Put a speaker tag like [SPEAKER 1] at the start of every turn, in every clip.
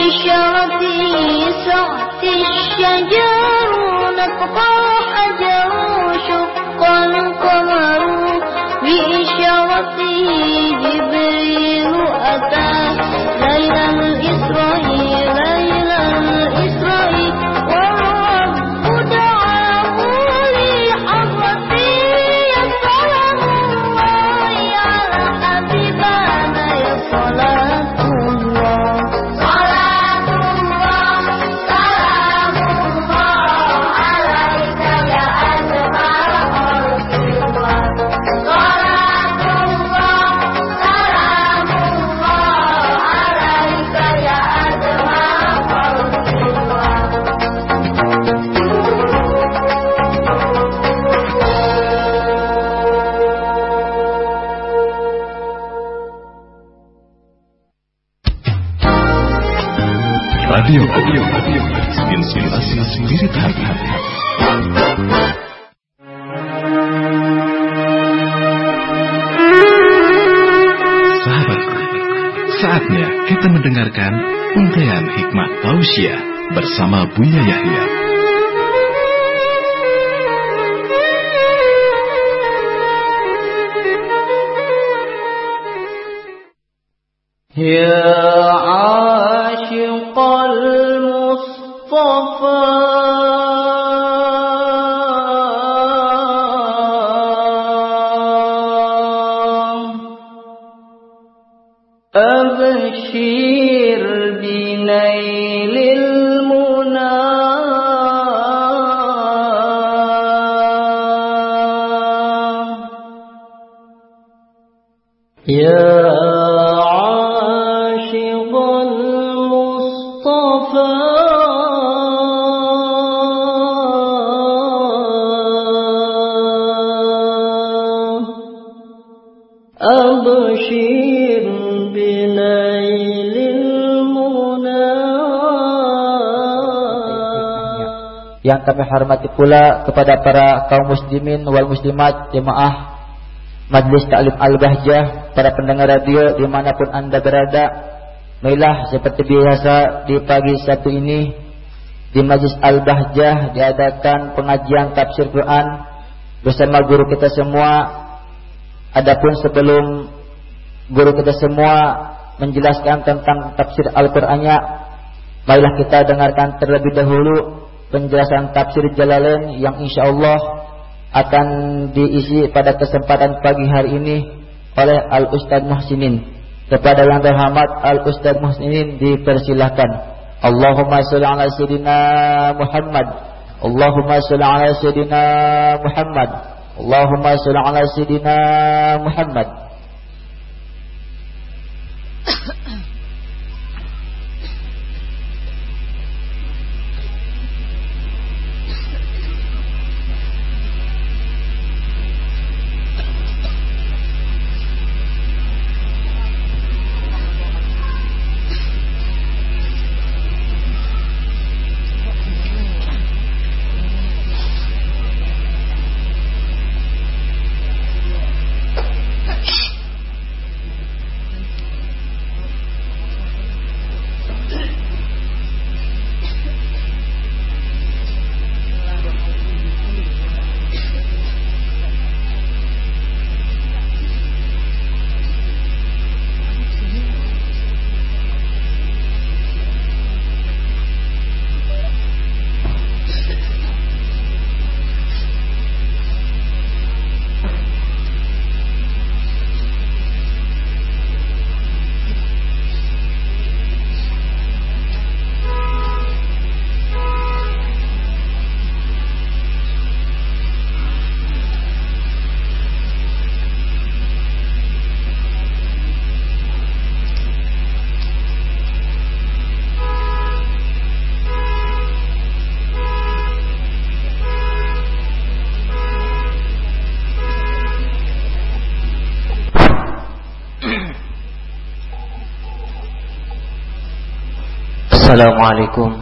[SPEAKER 1] بإشارته سعت الشجر نطقى حجر شق القمر بإشارته جبريل أتى ليل الإسراء ليل الإسراء والرب دعاه لحضرته يا سلام الله على حبيبنا يا صلاة الله صلاة الله سلام الله عليك يا أزهى خلق الله صلاة الله سلام الله عليك يا أزهى خلق الله.
[SPEAKER 2] Radio inspirasi spirit hati. Sahabat, saatnya kita mendengarkan ungkayan hikmah tausiah bersama Buya Yahya.
[SPEAKER 3] يا عاشق المصطفى أبشر بنيل المنى يا عاشق المصطفى أبشر بنيل المنى.
[SPEAKER 4] Yang kami hormati pula kepada para kaum muslimin wal muslimat, jemaah Majlis Ta'lim Al-Bahjah, para pendengar radio dimanapun anda berada. Marilah seperti biasa di pagi Sabtu ini di Majlis Al-Bahjah diadakan pengajian tafsir Quran bersama guru kita semua. Adapun sebelum guru kita semua menjelaskan tentang tafsir Al-Qur'annya, marilah kita dengarkan terlebih dahulu penjelasan tafsir Jalalain yang insyaallah akan diisi pada kesempatan pagi hari ini oleh Al-Ustaz Muhsinin. Kepada yang terhormat Al-Ustaz Muhsinin dipersilahkan. Allahumma sholli ala sayyidina Muhammad. Allahumma sholli ala sayyidina Muhammad. Allahumma sholli ala sayyidina Muhammad.
[SPEAKER 3] Assalamualaikum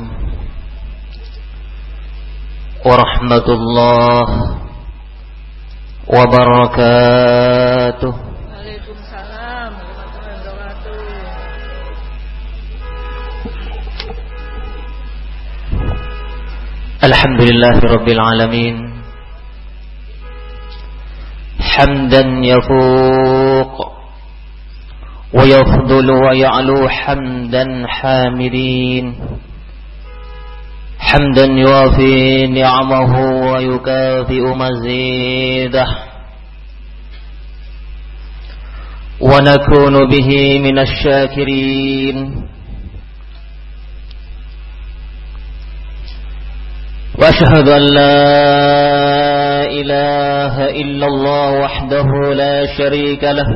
[SPEAKER 3] warahmatullahi wabarakatuh.
[SPEAKER 5] Waalaikumsalam warahmatullahi wabarakatuh.
[SPEAKER 3] Alhamdulillahi Rabbil Alamin, hamdan yafuq wa yafdulu wa ya'lu hamdan hamidin, hamdan yuwafi ni'amahu wa yukafi'u mazidah, wa nakunu bihi minasy syakirin. وأشهد أن لا إله إلا الله وحده لا شريك له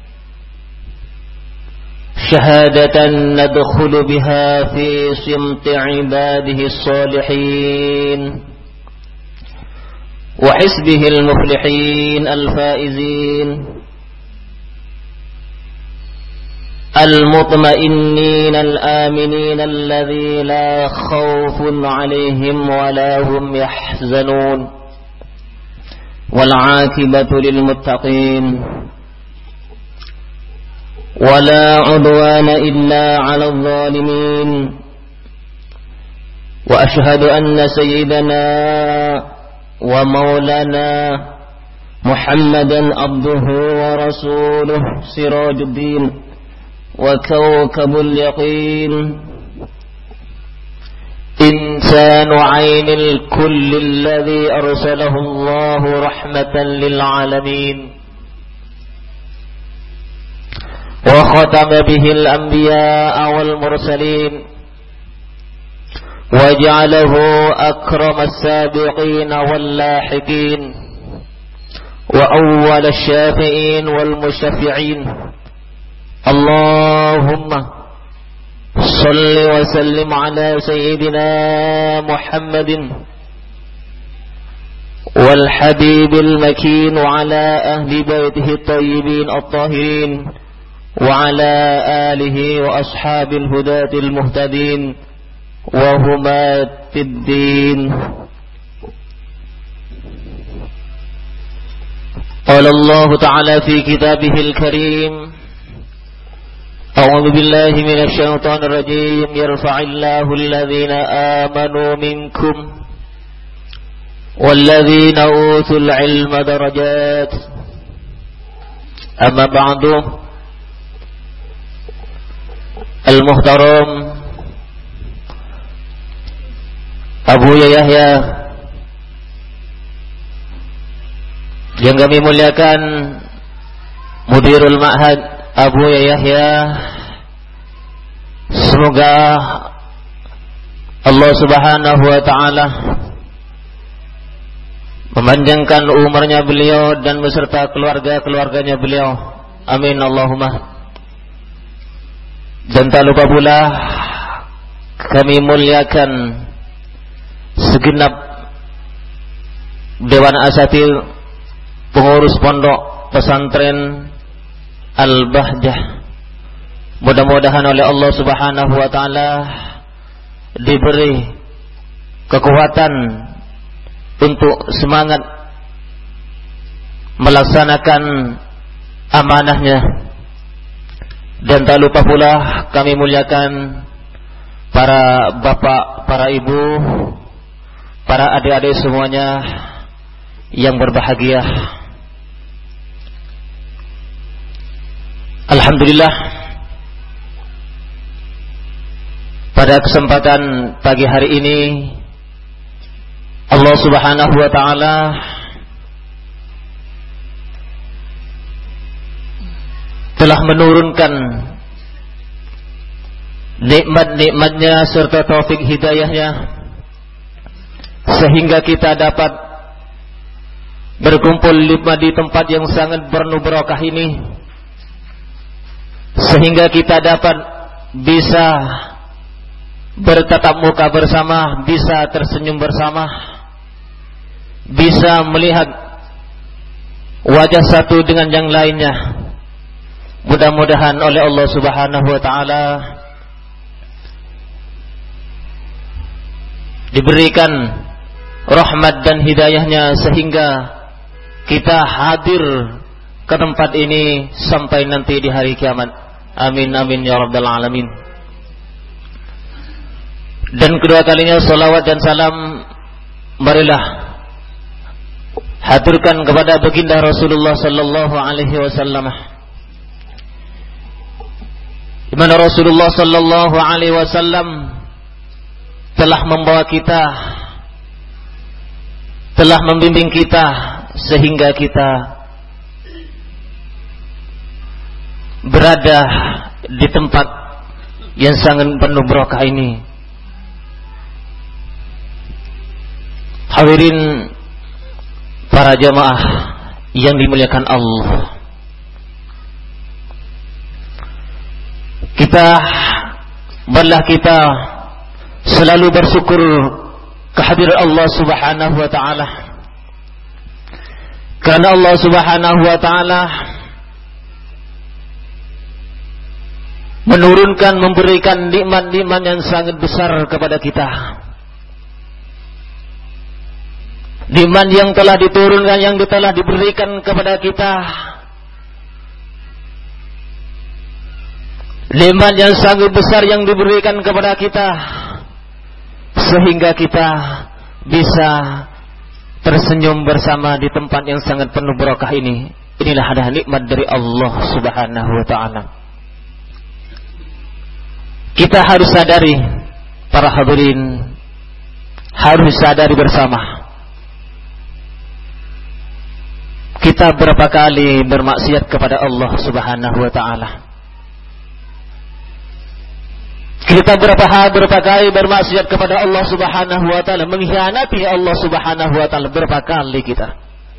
[SPEAKER 3] شهادة ندخل بها في صمت عباده الصالحين وحسبه المفلحين الفائزين المطمئنين الآمنين الذي لا خوف عليهم ولا هم يحزنون والعاقبة للمتقين ولا عدوان إلا على الظالمين وأشهد أن سيدنا ومولانا محمدا عبده ورسوله سراج الدين وكوكب اليقين إنسان عين الكل الذي أرسله الله رحمة للعالمين وختم به الأنبياء والمرسلين وجعله أكرم السابقين واللاحقين وأول الشافعين والمشفعين. اللهم صل وسلم على سيدنا محمد والحبيب المكين وعلى أهل بيته الطيبين الطاهرين وعلى آله وأصحاب الهداة المهتدين وهمات الدين. قال الله تعالى في كتابه الكريم: أعوذ بالله من الشيطان الرجيم يرفع الله الذين آمنوا منكم والذين أوتوا العلم درجات. أما بعد، المحترم Abu Yahya yang kami muliakan, Mudirul Ma'had Abu Yahya, semoga Allah Subhanahu wa taala memanjangkan umurnya beliau dan beserta keluarga-keluarganya beliau. Amin Allahumma. Dan tak lupa pula kami muliakan segenap Dewan Asatil, pengurus pondok pesantren Al-Bahjah. Mudah-mudahan oleh Allah Subhanahu wa taala diberi kekuatan untuk semangat melaksanakan amanahnya. Dan tak lupa pula kami muliakan para bapak, para ibu, para adik-adik semuanya yang berbahagia. Alhamdulillah, pada kesempatan pagi hari ini Allah Subhanahu wa taala telah menurunkan nikmat-nikmatnya serta taufik hidayahnya sehingga kita dapat berkumpul di tempat yang sangat penuh berkah ini, sehingga kita dapat bisa bertatap muka bersama, bisa tersenyum bersama, bisa melihat wajah satu dengan yang lainnya. Mudah-mudahan oleh Allah Subhanahu wa taala diberikan rahmat dan hidayahnya sehingga kita hadir ke tempat ini sampai nanti di hari kiamat. Amin amin ya rabbal alamin. Dan kedua kalinya salawat dan salam marilah haturkan kepada baginda Rasulullah sallallahu alaihi wasallam, di mana Rasulullah sallallahu alaihi wasallam telah membawa kita, telah membimbing kita sehingga kita berada di tempat yang sangat penuh berkah ini. Hadirin para jamaah yang dimuliakan Allah, kita selalu bersyukur kehadiran Allah Subhanahu wa taala. Karena Allah Subhanahu wa taala menurunkan, memberikan nikmat-nikmat yang sangat besar kepada kita. Nikmat yang telah diturunkan, yang telah diberikan kepada kita, nikmat yang sangat besar yang diberikan kepada kita, sehingga kita bisa tersenyum bersama di tempat yang sangat penuh berkah ini. Inilah adalah nikmat dari Allah Subhanahu wa taala. Kita harus sadari, para hadirin, harus sadari bersama, kita berapa kali bermaksiat kepada Allah Subhanahu wa taala. Kita berapa kali bermaksiat kepada Allah Subhanahu wa taala, mengkhianati Allah Subhanahu wa taala berapa kali kita.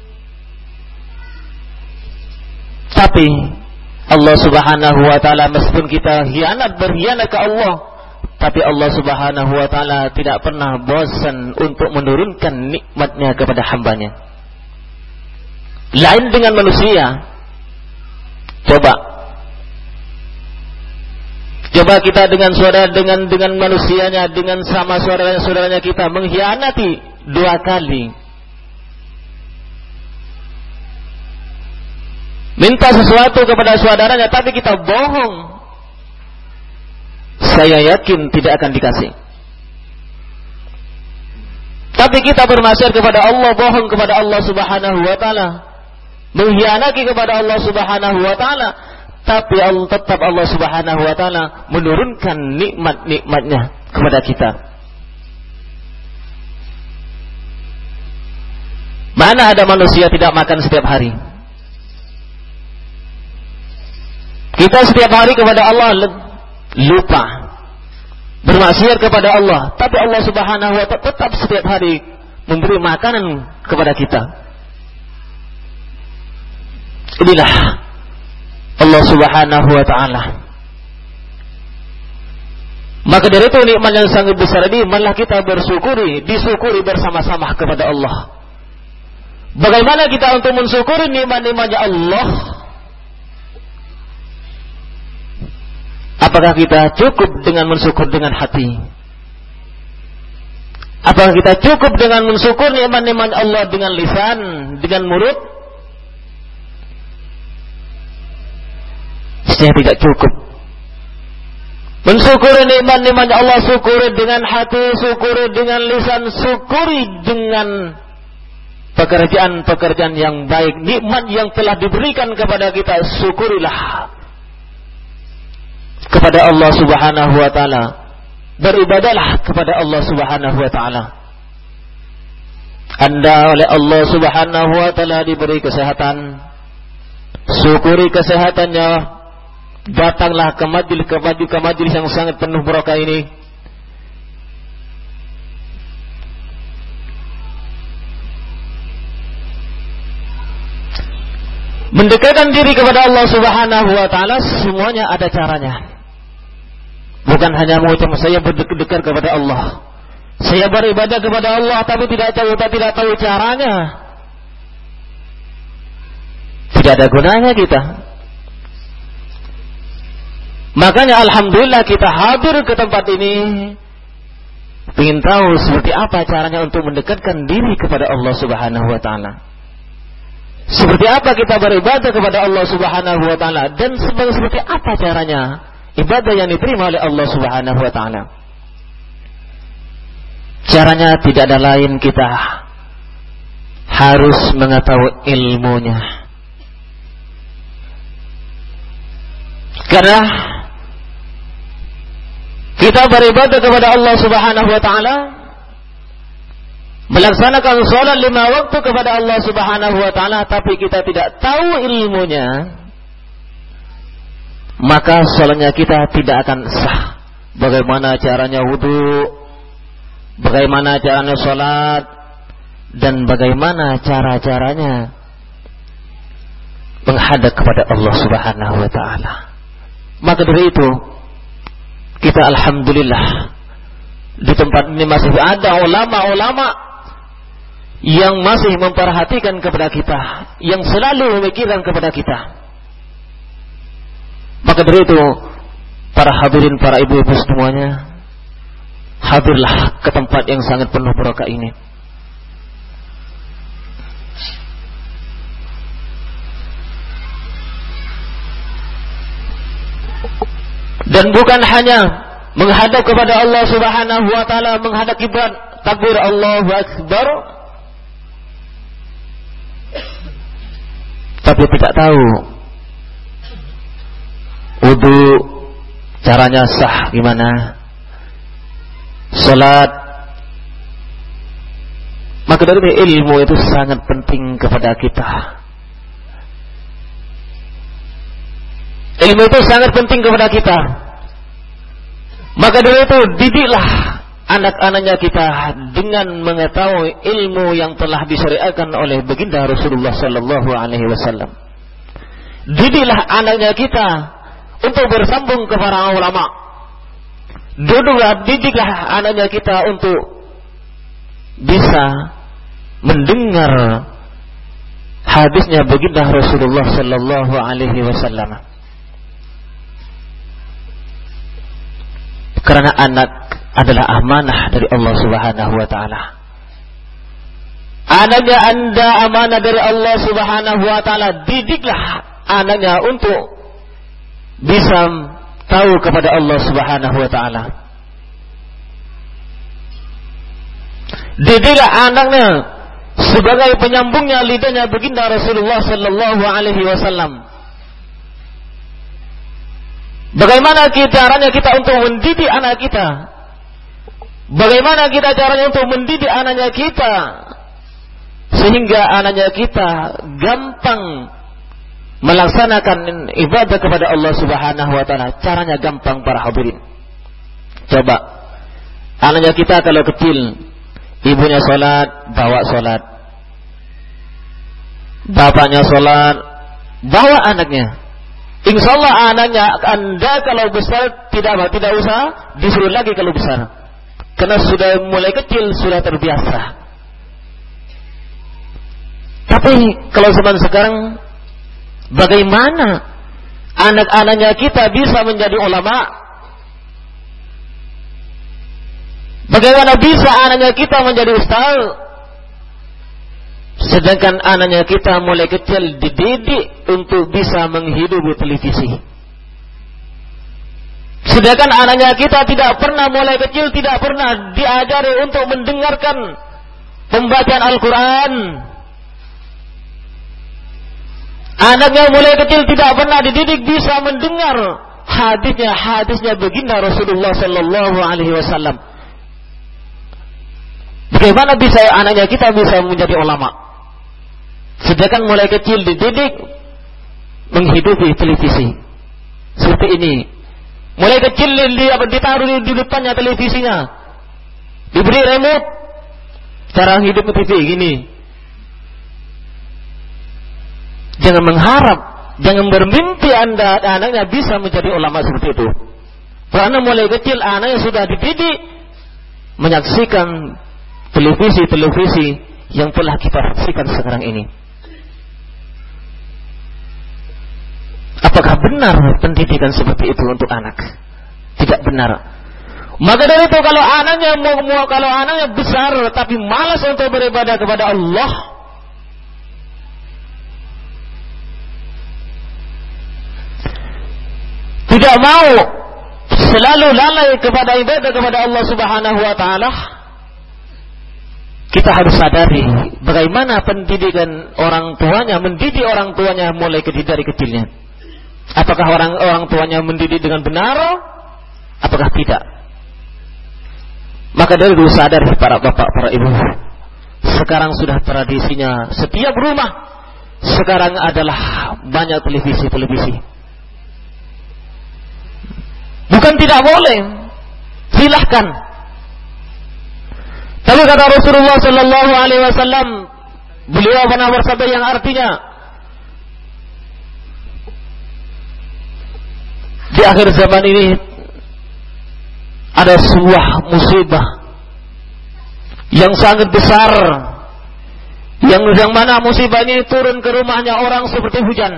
[SPEAKER 3] Tapi Allah Subhanahu wa taala, meskipun kita berkhianat ke Allah, tapi Allah Subhanahu wa taala tidak pernah bosan untuk menurunkan nikmatnya kepada hambanya. Lain dengan manusia. Coba kita dengan saudara, dengan manusianya, dengan sama saudaranya kita mengkhianati 2 kali. Minta sesuatu kepada saudaranya tapi kita bohong, saya yakin tidak akan dikasih. Tapi kita bermaksiat kepada Allah, bohong kepada Allah Subhanahu wa taala, mengkhianati kepada Allah Subhanahu wa taala, tapi tetap Allah Subhanahu wa taala menurunkan nikmat-nikmatnya kepada kita. Mana ada manusia tidak makan setiap hari? Kita setiap hari kepada Allah lupa, bermaksiat kepada Allah, tapi Allah Subhanahu wa taala tetap setiap hari memberi makanan kepada kita. Inilah Allah Subhanahu wa taala. Maka dari itu nikmat yang sangat besar ini malah kita disyukuri bersama-sama kepada Allah. Bagaimana kita untuk mensyukuri nikmat-nikmatnya Allah? Apakah kita cukup dengan mensyukur dengan hati? Apakah kita cukup dengan mensyukur nikmat-nikmat Allah dengan lisan, dengan mulut? Saya tidak cukup. Mensyukuri nikmat-nikmat Allah, syukuri dengan hati, syukuri dengan lisan, syukuri dengan pekerjaan-pekerjaan yang baik. Nikmat yang telah diberikan kepada kita, syukurilah kepada Allah Subhanahu wa taala. Beribadahlah kepada Allah Subhanahu wa taala. Anda oleh Allah Subhanahu wa taala diberi kesehatan, syukuri kesehatannya. Datanglah ke majelis yang sangat penuh berkah ini. Mendekatkan diri kepada Allah Subhanahu wa taala semuanya ada caranya. Bukan hanya mengucap saya berdekat kepada Allah, saya beribadah kepada Allah, tapi tidak tahu caranya. Tidak ada gunanya kita. Makanya alhamdulillah kita hadir ke tempat ini, ingin tahu seperti apa caranya untuk mendekatkan diri kepada Allah Subhanahu wa taala. Seperti apa kita beribadah kepada Allah Subhanahu wa taala, dan seperti apa caranya ibadah yang diterima oleh Allah Subhanahu wa taala. Caranya tidak ada lain, kita harus mengetahui ilmunya. Karena kita beribadah kepada Allah Subhanahu wa taala, melaksanakan salat 5 waktu kepada Allah Subhanahu wa taala, tapi kita tidak tahu ilmunya, maka salatnya kita tidak akan sah. Bagaimana caranya wudu, bagaimana caranya salat, dan bagaimana cara-caranya menghadap kepada Allah Subhanahu wa taala. Maka dari itu kita alhamdulillah di tempat ini masih ada ulama-ulama yang masih memperhatikan kepada kita, yang selalu memikirkan kepada kita. Maka dari itu para hadirin, para ibu-ibu semuanya, hadirlah ke tempat yang sangat penuh barokah ini. Dan bukan hanya menghadap kepada Allah Subhanahu wa taala, menghadap kiblat, takbir Allahu Akbar, tapi tidak tahu wudu caranya sah gimana, salat. Maka dari ilmu itu sangat penting kepada kita. Ilmu itu sangat penting kepada kita. Maka dari itu didiklah anak-anaknya kita dengan mengetahui ilmu yang telah disyariatkan oleh baginda Rasulullah sallallahu alaihi wasallam. Didiklah anaknya kita untuk bersambung ke para ulama. Didiklah anaknya kita untuk bisa mendengar hadisnya baginda Rasulullah sallallahu alaihi wasallam. Karena anak adalah amanah dari Allah Subhanahu wa taala. Anaknya Anda amanah dari Allah Subhanahu wa taala. Didiklah anaknya untuk bisa tahu kepada Allah Subhanahu wa taala. Didiklah anaknya sebagai penyambungnya lidahnya baginda Rasulullah sallallahu alaihi wasallam. Bagaimana caranya kita untuk mendidik anak kita? Bagaimana kita caranya untuk mendidik anaknya kita sehingga anaknya kita gampang melaksanakan ibadah kepada Allah Subhanahu wa taala? Caranya gampang para hadirin. Coba anaknya kita kalau kecil, ibunya salat, bawa salat. Bapaknya salat, bawa anaknya. Insyaallah anaknya Anda kalau besar tidak usah disuruh lagi kalau besar. Karena sudah mulai kecil sudah terbiasa. Tapi kalau zaman sekarang, bagaimana anak-anaknya kita bisa menjadi ulama? Bagaimana bisa anaknya kita menjadi ustaz? Sedangkan anaknya kita mulai kecil dididik untuk bisa menghidupi televisi. Sedangkan anaknya kita tidak pernah mulai kecil tidak pernah diajari untuk mendengarkan pembacaan Al-Quran. Anaknya mulai kecil tidak pernah dididik bisa mendengar hadisnya baginda Rasulullah sallallahu alaihi wasallam. Bagaimana bisa anaknya kita bisa menjadi ulama? Sedangkan mulai kecil dididik menghidupi televisi. Seperti ini. Mulai kecil ditaruh di depannya televisinya. Diberi remote. Cara hidup TV gini. Jangan mengharap, jangan bermimpi Anda anaknya bisa menjadi ulama seperti itu. Karena mulai kecil anaknya sudah dididik menyaksikan televisi-televisi yang telah kita saksikan sekarang ini. Apakah benar pendidikan seperti itu untuk anak? Tidak benar. Maka dari itu kalau anaknya besar tapi malas untuk beribadah kepada Allah, tidak mau selalu lalai kepada ibadah kepada Allah Subhanahu wa taala, kita harus sadari bagaimana pendidikan orang tuanya, mendidik orang tuanya mulai dari kecilnya. Apakah orang tuanya mendidik dengan benar? Apakah tidak? Maka dari dulu sadar para bapak, para ibu. Sekarang sudah tradisinya setiap rumah sekarang adalah banyak televisi. Bukan tidak boleh, silahkan. Tapi kata Rasulullah Sallallahu Alaihi Wasallam, beliau pernah bersabda yang artinya, di akhir zaman ini ada sebuah musibah yang sangat besar, yang mana musibah ini turun ke rumahnya orang seperti hujan.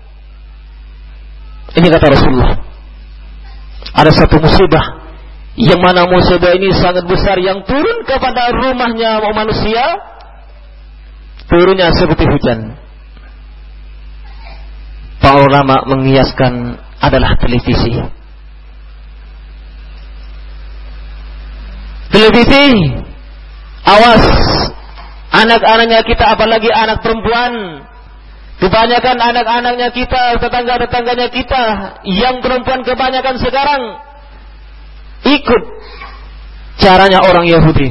[SPEAKER 3] Ini kata Rasulullah. Ada satu musibah yang mana musibah ini sangat besar yang turun kepada rumahnya manusia, turunnya seperti hujan. Para ulama mengiaskan adalah televisi. Televisi, awas anak-anaknya kita, apalagi anak perempuan. Kebanyakan anak-anaknya kita, tetangga-tetangganya kita yang perempuan kebanyakan sekarang ikut caranya orang Yahudi.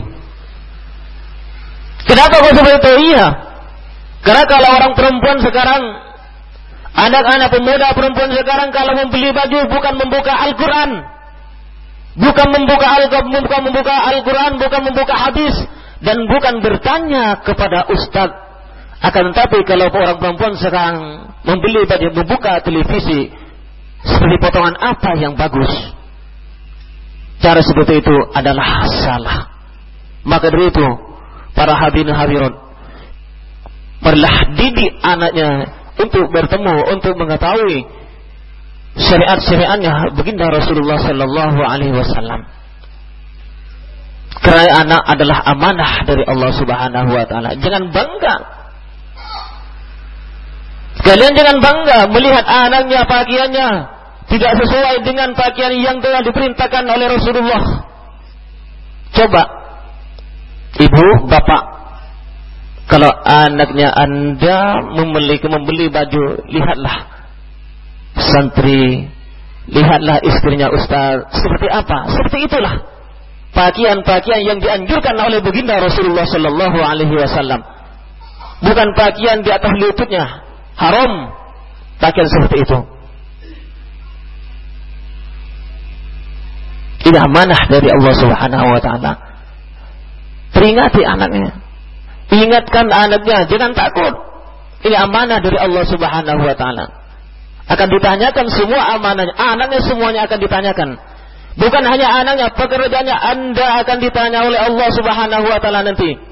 [SPEAKER 3] Kenapa kok seperti itu? Iya, karena kalau orang perempuan sekarang, anak-anak pemuda perempuan sekarang kalau membeli baju bukan membuka Al-Quran, bukan membuka Al-Quran, bukan membuka hadis, dan bukan bertanya kepada ustaz. Akan tetapi kalau orang perempuan sekarang membeli baju, membuka televisi, seperti potongan apa yang bagus, cara seperti itu adalah salah. Maka dari itu para hadirin hadirat, marilah didik anaknya untuk bertemu, untuk mengetahui syariat-syariatnya baginda Rasulullah Sallallahu Alaihi Wasallam. Karena anak adalah amanah dari Allah Subhanahu Wa Taala. Jangan bangga. Kalian jangan bangga melihat anaknya pakaiannya tidak sesuai dengan pakaian yang telah diperintahkan oleh Rasulullah. Coba ibu, bapak, kalau anaknya Anda membeli baju, lihatlah santri, lihatlah istrinya ustaz, seperti apa? Seperti itulah pakaian-pakaian yang dianjurkan oleh baginda Rasulullah Sallallahu Alaihi Wasallam. Bukan pakaian di atas lututnya, haram pakaian seperti itu. Ini amanah dari Allah Subhanahu Wa Taala. Peringati anaknya, ingatkan anaknya, jangan takut. Ini amanah dari Allah Subhanahu Wa Taala. Akan ditanyakan semua amanahnya, anaknya semuanya akan ditanyakan. Bukan hanya anaknya, pekerjaannya Anda akan ditanya oleh Allah Subhanahu Wa Taala nanti.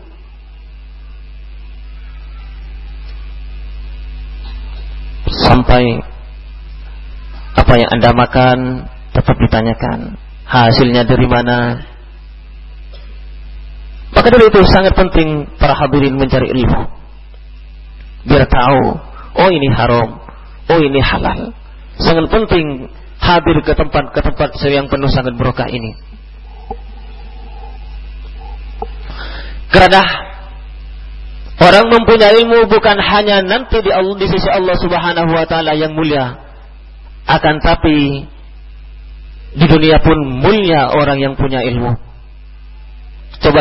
[SPEAKER 3] Sampai apa yang Anda makan tetap ditanyakan, hasilnya dari mana. Maka dari itu sangat penting para hadirin mencari ilmu, biar tahu, oh ini haram, oh ini halal. Sangat penting hadir ke tempat yang penuh sangat berkah ini. Karena orang mempunyai ilmu bukan hanya nanti di sisi Allah Subhanahu Wa Taala yang mulia, akan tapi di dunia pun mulia orang yang punya ilmu. Coba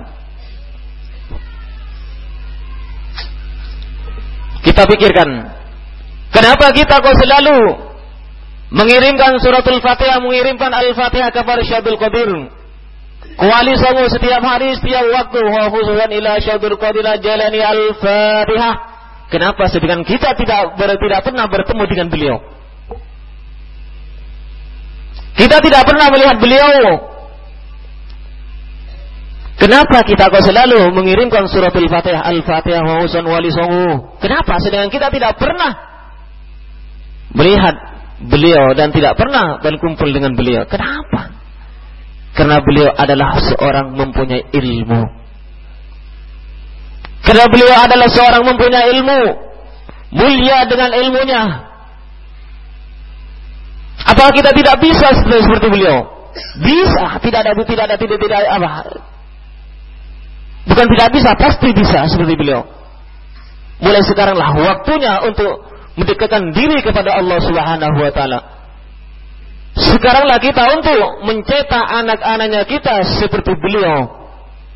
[SPEAKER 3] kita pikirkan, kenapa kita kok selalu mengirimkan suratul Fatihah, mengirimkan Al-Fatihah kepada Syaikhul Qadir? Kuali songo setiap hari, setiap waktu, wa khususan ila Syaikhul Qadir jalani Al-Fatihah. Kenapa? Sedangkan kita tidak pernah bertemu dengan beliau. Kita tidak pernah melihat beliau. Kenapa kita kok selalu mengirimkan suratul Fatihah, Al-Fatihah wa khususan wali songo? Kenapa? Sedangkan kita tidak pernah melihat beliau dan tidak pernah berkumpul dengan beliau. Kenapa? Karena beliau adalah seorang mempunyai ilmu. Karena beliau adalah seorang mempunyai ilmu, mulia dengan ilmunya. Apakah kita tidak bisa seperti beliau? Bisa, tidak ada apa. Bukan tidak bisa, pasti bisa seperti beliau. Mulai sekaranglah waktunya untuk mendekatkan diri kepada Allah Subhanahu wa taala. Sekaranglah kita untuk mencetak anak-anaknya kita seperti beliau.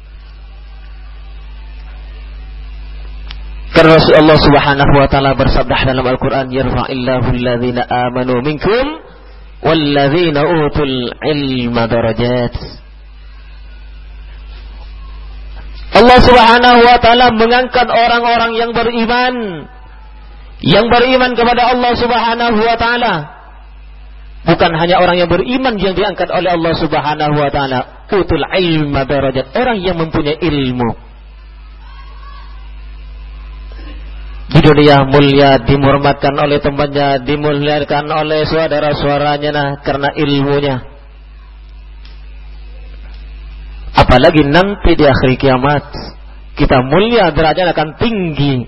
[SPEAKER 3] Karena Rasulullah Subhanahu wa taala bersabda dalam Al-Qur'an, "Yarfa'illahu alladhina amanu minkum walladzina utul ilma darajat." Allah Subhanahu wa taala mengangkat orang-orang yang beriman kepada Allah Subhanahu wa taala. Bukan hanya orang yang beriman yang diangkat oleh Allah Subhanahu wa taala, utul ilma darajat, orang yang mempunyai ilmu. Di dunia mulia, dihormatkan oleh temannya, dimuliakan oleh saudara-saudaranya karena ilmunya. Apalagi nanti di akhir kiamat, kita mulia, derajat akan tinggi.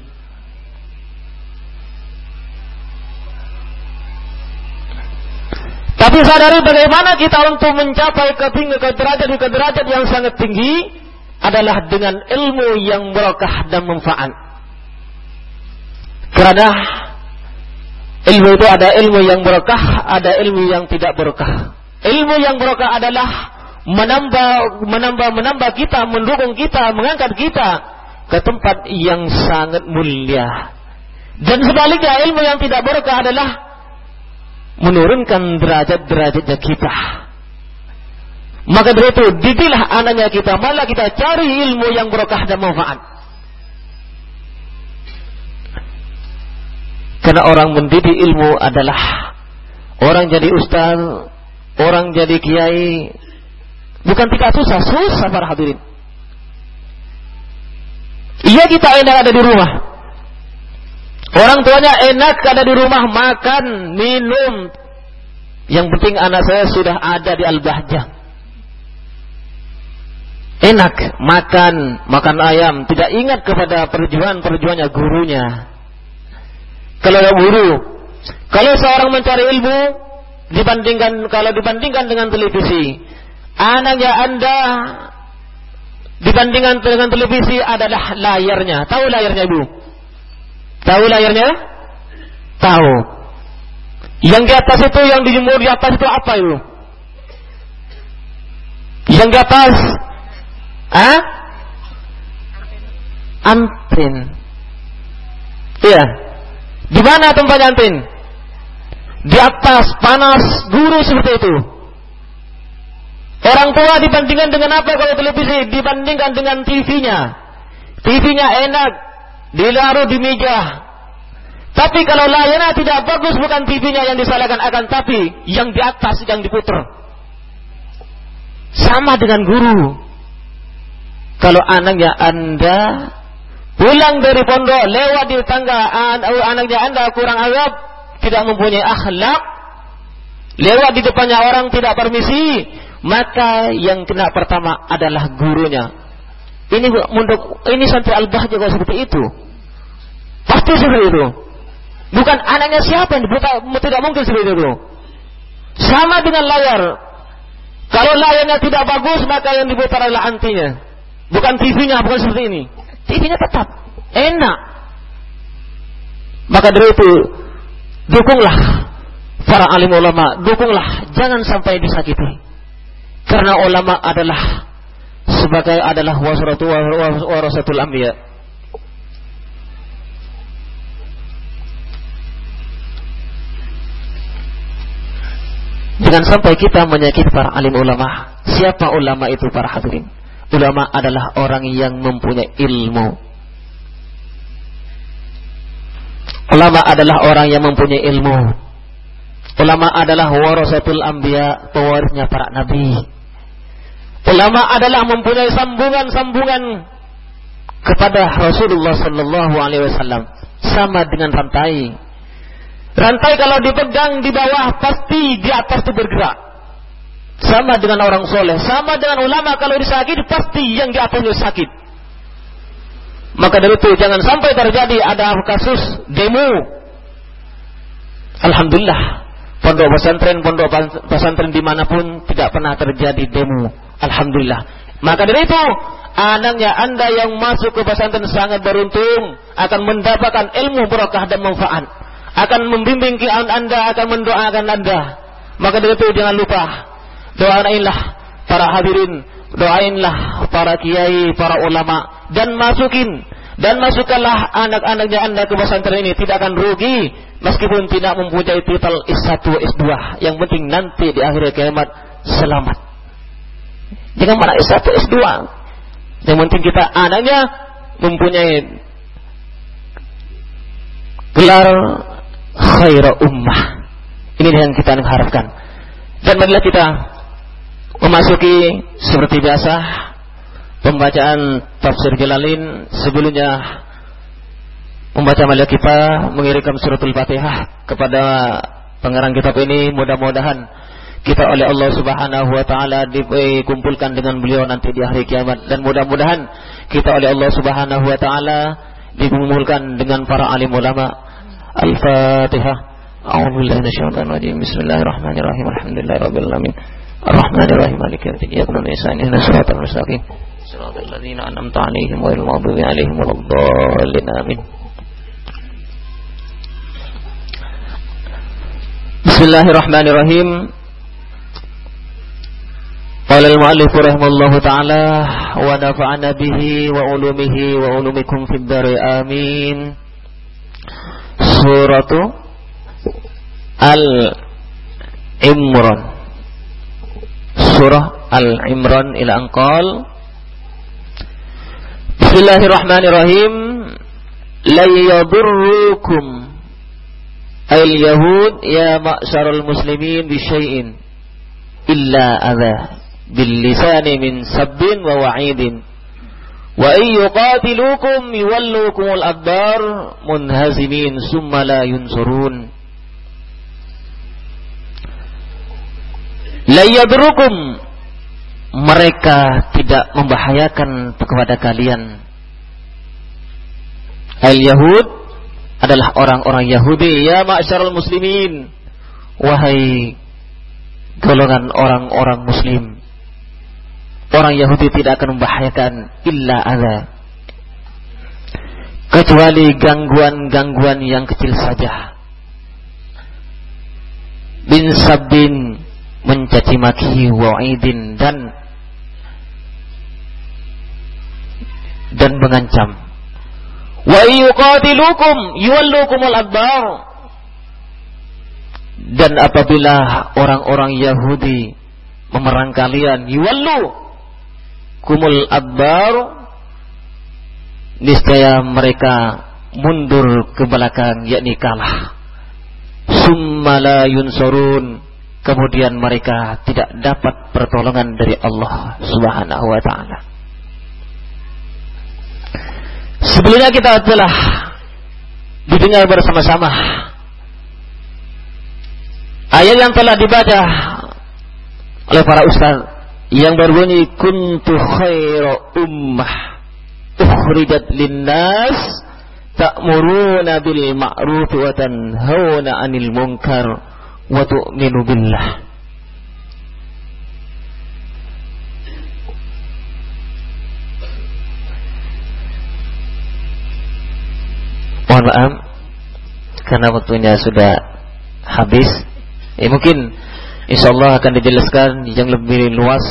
[SPEAKER 3] Tapi sadari bagaimana kita untuk mencapai ke derajat yang sangat tinggi adalah dengan ilmu yang berkah dan manfaat. Karena ilmu itu ada ilmu yang berkah, ada ilmu yang tidak berkah. Ilmu yang berkah adalah menambah kita, mendukung kita, mengangkat kita ke tempat yang sangat mulia. Dan sebaliknya ilmu yang tidak berkah adalah menurunkan derajat-derajatnya kita. Maka dari itu didiklah anaknya kita, malah kita cari ilmu yang berkah dan manfaat. Karena orang mendidik ilmu adalah orang jadi ustaz, orang jadi kiai, bukan tidak susah para hadirin. Iya, kita enak ada di rumah, orang tuanya enak ada di rumah, makan, minum. Yang penting anak saya sudah ada di Al-Bahjah, enak makan ayam, tidak ingat kepada perjuangannya gurunya. Kalau guru, kalau seorang mencari ilmu dibandingkan dengan televisi, anaknya Anda dibandingkan dengan televisi adalah layarnya. Tahu layarnya, Ibu? Tahu layarnya? Tahu. Yang di atas itu, yang dijemur di atas itu apa, Ibu? Yang di atas anten. Iya. Di mana tempat anten? Di atas, panas, guru seperti itu. Orang tua dibandingkan dengan apa kalau televisi? Dibandingkan dengan TV-nya. TV-nya enak, ditaruh di meja. Tapi kalau layarnya tidak bagus, bukan TV-nya yang disalahkan, akan tapi yang di atas yang diputar. Sama dengan guru. Kalau anaknya Anda pulang dari pondok, lewat di tangga, anaknya Anda kurang adab, tidak mempunyai akhlak, lewat di depannya orang tidak permisi, maka yang kena pertama adalah gurunya. Ini sampai Al-Bahjah kalau seperti itu, pasti seperti itu. Bukan anaknya siapa yang dibuta, tidak mungkin seperti itu. Sama dengan layar. Kalau layarnya tidak bagus, maka yang diputar adalah antinya, bukan TV-nya, bukan seperti ini. TV-nya tetap enak. Maka dari itu dukunglah para alim ulama, dukunglah, jangan sampai disakiti. Karena ulama adalah warasatul anbiya. Jangan sampai kita menyakiti para alim ulama. Siapa ulama itu para hadirin? Ulama adalah orang yang mempunyai ilmu. Ulama adalah orang yang mempunyai ilmu. Ulama adalah warasatul anbiya, pewarisnya para nabi. Ulama adalah mempunyai sambungan-sambungan kepada Rasulullah sallallahu alaihi wasallam, sama dengan rantai. Rantai kalau dipegang di bawah, pasti di atas itu bergerak. Sama dengan orang soleh, sama dengan ulama, kalau disakiti pasti yang di atasnya sakit. Maka dari itu jangan sampai terjadi ada kasus demo. Alhamdulillah, pondok pesantren dimanapun tidak pernah terjadi demo. Alhamdulillah. Maka dari itu anaknya Anda yang masuk ke pesantren sangat beruntung, akan mendapatkan ilmu berkah dan manfaat, akan membimbing Anda, akan mendoakan Anda. Maka dari itu jangan lupa, doainlah para hadirin, doainlah para kiai, para ulama, dan masukkanlah anak-anaknya Anda ke pesantren ini. Tidak akan rugi meskipun tidak mempunyai titel S1, S2. Yang penting nanti di akhir kiamat selamat. Jangan mana S1, S2. Yang penting kita anaknya mempunyai gelar khaira ummah. Ini yang kita harapkan. Dan marilah kita memasuki seperti biasa pembacaan tafsir Jalalain. Sebelumnya membaca marilah kita mengirimkan suratul Fatihah kepada pengarang kitab ini. Mudah-mudahan kita oleh Allah Subhanahu wa taala dikumpulkan dengan beliau nanti di hari kiamat, dan mudah-mudahan kita oleh Allah Subhanahu wa taala dikumpulkan dengan para alim ulama. Al-Fatihah. A'udzubillahi minasyaitonir rajim. Bismillahirrahmanirrahim. Alhamdulillahirabbil alamin. Arrahmanirrahim. Maliki yaumiddin. Iyyaka na'budu wa iyyaka nasta'in. Ihdinas siratal mustaqim. Siratal ladzina an'amta 'alaihim ghairil maghdubi 'alaihim waladdallin. Amin. Bismillahirrahmanirrahim. Qala al-mu'allif rahimahullahu ta'ala wa nafa'ana bihi wa ulumihi wa ulumikum fid dhari amin. Suratu Al-Imran. Surah Al-Imran ila anqal. Bismillahirrahmanirrahim. La yadurrukum al-yahud ya ma'syaral muslimin bi syai'in illa adha bil lisani min sabbin wa wa'idin wa in yuqatilukum yuwallukumul adbar munhazimin summa la yunsurun. La yadrukum, mereka tidak membahayakan kepada kalian. Al-Yahud adalah orang-orang Yahudi. Ya ma'syaral muslimin, wahai golongan orang-orang muslim. Orang Yahudi tidak akan membahayakan illa adza, kecuali gangguan-gangguan yang kecil saja. Bin sabbin, mencaci maki, wa'idin, dan mengancam. Wa yuqatilukum yuwallukumul adbar, dan apabila orang-orang Yahudi memerang kalian, yuwallukumul adbar, niscaya mereka mundur ke belakang, yakni kalah. Summa la yunsurun, kemudian mereka tidak dapat pertolongan dari Allah Subhanahu wa ta'ala. Sebelumnya kita telah didengar bersama-sama ayat yang telah dibaca oleh para ustaz yang berbunyi kuntu khaira ummah ukhrijat linnas ta'muruna bil ma'ruf wa tanhauna 'anil munkar wa tu'minu billah. Mohon maaf karena waktunya sudah habis. Mungkin insyaallah akan dijelaskan yang lebih luas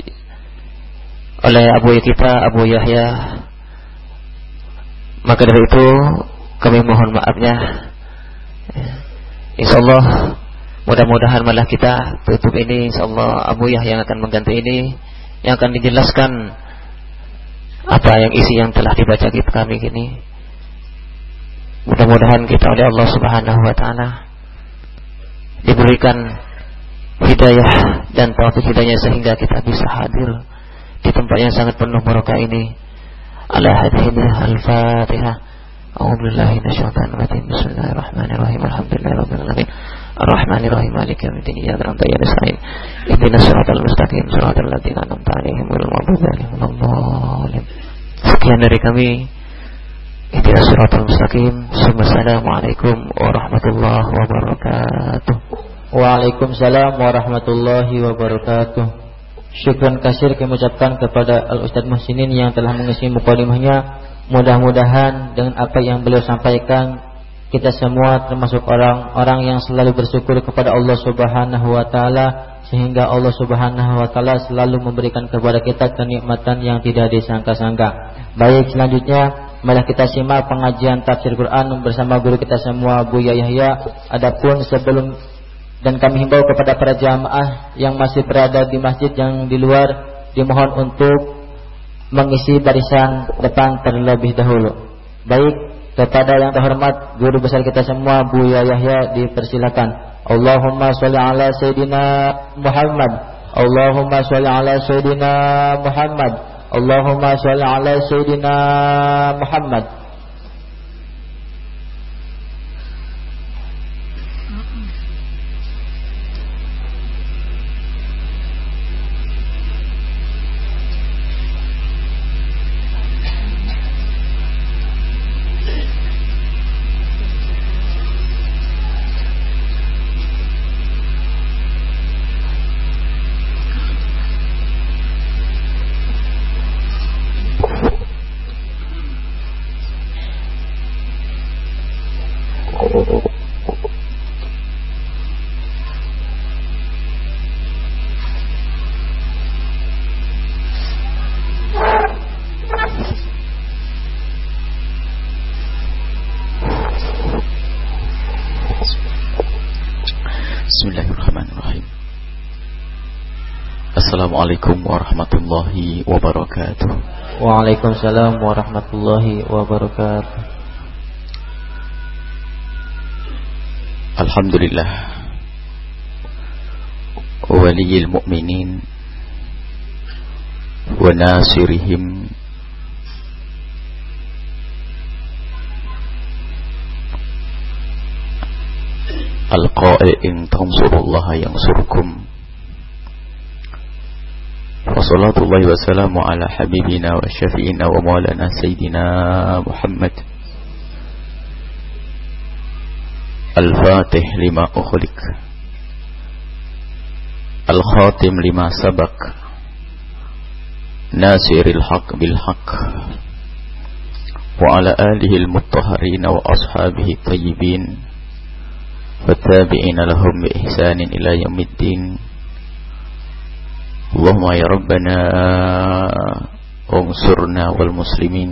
[SPEAKER 3] oleh Abu Yahya. Maka dari itu kami mohon maafnya. Insyaallah mudah-mudahan malah kita tutup ini, insyaallah Abu Yahya yang akan mengganti ini, yang akan dijelaskan apa yang isi yang telah dibaca kita kami ini. Mudah-mudahan kita oleh Allah Subhanahu wa ta'ala diberikan hidayah dan taufik hidayah sehingga kita bisa hadir di tempat yang sangat penuh barokah ini. Ala hadhihi al-Fatihah. A'udzubillahi minasyaitonir rajim. Bismillahirrahmanirrahim. Alhamdulillahirabbil alamin. Arrahmanirrahim. Maliki yaumiddin. Iyyaka na'budu wa iyyaka nasta'in. Ihdinas siratal mustaqim. Siratal ladzina an'amta 'alaihim ghairil maghdubi 'alaihim waladdallin. Sekian dari kami. Ihdinas siratal mustaqim. Assalamualaikum warahmatullahi wabarakatuh.
[SPEAKER 4] Waalaikumsalam warahmatullahi wabarakatuh. Syukran kasir kami ucapkan kepada Al-Ustadz Muhsinin yang telah mengisi mukadimahnya. Mudah-mudahan dengan apa yang beliau sampaikan, kita semua termasuk orang-orang yang selalu bersyukur kepada Allah Subhanahu wa taala, sehingga Allah Subhanahu wa taala selalu memberikan kepada kita kenikmatan yang tidak disangka-sangka. Baik, selanjutnya mari kita simak pengajian tafsir Quran bersama guru kita semua, Buya Yahya. Adapun sebelum dan kami himbau kepada para jamaah yang masih berada di masjid yang di luar, dimohon untuk mengisi barisan depan terlebih dahulu. Baik, kepada yang terhormat guru besar kita semua, Buya Yahya, dipersilakan. Allahumma sholli ala Sayyidina Muhammad. Allahumma sholli ala Sayyidina Muhammad. Allahumma sholli ala Sayyidina Muhammad.
[SPEAKER 5] Bismillahirrahmanirrahim. Assalamualaikum warahmatullahi wabarakatuh.
[SPEAKER 4] Waalaikumsalam warahmatullahi wabarakatuh.
[SPEAKER 5] Alhamdulillah, waliyil mu'minin wa nasirihim, al-qa'il in tansurullaha yansurkum. Wa salatullahi wa salamu ala habibina wa syafi'ina wa maulana sayyidina Muhammad al-fatih lima ukhliq, al-khatim lima sabaq, nasiril haq bil haq, wa ala alihi al-muttahharin wa ashabihi tayyibin والتابعين لهم بإحسان إلى يوم الدين. اللهم يا ربنا انصرنا والمسلمين،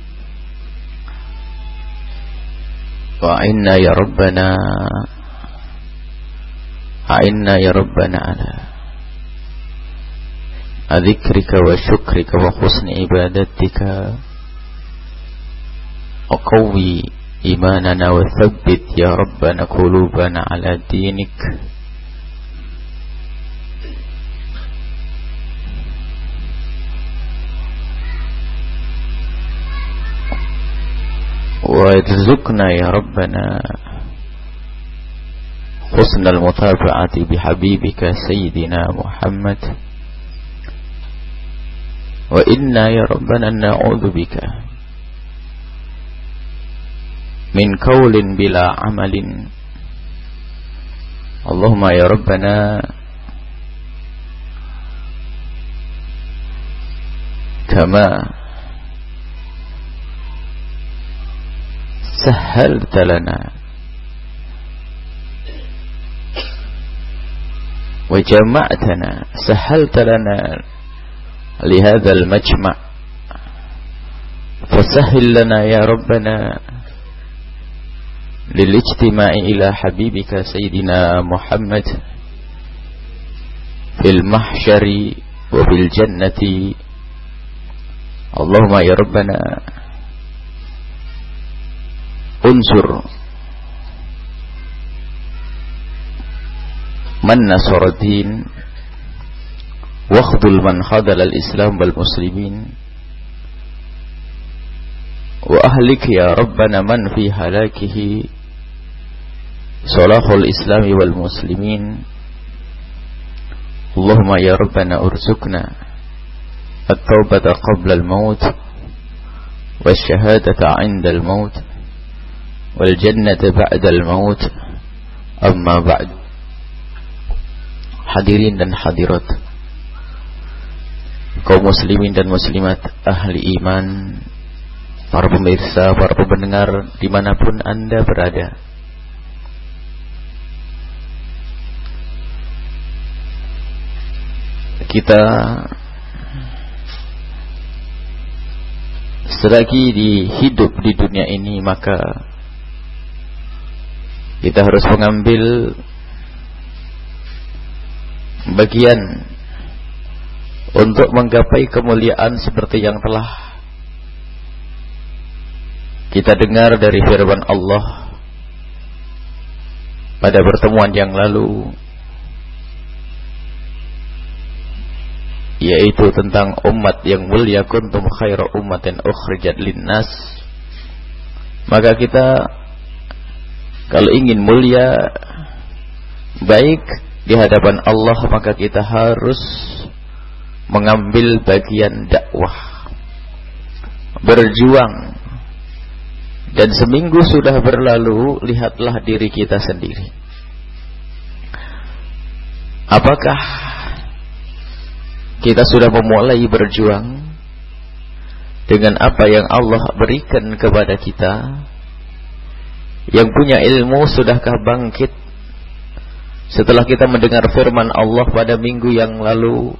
[SPEAKER 5] وأعنا يا ربنا، أعنا يا ربنا على ذكرك وشكرك وحسن عبادتك، وقوي إيماننا وثبت يا ربنا قلوبنا على دينك. وارزقنا يا ربنا حسن المتابعة بحبيبك سيدنا محمد. وإنا يا ربنا نعوذ بك من قول بلا عمل. اللهم يا ربنا كما سهلت لنا وجمعتنا، سهلت لنا لهذا المجمع، فسهل لنا يا ربنا للاجتماع إلى حبيبك سيدنا محمد في المحشر وفي الجنة. اللهم يا ربنا انصر من نصر الدين، واخذل من خذل الإسلام والمسلمين، وأهلك يا ربنا من في هلاكه صلاح الإسلام والمسلمين. اللهم يا ربنا ارزقنا التوبة قبل الموت، والشهادة عند الموت، والجنة بعد الموت. Amma ba'd. Hadirin dan hadirat kaum muslimin dan muslimat, ahli iman, para pemirsa, para pendengar dimanapun Anda berada. Kita selagi hidup di dunia ini, maka kita harus mengambil bagian untuk menggapai kemuliaan seperti yang telah kita dengar dari firman Allah pada pertemuan yang lalu, yaitu tentang umat yang mulia, kuntum khaira ummatin ukhrijat linnas. Maka kita kalau ingin mulia baik di hadapan Allah, maka kita harus mengambil bagian dakwah, berjuang. Dan seminggu sudah berlalu, lihatlah diri kita sendiri. Apakah kita sudah memulai berjuang dengan apa yang Allah berikan kepada kita? Yang punya ilmu sudahkah bangkit setelah kita mendengar firman Allah pada minggu yang lalu?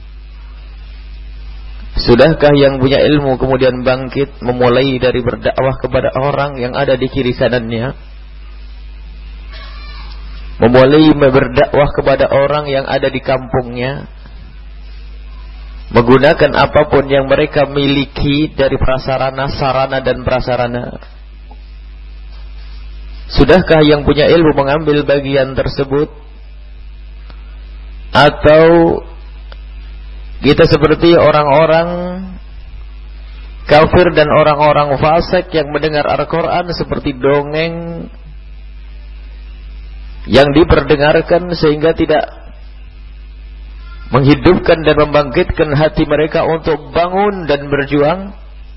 [SPEAKER 5] Sudahkah yang punya ilmu kemudian bangkit memulai dari berdakwah kepada orang yang ada di kiri kanannya? Memulai berdakwah kepada orang yang ada di kampungnya, menggunakan apapun yang mereka miliki dari prasarana, sarana dan prasarana. Sudahkah yang punya ilmu mengambil bagian tersebut? Atau kita seperti orang-orang kafir dan orang-orang fasik yang mendengar Al-Quran seperti dongeng yang diperdengarkan sehingga tidak menghidupkan dan membangkitkan hati mereka untuk bangun dan berjuang?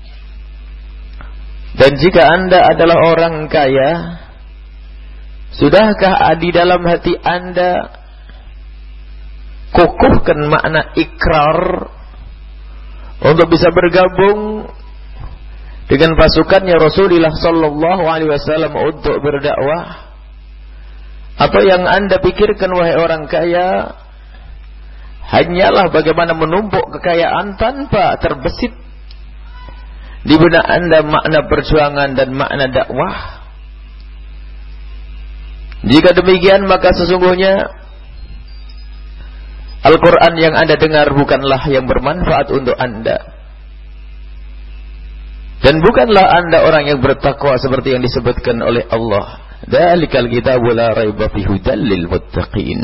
[SPEAKER 5] Dan jika Anda adalah orang kaya, sudahkah di dalam hati Anda kukuhkan makna ikrar untuk bisa bergabung dengan pasukannya Rasulullah sallallahu alaihi wasallam untuk berdakwah? Atau yang Anda pikirkan, wahai orang kaya, hanyalah bagaimana menumpuk kekayaan tanpa terbesit di benak Anda makna perjuangan dan makna dakwah? Jika demikian, maka sesungguhnya Al-Quran yang Anda dengar bukanlah yang bermanfaat untuk Anda. Dan bukanlah Anda orang yang bertakwa seperti yang disebutkan oleh Allah. Dzalikal kitabu la raiba fihi hudal lil muttaqin.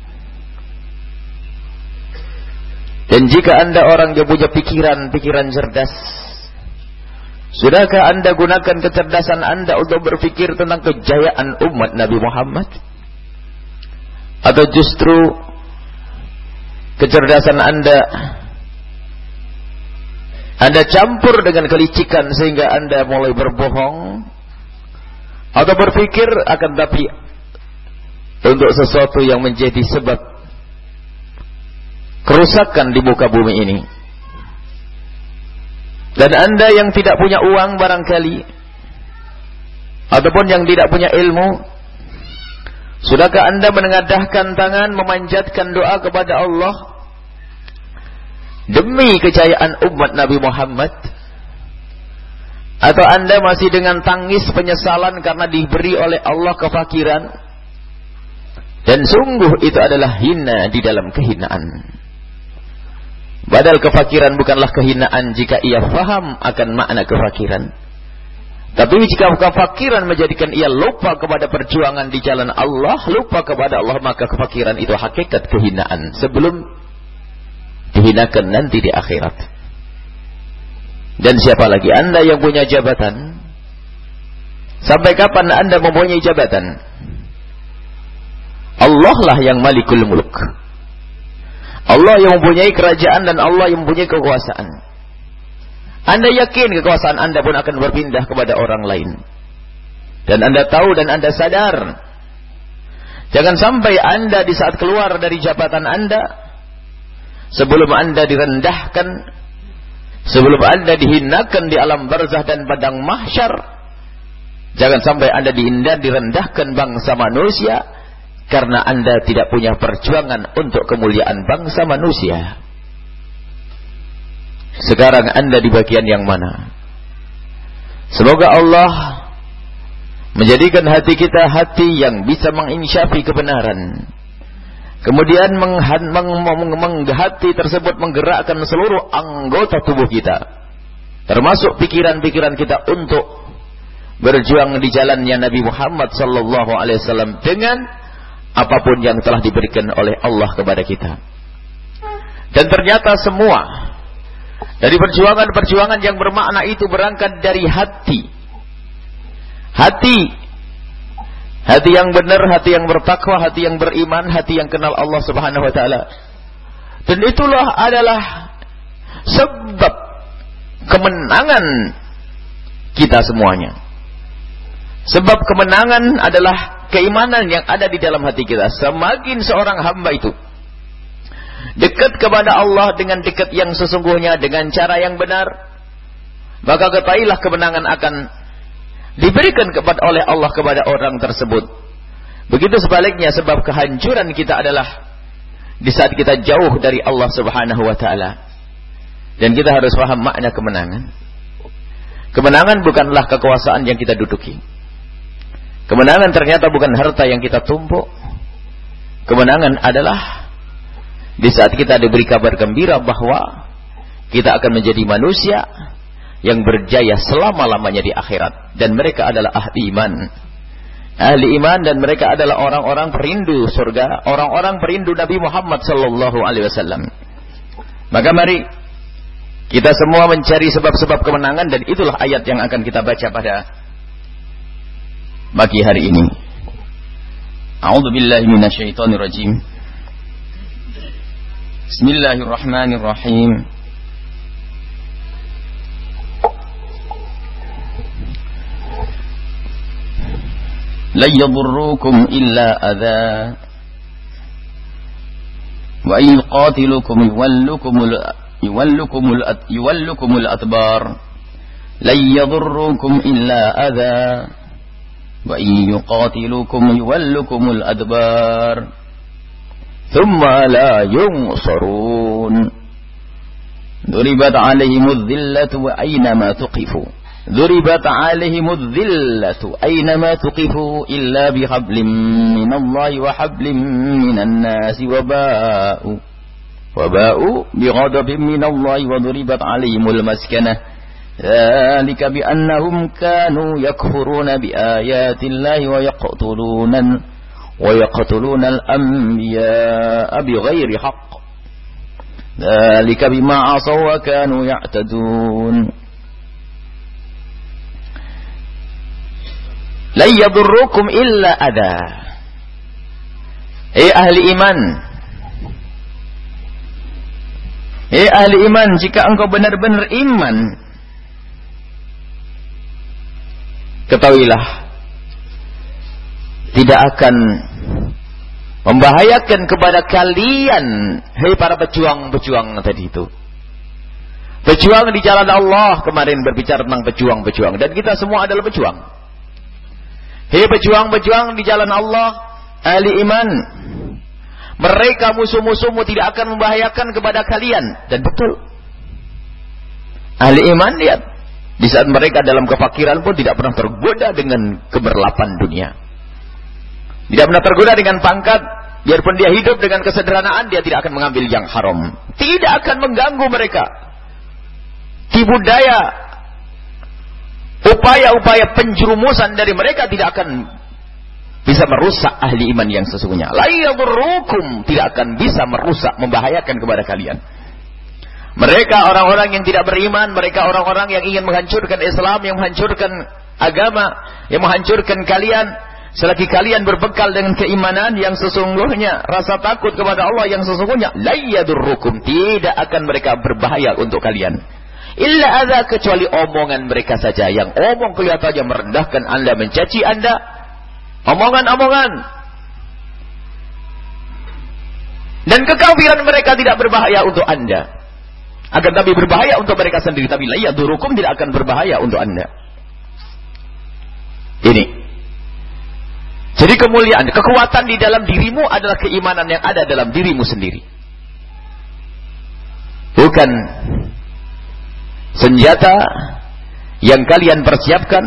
[SPEAKER 5] Dan jika Anda orang yang punya pikiran cerdas, sudahkah Anda gunakan kecerdasan Anda untuk berpikir tentang kejayaan umat Nabi Muhammad? Atau justru kecerdasan Anda campur dengan kelicikan sehingga Anda mulai berbohong atau berpikir akan tapi untuk sesuatu yang menjadi sebab kerusakan di muka bumi ini? Dan Anda yang tidak punya uang barangkali, ataupun yang tidak punya ilmu, sudahkah Anda menengadahkan tangan memanjatkan doa kepada Allah demi kejayaan umat Nabi Muhammad? Atau Anda masih dengan tangis penyesalan karena diberi oleh Allah kefakiran? Dan sungguh itu adalah hina di dalam kehinaan. Padahal kefakiran bukanlah kehinaan jika ia faham akan makna kefakiran. Tapi jika kefakiran menjadikan ia lupa kepada perjuangan di jalan Allah, lupa kepada Allah, maka kefakiran itu hakikat kehinaan sebelum dihinakan nanti di akhirat. Dan siapa lagi Anda yang punya jabatan? Sampai kapan Anda mempunyai jabatan? Allah lah yang Malikul Mulk. Allah yang mempunyai kerajaan dan Allah yang mempunyai kekuasaan. Anda yakin kekuasaan Anda pun akan berpindah kepada orang lain. Dan Anda tahu dan Anda sadar, jangan sampai Anda di saat keluar dari jabatan Anda sebelum Anda direndahkan, sebelum Anda dihinakan di alam barzah dan padang mahsyar, jangan sampai Anda direndahkan bangsa manusia karena Anda tidak punya perjuangan untuk kemuliaan bangsa manusia. Sekarang Anda di bagian yang mana? Semoga Allah menjadikan hati kita hati yang bisa menginsyafi kebenaran. Kemudian hati tersebut menggerakkan seluruh anggota tubuh kita, termasuk pikiran-pikiran kita untuk berjuang di jalannya Nabi Muhammad sallallahu alaihi wasallam dengan apapun yang telah diberikan oleh Allah kepada kita. Dan ternyata semua dari perjuangan-perjuangan yang bermakna itu berangkat dari hati. Hati yang benar, hati yang bertakwa, hati yang beriman, hati yang kenal Allah Subhanahu wa taala. Dan itulah adalah sebab kemenangan kita semuanya. Sebab kemenangan adalah keimanan yang ada di dalam hati kita. Semakin seorang hamba itu dekat kepada Allah dengan dekat yang sesungguhnya, dengan cara yang benar, maka ketahuilah kemenangan akan diberikan oleh Allah kepada orang tersebut. Begitu sebaliknya, sebab kehancuran kita adalah di saat kita jauh dari Allah Subhanahu wa taala. Dan kita harus paham makna kemenangan. Kemenangan bukanlah kekuasaan yang kita duduki. Kemenangan ternyata bukan harta yang kita tumpuk. Kemenangan adalah di saat kita diberi kabar gembira bahwa kita akan menjadi manusia yang berjaya selama-lamanya di akhirat. Dan mereka adalah ahli iman. Ahli iman, dan mereka adalah orang-orang perindu surga, orang-orang perindu Nabi Muhammad sallallahu alaihi wasallam. Maka mari kita semua mencari sebab-sebab kemenangan, dan itulah ayat yang akan kita baca pada pagi hari ini. A'udzubillahi minasyaitonirrajim. Bismillahirrahmanirrahim. La yadurrukum illa adha wa in yuqatilukum yuwallukumul adbar. La yadurrukum illa adha wa in yuqatilukum yuwallukumul adbar thumma la yunsarun. Duribat 'alaihimudz dhillatu wa aynama tuqifu. ضربت عليهم الذلة أينما تقفوا إلا بحبل من الله وحبل من الناس وباءوا بغضب من الله وضربت عليهم المسكنة ذلك بأنهم كانوا يكفرون بآيات الله ويقتلون الأنبياء بغير حق ذلك بما عصوا وكانوا يعتدون. La yadurrukum illa adha. Ahli iman, ahli iman, jika engkau benar-benar iman, ketahuilah tidak akan membahayakan kepada kalian, para pejuang-pejuang tadi itu. Pejuang di jalan Allah, kemarin berbicara tentang pejuang-pejuang, dan kita semua adalah pejuang. Pejuang-pejuang di jalan Allah, ahli iman, mereka musuh-musuhmu tidak akan membahayakan kepada kalian. Dan betul, ahli iman, lihat, di saat mereka dalam kefakiran pun tidak pernah tergoda dengan keberlapan dunia, tidak pernah tergoda dengan pangkat. Biarpun dia hidup dengan kesederhanaan, dia tidak akan mengambil yang haram, tidak akan mengganggu mereka. Tipu daya, upaya-upaya penjerumusan dari mereka tidak akan bisa merusak ahli iman yang sesungguhnya. La yadurrukum, tidak akan bisa merusak, membahayakan kepada kalian. Mereka orang-orang yang tidak beriman, mereka orang-orang yang ingin menghancurkan Islam, yang menghancurkan agama, yang menghancurkan kalian. Selagi kalian berbekal dengan keimanan yang sesungguhnya, rasa takut kepada Allah yang sesungguhnya, la yadurrukum, tidak akan mereka berbahaya untuk kalian. Illa adza, kecuali omongan mereka saja, yang omong kelihatannya merendahkan Anda, mencaci Anda, omongan-omongan Dan kekafiran mereka tidak berbahaya untuk Anda. Akan tapi berbahaya untuk mereka sendiri. Tapi la yadurukum, tidak akan berbahaya untuk Anda. Ini. Jadi kemuliaan, kekuatan di dalam dirimu adalah keimanan yang ada dalam dirimu sendiri. Bukan senjata yang kalian persiapkan.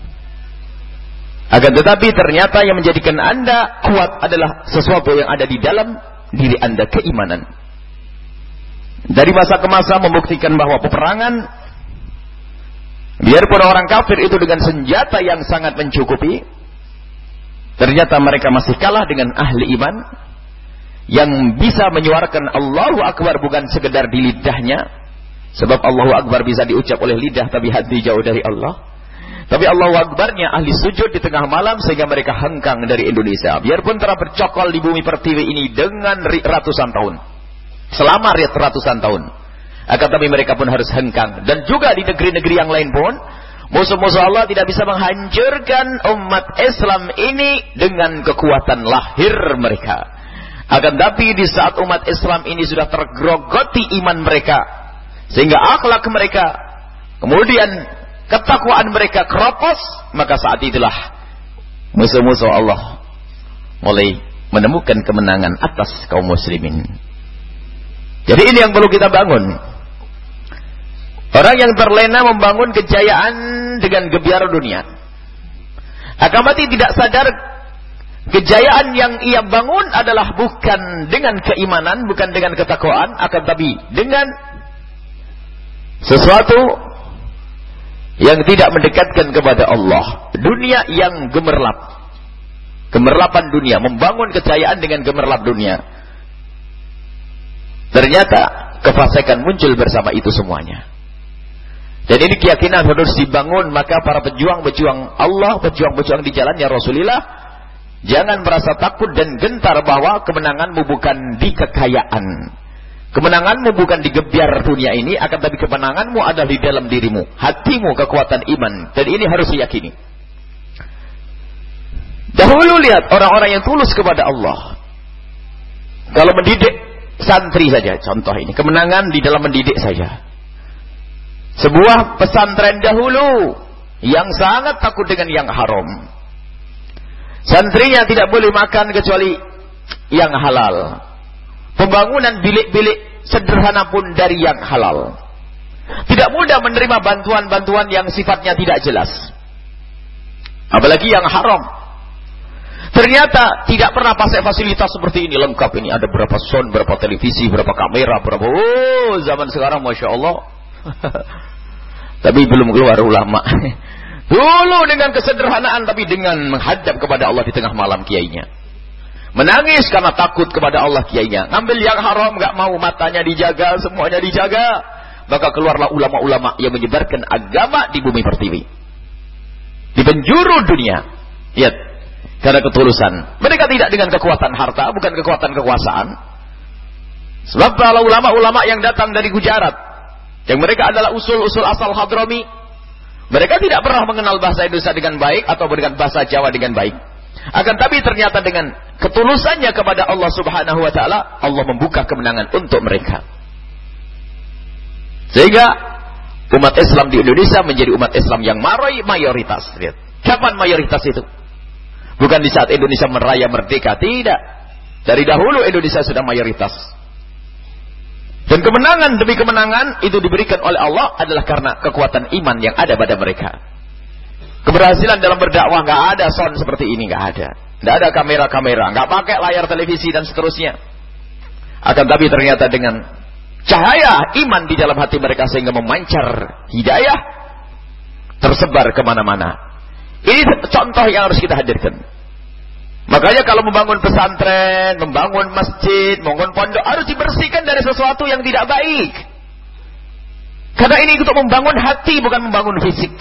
[SPEAKER 5] Akan tetapi ternyata yang menjadikan Anda kuat adalah sesuatu yang ada di dalam diri Anda, keimanan. Dari masa ke masa membuktikan bahwa peperangan, biarpun orang kafir itu dengan senjata yang sangat mencukupi, ternyata mereka masih kalah dengan ahli iman yang bisa menyuarakan Allahu Akbar bukan sekedar di lidahnya, sebab Allahu Akbar bisa diucap oleh lidah tapi hati jauh dari Allah. Tapi Allahu Akbarnya ahli sujud di tengah malam sehingga mereka hengkang dari Indonesia. Biarpun telah bercokol di bumi pertiwi ini dengan ratusan tahun, selama ratusan tahun, akan tapi mereka pun harus hengkang. Dan juga di negeri-negeri yang lain pun musuh-musuh Allah tidak bisa menghancurkan umat Islam ini dengan kekuatan lahir mereka. Akan tapi di saat umat Islam ini sudah tergerogoti iman mereka, sehingga akhlak mereka, kemudian ketakwaan mereka keropos, maka saat itulah musuh-musuh Allah mulai menemukan kemenangan atas kaum muslimin. Jadi ini yang perlu kita bangun. Orang yang terlena membangun kejayaan dengan gebiar dunia, akan tapi tidak sadar kejayaan yang ia bangun adalah bukan dengan keimanan, bukan dengan ketakwaan, akan tapi dengan sesuatu yang tidak mendekatkan kepada Allah. Dunia yang gemerlap, gemerlapan dunia, membangun kejayaan dengan gemerlap dunia. Ternyata kefasikan muncul bersama itu semuanya. Dan ini keyakinan harus dibangun. Maka para pejuang-pejuang Allah, pejuang-pejuang di jalannya Rasulullah, jangan merasa takut dan gentar bahwa kemenanganmu bukan di kekayaan, kemenanganmu bukan di gebiar dunia ini, akan tapi kemenanganmu adalah di dalam dirimu, hatimu, kekuatan iman. Dan ini harus diyakini. Dahulu lihat orang-orang yang tulus kepada Allah, kalau mendidik santri saja, contoh ini, kemenangan di dalam mendidik saja. Sebuah pesantren dahulu yang sangat takut dengan yang haram. Santrinya tidak boleh makan kecuali yang halal. Pembangunan bilik-bilik sederhana pun dari yang halal. Tidak mudah menerima bantuan-bantuan yang sifatnya tidak jelas, apalagi yang haram. Ternyata tidak pernah pakai fasilitas seperti ini, lengkap ini, ada berapa sound, berapa televisi, berapa kamera, berapa, zaman sekarang Masya Allah. Tapi belum keluar ulama. Dulu dengan kesederhanaan, tapi dengan menghadap kepada Allah di tengah malam kiainya. Menangis karena takut kepada Allah kiainya. Ngambil yang haram, gak mau, matanya dijaga, semuanya dijaga. Maka keluarlah ulama-ulama yang menyebarkan agama di bumi pertiwi, di penjuru dunia. Lihat, karena ketulusan. Mereka tidak dengan kekuatan harta, bukan kekuatan kekuasaan. Sebab kalau ulama-ulama yang datang dari Gujarat, yang mereka adalah usul-usul asal Hadrami, mereka tidak pernah mengenal bahasa Indonesia dengan baik atau dengan bahasa Jawa dengan baik. Akan tapi ternyata dengan ketulusannya kepada Allah Subhanahu wa taala, Allah membuka kemenangan untuk mereka. Sehingga umat Islam di Indonesia menjadi umat Islam yang mayoritas. Lihat, kapan mayoritas itu? Bukan di saat Indonesia meraya merdeka, tidak. Dari dahulu Indonesia sudah mayoritas. Dan kemenangan demi kemenangan itu diberikan oleh Allah adalah karena kekuatan iman yang ada pada mereka. Keberhasilan dalam berdakwah nggak ada sound seperti ini, nggak ada. Nggak ada kamera-kamera, nggak pakai layar televisi dan seterusnya. Akan tapi ternyata dengan cahaya iman di dalam hati mereka sehingga memancar hidayah tersebar kemana-mana. Ini contoh yang harus kita hadirkan. Makanya kalau membangun pesantren, membangun masjid, membangun pondok, harus dibersihkan dari sesuatu yang tidak baik. Karena ini untuk membangun hati, bukan membangun fisik.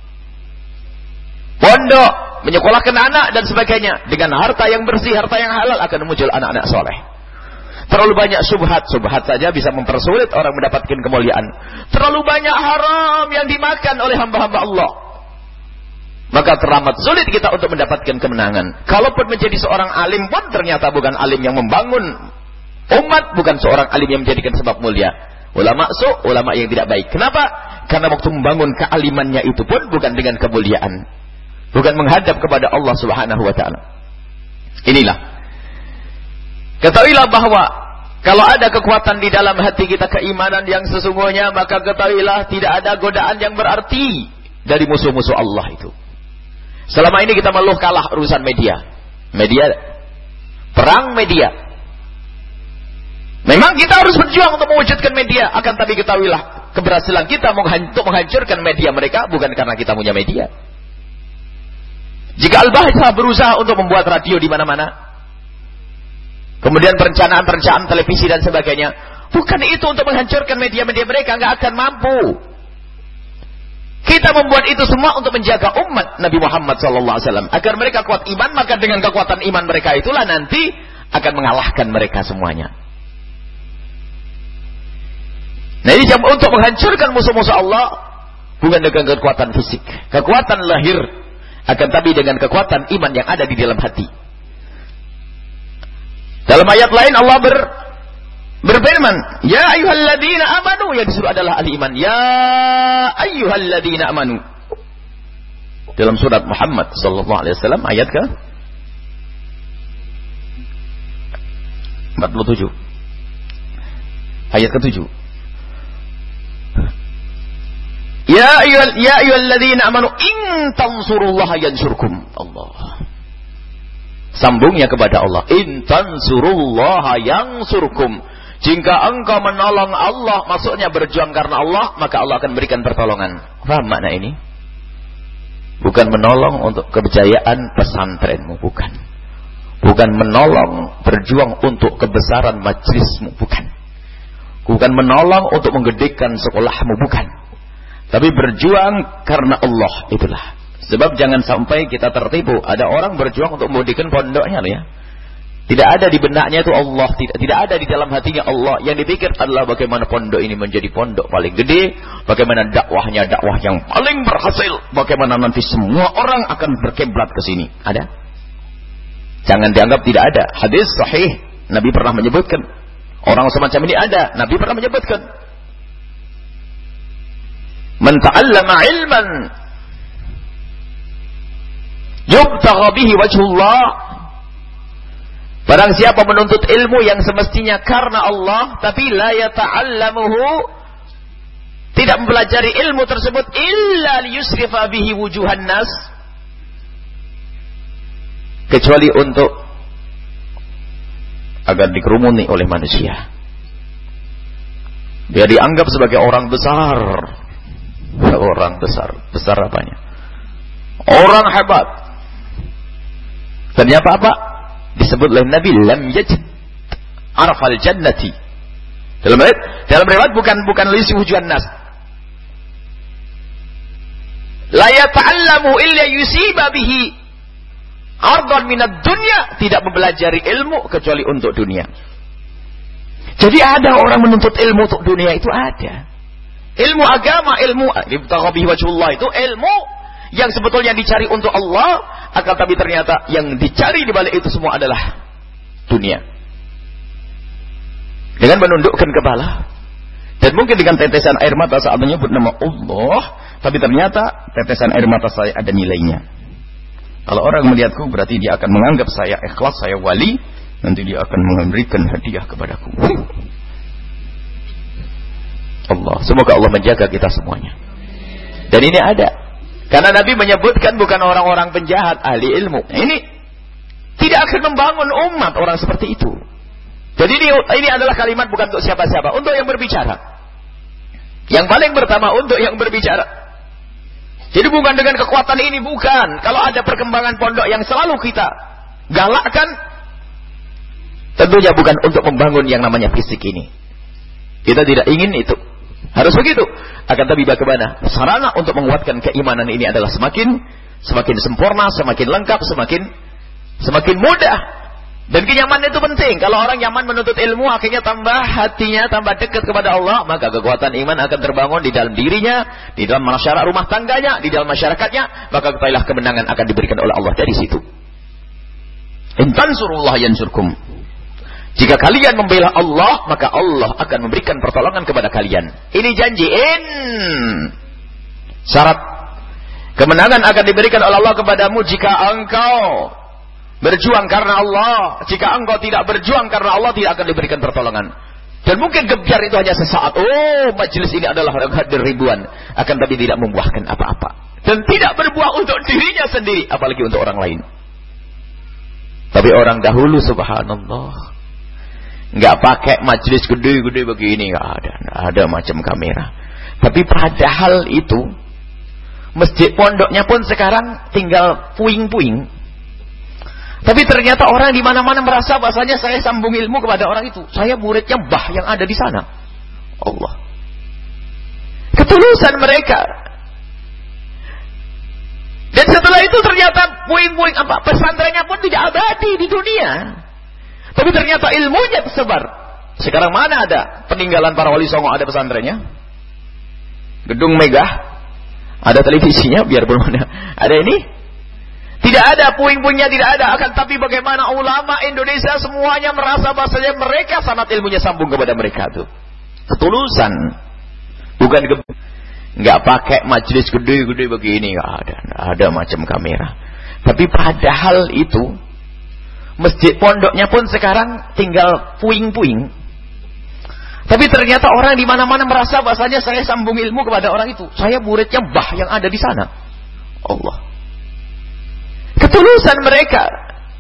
[SPEAKER 5] Pondok, menyekolahkan anak dan sebagainya, dengan harta yang bersih, harta yang halal, akan muncul anak-anak soleh. Terlalu banyak subhat saja bisa mempersulit orang mendapatkan kemuliaan. Terlalu banyak haram yang dimakan oleh hamba-hamba Allah, maka teramat sulit kita untuk mendapatkan kemenangan. Kalaupun menjadi seorang alim pun ternyata bukan alim yang membangun umat, bukan seorang alim yang menjadikan sebab mulia. Ulama ulama yang tidak baik. Kenapa? Karena waktu membangun kealimannya itu pun bukan dengan kemuliaan, bukan menghadap kepada Allah Subhanahu wa taala. Inilah, ketahuilah bahwa kalau ada kekuatan di dalam hati kita, keimanan yang sesungguhnya, maka ketahuilah tidak ada godaan yang berarti dari musuh-musuh Allah itu. Selama ini kita mengeluh kalah urusan media, perang media. Memang kita harus berjuang untuk mewujudkan media, akan tapi ketahuilah keberhasilan kita untuk menghancurkan media mereka bukan karena kita punya media. Jika Al-Bahjah berusaha untuk membuat radio di mana-mana, kemudian perencanaan televisi dan sebagainya, bukan itu untuk menghancurkan media-media mereka, nggak akan mampu. Kita membuat itu semua untuk menjaga umat Nabi Muhammad SAW agar mereka kuat iman, maka dengan kekuatan iman mereka itulah nanti akan mengalahkan mereka semuanya. Nah, ini untuk menghancurkan musuh-musuh Allah bukan dengan kekuatan fisik, kekuatan lahir, akan tapi dengan kekuatan iman yang ada di dalam hati. Dalam ayat lain Allah berfirman, ya ayyuhalladzina amanu, yang disuruh adalah ahli iman. Ya ayyuhalladzina amanu. Dalam surat Muhammad sallallahu alaihi wasallam ayat ke 47. Ayat ke-7. Ya ayyuhalladzina amanu in tansurullaha yansurkum. Allah. Sambungnya kepada Allah. In tansurullaha yansurkum. Jika engkau menolong Allah, maksudnya berjuang karena Allah, maka Allah akan berikan pertolongan. Paham makna ini? Bukan menolong untuk kejayaan pesantrenmu, bukan. Bukan menolong berjuang untuk kebesaran majlismu, bukan. Bukan menolong untuk menggedekkan sekolahmu, bukan. Tapi berjuang karena Allah, itulah. Sebab jangan sampai kita tertipu. Ada orang berjuang untuk memudihkan pondoknya, ya. Tidak ada di benaknya itu Allah, tidak ada di dalam hatinya Allah. Yang dipikir adalah bagaimana pondok ini menjadi pondok paling gede, bagaimana dakwahnya dakwah yang paling berhasil, bagaimana nanti semua orang akan berkiblat ke sini. Ada? Jangan dianggap tidak ada. Hadis sahih, Nabi pernah menyebutkan. Orang semacam ini ada, Nabi pernah menyebutkan. Man ta'allama ilman yubtagha bihi wajhullah. Barang siapa menuntut ilmu yang semestinya karena Allah, tapi la yata'allamuhu, tidak mempelajari ilmu tersebut illa liyusrifa bihi wujuhan nas, kecuali untuk agar dikerumuni oleh manusia, dia dianggap sebagai orang besar. Orang besar apanya? Orang hebat. Ternyata apa? Disebut oleh Nabi, lam yajid arfal jannati. Dalam riwayat bukan lisi wujuhan nas. La yata'allamu illa yusiba bihi ardan minad dunya, tidak mempelajari ilmu kecuali untuk dunia. Jadi ada orang menuntut ilmu untuk dunia, itu ada. Ilmu agama, ilmu ibtagha bihi wajhullah, itu ilmu yang sebetulnya dicari untuk Allah, akan tapi ternyata yang dicari di balik itu semua adalah dunia. Dengan menundukkan kepala, dan mungkin dengan tetesan air mata saat menyebut nama Allah, tapi ternyata tetesan air mata saya ada nilainya. Kalau orang melihatku, berarti dia akan menganggap saya ikhlas, saya wali, nanti dia akan memberikan hadiah kepadaku. Allah, semoga Allah menjaga kita semuanya. Dan ini ada, karena Nabi menyebutkan bukan orang-orang penjahat, ahli ilmu. Ini tidak akan membangun umat orang seperti itu. Jadi ini adalah kalimat bukan untuk siapa-siapa, untuk yang berbicara. Yang paling pertama untuk yang berbicara. Jadi bukan dengan kekuatan ini, bukan. Kalau ada perkembangan pondok yang selalu kita galakkan, tentunya bukan untuk membangun yang namanya fisik ini. Kita tidak ingin itu. Harus begitu. Akan tapi bagaimana? Sarana untuk menguatkan keimanan ini adalah semakin sempurna, semakin lengkap, semakin mudah. Dan kenyamanan itu penting. Kalau orang nyaman menuntut ilmu, akhirnya hatinya tambah dekat kepada Allah, maka kekuatan iman akan terbangun di dalam dirinya, di dalam masyarakat rumah tangganya, di dalam masyarakatnya, maka ketahuilah kemenangan akan diberikan oleh Allah dari situ. In tansurullah yansurkum. Jika kalian membela Allah, maka Allah akan memberikan pertolongan kepada kalian. Ini janjiin. Syarat kemenangan akan diberikan oleh Allah kepadamu jika engkau berjuang karena Allah. Jika engkau tidak berjuang karena Allah, tidak akan diberikan pertolongan. Dan mungkin gebiar itu hanya sesaat. Oh, majelis ini adalah orang hadir ribuan, akan tapi tidak membuahkan apa-apa. Dan tidak berbuah untuk dirinya sendiri, apalagi untuk orang lain. Tapi orang dahulu, subhanallah, nggak pakai majelis gede-gede begini, nggak ada macam kamera. Tapi padahal itu masjid pondoknya pun sekarang tinggal puing-puing. Tapi ternyata orang di mana-mana merasa bahasanya saya sambung ilmu kepada orang itu. Saya muridnya Mbah yang ada di sana. Allah. Ketulusan mereka. Dan setelah itu ternyata puing-puing apa? Pesantrennya pun tidak abadi di dunia. Tapi ternyata ilmunya tersebar. Sekarang mana ada peninggalan para wali songo ada pesantrennya? Gedung megah, ada televisinya, biarpun ada ini. Tidak ada, puing-puingnya tidak ada. Akan tapi bagaimana ulama Indonesia semuanya merasa bahasanya mereka sanad ilmunya sambung kepada mereka tuh. Ketulusan. Bukan nggak pakai majelis gede-gede begini, nggak ada macam kamera. Tapi padahal itu masjid pondoknya pun sekarang tinggal puing-puing. Tapi ternyata orang di mana-mana merasa bahasanya saya sambung ilmu kepada orang itu. Saya muridnya Mbah yang ada di sana. Allah. Ketulusan mereka.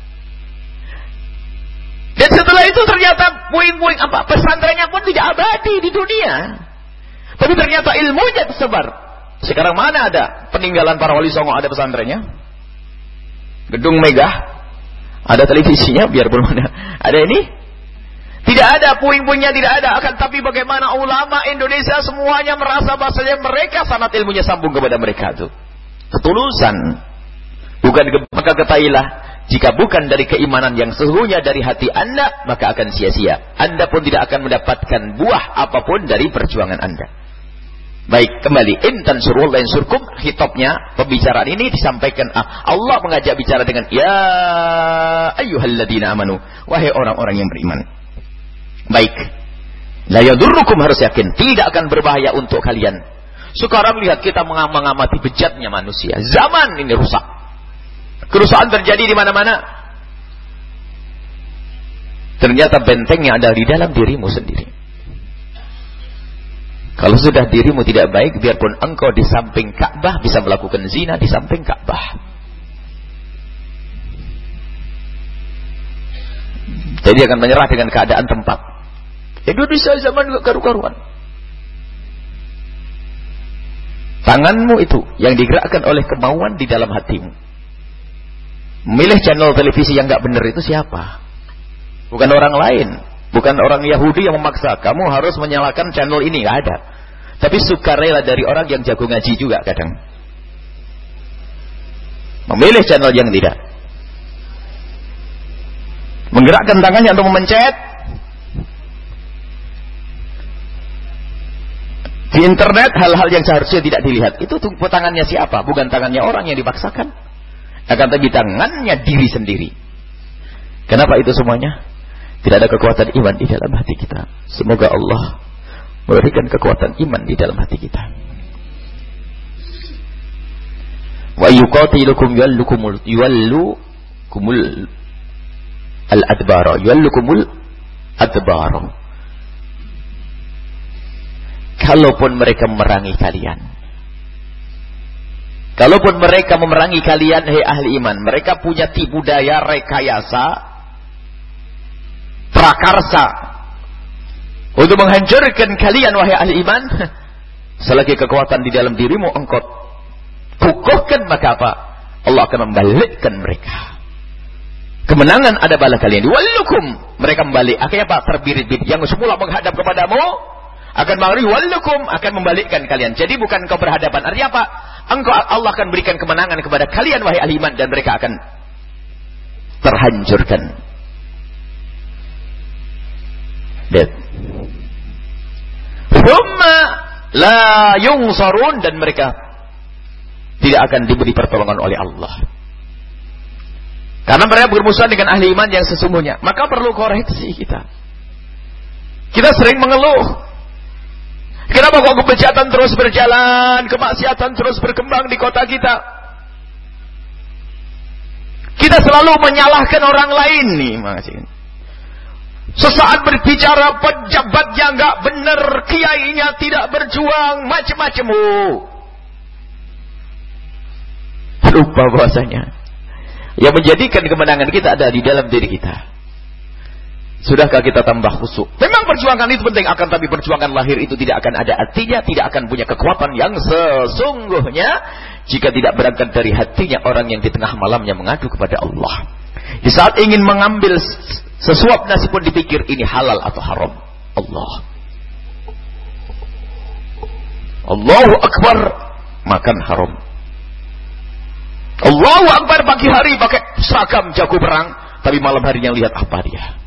[SPEAKER 5] Dan setelah itu ternyata puing-puing apa? Pesantrennya pun tidak abadi di dunia. Tapi ternyata ilmunya tersebar. Sekarang mana ada peninggalan para wali songo ada pesantrennya? Gedung megah, ada televisinya, biarpun ada ini. Tidak ada, puing-puingnya tidak ada. Akan tapi bagaimana ulama Indonesia semuanya merasa bahasanya mereka sanad ilmunya sambung kepada mereka tuh. Ketulusan. Bukan, maka ketahuilah, jika bukan dari keimanan yang sesungguhnya dari hati Anda, maka akan sia-sia. Anda pun tidak akan mendapatkan buah apapun dari perjuangan Anda. Baik, kembali. In tansurullah yansurkum. Hitopnya, pembicaraan ini disampaikan. Allah mengajak bicara dengan, ya ayyuhalladzina amanu. Wahai orang-orang yang beriman. Baik. La yadurrukum, harus yakin. Tidak akan berbahaya untuk kalian. Sekarang lihat kita mengamati bejatnya manusia. Zaman ini rusak. Kerusakan terjadi di mana-mana. Ternyata bentengnya ada di dalam dirimu sendiri. Kalau sudah dirimu tidak baik, biarpun engkau di samping Ka'bah bisa melakukan zina di samping Ka'bah. Jadi akan menyerah dengan keadaan tempat. Indonesia zaman karu-karuan. Tanganmu itu yang digerakkan oleh kemauan di dalam hatimu. Memilih channel televisi yang gak benar itu siapa? Bukan orang lain. Bukan orang Yahudi yang memaksa kamu harus menyalakan channel ini, gak ada. Tapi sukarela dari orang yang jago ngaji juga kadang. Memilih channel yang tidak. Menggerakkan tangannya untuk memencet. Di internet hal-hal yang seharusnya tidak dilihat. Itu tangannya siapa? Bukan tangannya orang yang dipaksakan. Akan tapi tangannya diri sendiri. Kenapa itu semuanya? Tidak ada kekuatan iman di dalam hati kita. Semoga Allah memberikan kekuatan iman di dalam hati kita. Wa yuqatilukum yuallukumul al-adbara. Yuallukumul adbara. Kalaupun mereka memerangi kalian. Kalaupun mereka memerangi kalian, hei ahli iman, mereka punya tipu daya, rekayasa, prakarsa untuk menghancurkan kalian, wahai ahli iman. Selagi kekuatan di dalam dirimu engkau kukuhkan, maka apa? Allah akan membalikkan mereka. Kemenangan ada pada kalian. Wallukum, mereka membalik. Akhirnya apa? Terbirit-birit. Yang semula menghadap kepadamu akan mengari, wallukum, akan membalikkan kalian. Jadi bukan engkau berhadapan. Artinya apa? Engkau, Allah akan berikan kemenangan kepada kalian, wahai ahli iman, dan mereka akan terhancurkan. Lihat. Thumma la yungsarun, dan mereka tidak akan diberi pertolongan oleh Allah. Karena mereka bermusuhan dengan ahli iman yang sesungguhnya. Maka perlu koreksi kita. Kita sering mengeluh. Kenapa kok kejahatan terus berjalan, kemaksiatan terus berkembang di kota kita? Kita selalu menyalahkan orang lain nih, makasih. Sesaat berbicara pejabatnya nggak benar, kiainya tidak berjuang, macam-macam. Lupa bahasanya. Yang menjadikan kemenangan kita ada di dalam diri kita. Sudahkah kita tambah khusyuk? Memang perjuangan itu penting, akan tapi perjuangan lahir itu tidak akan ada artinya, tidak akan punya kekuatan yang sesungguhnya jika tidak berangkat dari hatinya orang yang di tengah malamnya mengadu kepada Allah. Di saat ingin mengambil sesuap nasi pun dipikir ini halal atau haram. Allahu Akbar, makan haram. Allahu Akbar, pagi hari pakai seragam jago perang, tapi malam harinya lihat apa dia.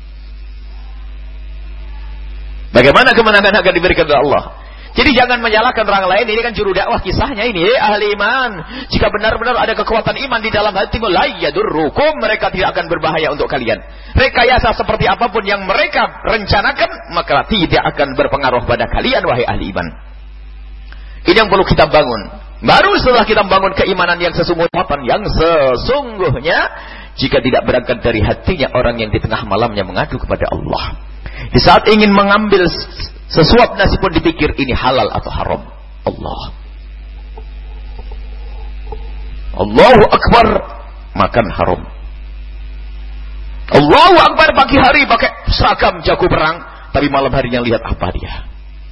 [SPEAKER 5] Bagaimana kemenangan akan diberikan oleh Allah? Jadi jangan menyalahkan orang lain. Ini kan juru dakwah kisahnya ini. Ahli iman, jika benar-benar ada kekuatan iman di dalam hatimu, la yadurrukum, mereka tidak akan berbahaya untuk kalian. Rekayasa seperti apapun yang mereka rencanakan, maka tidak akan berpengaruh pada kalian, wahai ahli iman. Ini yang perlu kita bangun. Baru setelah kita membangun keimanan yang sesungguhnya, jika tidak berangkat dari hatinya orang yang di tengah malamnya mengadu kepada Allah. Di saat ingin mengambil sesuap nasi pun dipikir ini halal atau haram. Allahu Akbar, makan haram. Allahu Akbar, pagi hari pakai seragam jago perang, tapi malam harinya lihat apa dia.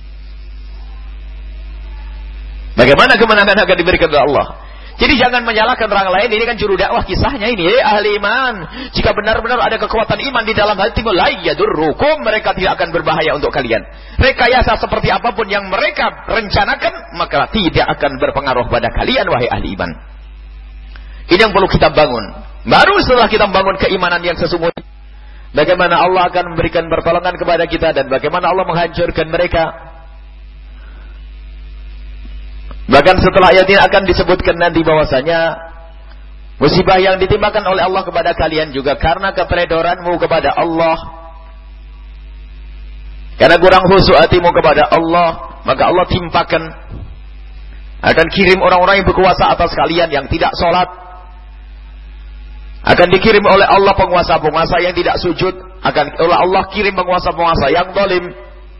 [SPEAKER 5] Bagaimana kemenangan akan diberikan oleh Allah? Jadi jangan menyalahkan orang lain. Ini kan juru dakwah kisahnya ini. Ahli iman, jika benar-benar ada kekuatan iman di dalam hatimu, la yadurrukum, mereka tidak akan berbahaya untuk kalian. Rekayasa seperti apapun yang mereka rencanakan, maka tidak akan berpengaruh pada kalian, wahai ahli iman. Ini yang perlu kita bangun. Baru setelah kita membangun keimanan yang sesungguhnya, bagaimana Allah akan memberikan pertolongan kepada kita dan bagaimana Allah menghancurkan mereka. Bahkan setelah ayat ini akan disebutkan nanti bahwasanya musibah yang ditimpakan oleh Allah kepada kalian juga karena keteledoranmu kepada Allah. Karena kurang khusyuk hatimu kepada Allah, maka Allah timpakan. Akan kirim orang-orang yang berkuasa atas kalian yang tidak sholat. Akan dikirim oleh Allah penguasa-penguasa yang tidak sujud. Akan oleh Allah kirim penguasa-penguasa yang zalim.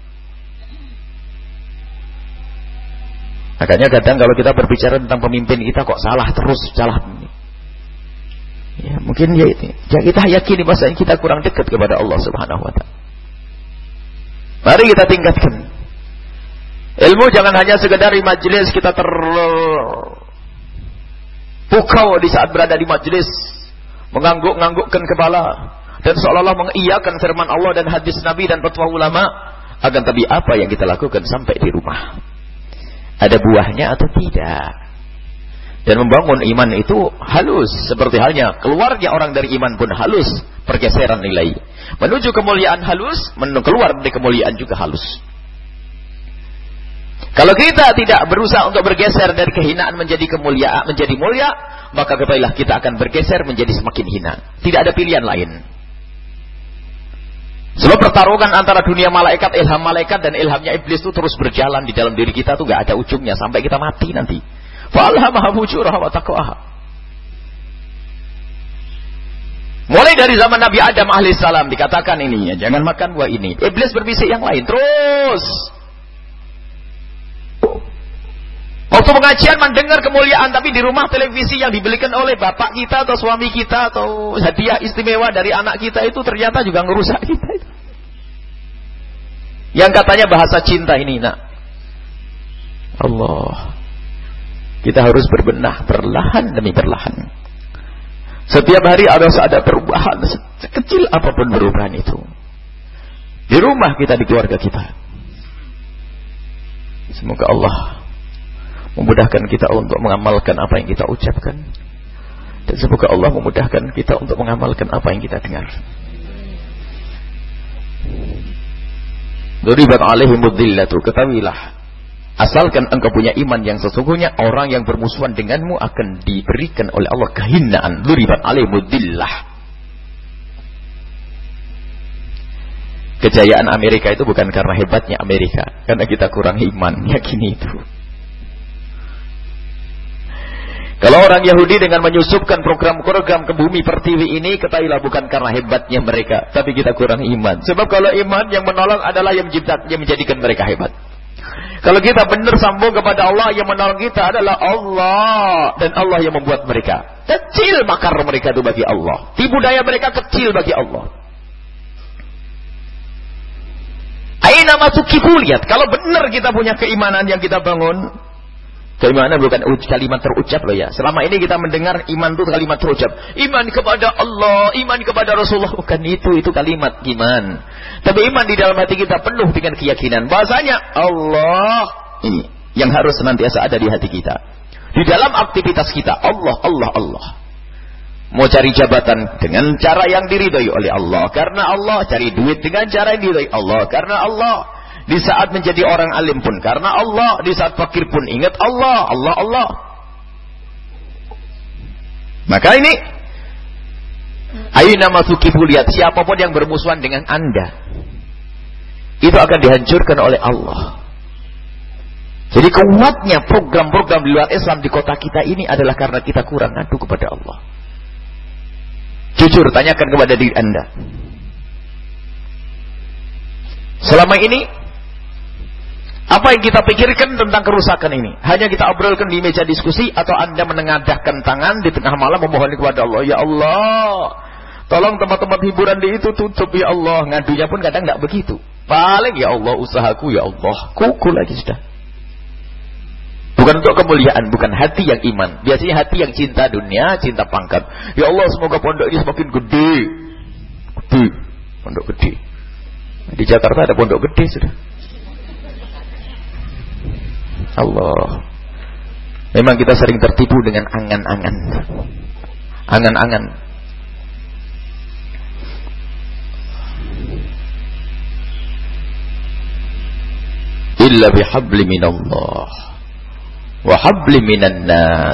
[SPEAKER 5] Makanya kadang kalau kita berbicara tentang pemimpin kita kok salah terus, salah. Ya, mungkin ya itu. Yang kita yakini bahwasanya kita kurang dekat kepada Allah Subhanahu wa taala. Mari kita tingkatkan. Ilmu jangan hanya sekedar di majelis kita terpukau di saat berada di majelis, mengangguk-nganggukkan kepala dan seolah-olah mengiyakan firman Allah dan hadis Nabi dan fatwa ulama. Akan tapi apa yang kita lakukan sampai di rumah? Ada buahnya atau tidak? Dan membangun iman itu halus. Seperti halnya keluarnya orang dari iman pun halus. Pergeseran nilai. Menuju kemuliaan halus, keluar dari kemuliaan juga halus. Kalau kita tidak berusaha untuk bergeser dari kehinaan menjadi kemuliaan, menjadi mulia, maka ketahuilah kita akan bergeser menjadi semakin hina. Tidak ada pilihan lain. Sebab pertarungan antara dunia malaikat, ilham malaikat dan ilhamnya iblis itu terus berjalan di dalam diri kita tuh gak ada ujungnya sampai kita mati nanti. Fa'alhamaha fujuraha wa taqwaha. Mulai dari zaman Nabi Adam alaihissalam dikatakan ini ya, jangan makan buah ini. Iblis berbisik yang lain terus. Waktu pengajian mendengar kemuliaan, tapi di rumah televisi yang dibelikan oleh bapak kita atau suami kita atau hadiah istimewa dari anak kita itu ternyata juga ngerusak kita itu. Yang katanya bahasa cinta ini, nak. Allah. Kita harus berbenah perlahan demi perlahan. Setiap hari harus ada perubahan, sekecil apapun perubahan itu. Di rumah kita, di keluarga kita. Semoga Allah memudahkan kita untuk mengamalkan apa yang kita ucapkan. Dan semoga Allah memudahkan kita untuk mengamalkan apa yang kita dengar. Duribat alaihimud dhillatu, ketahuilah Asalkan engkau punya iman yang sesungguhnya, orang yang bermusuhan denganmu akan diberikan oleh Allah kehinaan. Duribat alaihimudillah. Kejayaan Amerika itu bukan karena hebatnya Amerika, karena kita kurang iman, yakini itu. Kalau orang Yahudi dengan menyusupkan program-program ke bumi pertiwi ini, ketahuilah bukan karena hebatnya mereka, tapi kita kurang iman. Sebab kalau iman yang menolong adalah yang menjadikan mereka hebat. Kalau kita benar sambung kepada Allah, yang menolong kita adalah Allah, dan Allah yang membuat mereka kecil. Makar mereka itu bagi Allah, tipu daya mereka kecil bagi Allah. Aina masukiku, lihat, kalau benar kita punya keimanan yang kita bangun. Keimanan bukan kalimat terucap loh ya. Selama ini kita mendengar iman itu kalimat terucap. Iman kepada Allah, iman kepada Rasulullah. Bukan itu kalimat iman. Tapi iman di dalam hati kita penuh dengan keyakinan bahasanya Allah ini yang harus senantiasa ada di hati kita. Di dalam aktivitas kita, Allah, Allah, Allah. Mau cari jabatan dengan cara yang diridhai oleh Allah, karena Allah. Cari duit dengan cara yang diridhai Allah, karena Allah. Di saat menjadi orang alim pun karena Allah, di saat fakir pun ingat Allah, Allah, Allah. Maka ini aina masukifu, lihat, siapapun yang bermusuhan dengan Anda itu akan dihancurkan oleh Allah. Jadi kuatnya program-program di luar Islam di kota kita ini adalah karena kita kurang ngadu kepada Allah. Jujur, tanyakan kepada diri Anda. Selama ini apa yang kita pikirkan tentang kerusakan ini? Hanya kita obrolkan di meja diskusi, atau Anda menengadahkan tangan di tengah malam memohon kepada Allah, ya Allah, tolong tempat-tempat hiburan di itu tutup ya Allah. Ngadunya pun kadang tidak begitu. Paling ya Allah usahaku ya Allah, kuku lagi sudah. Bukan untuk kemuliaan, bukan hati yang iman. Biasanya hati yang cinta dunia, cinta pangkat. Ya Allah, semoga pondok ini semakin gede. Gede, pondok gede. Di Jakarta ada pondok gede sudah. Allah, memang kita sering tertipu dengan angan-angan. Angan-angan. Illa bihabli minallah wa habli minan nas.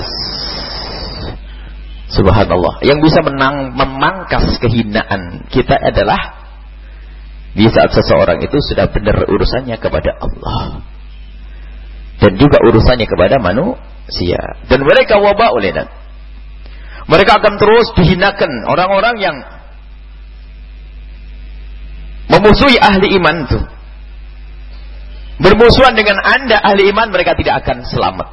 [SPEAKER 5] Subhanallah. Yang bisa memangkas kehinaan kita adalah di saat seseorang itu sudah benar urusannya kepada Allah, dan juga urusannya kepada manusia. Dan mereka wabah oleh dan mereka akan terus dihinakan. Orang-orang yang memusuhi ahli iman itu, bermusuhan dengan Anda ahli iman, mereka tidak akan selamat.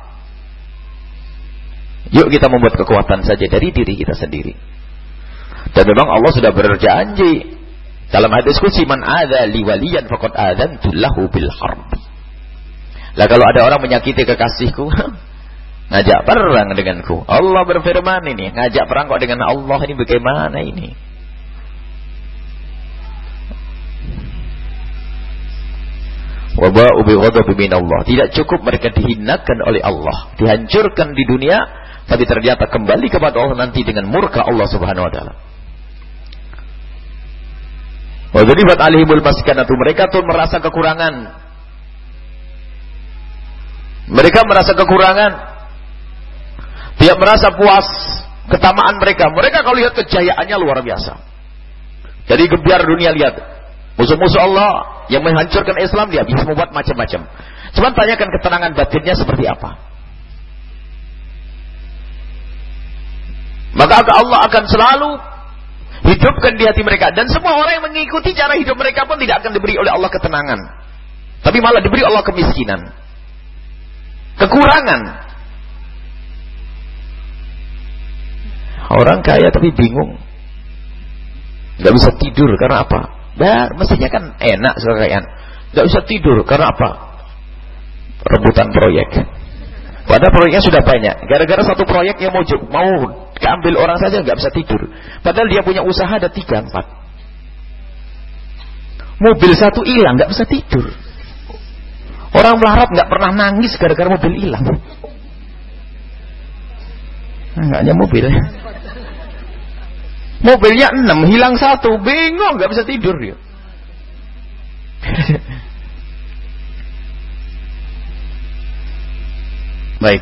[SPEAKER 5] Yuk kita membuat kekuatan saja dari diri kita sendiri. Dan memang Allah sudah berjanji dalam hadis qudsi, man adza li waliyan faqad adzantu lahu bil harb. Lah kalau ada orang menyakiti kekasihku, ngajak perang denganku. Allah berfirman ini, ngajak perang kok dengan Allah, ini bagaimana ini? Waba'u bi ghadabi min Allah. Tidak cukup mereka dihinakan oleh Allah, dihancurkan di dunia, tapi ternyata kembali kepada Allah nanti dengan murka Allah Subhanahu wa taala. Wa dzuribat alaihimul maskanatu, mereka tuh merasa kekurangan. Mereka merasa kekurangan, tidak merasa puas, ketamaan mereka. Mereka kalau lihat kejayaannya luar biasa. Jadi gebiar dunia, lihat musuh-musuh Allah yang menghancurkan Islam, dia bisa membuat macam-macam. Cuma tanyakan ketenangan batinnya seperti apa. Maka Allah akan selalu hidupkan di hati mereka, dan semua orang yang mengikuti cara hidup mereka pun tidak akan diberi oleh Allah ketenangan, tapi malah diberi Allah kemiskinan, kekurangan. Orang kaya tapi bingung, nggak bisa tidur karena apa? Mestinya kan enak sekalian, nggak bisa tidur karena apa? Rebutan proyek. Padahal proyeknya sudah banyak. Gara-gara satu proyek yang mau diambil orang saja nggak bisa tidur. Padahal dia punya usaha ada 3-4. Mobil satu hilang nggak bisa tidur. Orang melarat nggak pernah nangis gara-gara mobil hilang. Nggak hanya mobil. Mobilnya 6, hilang 1, bingung, nggak bisa tidur dia. Baik.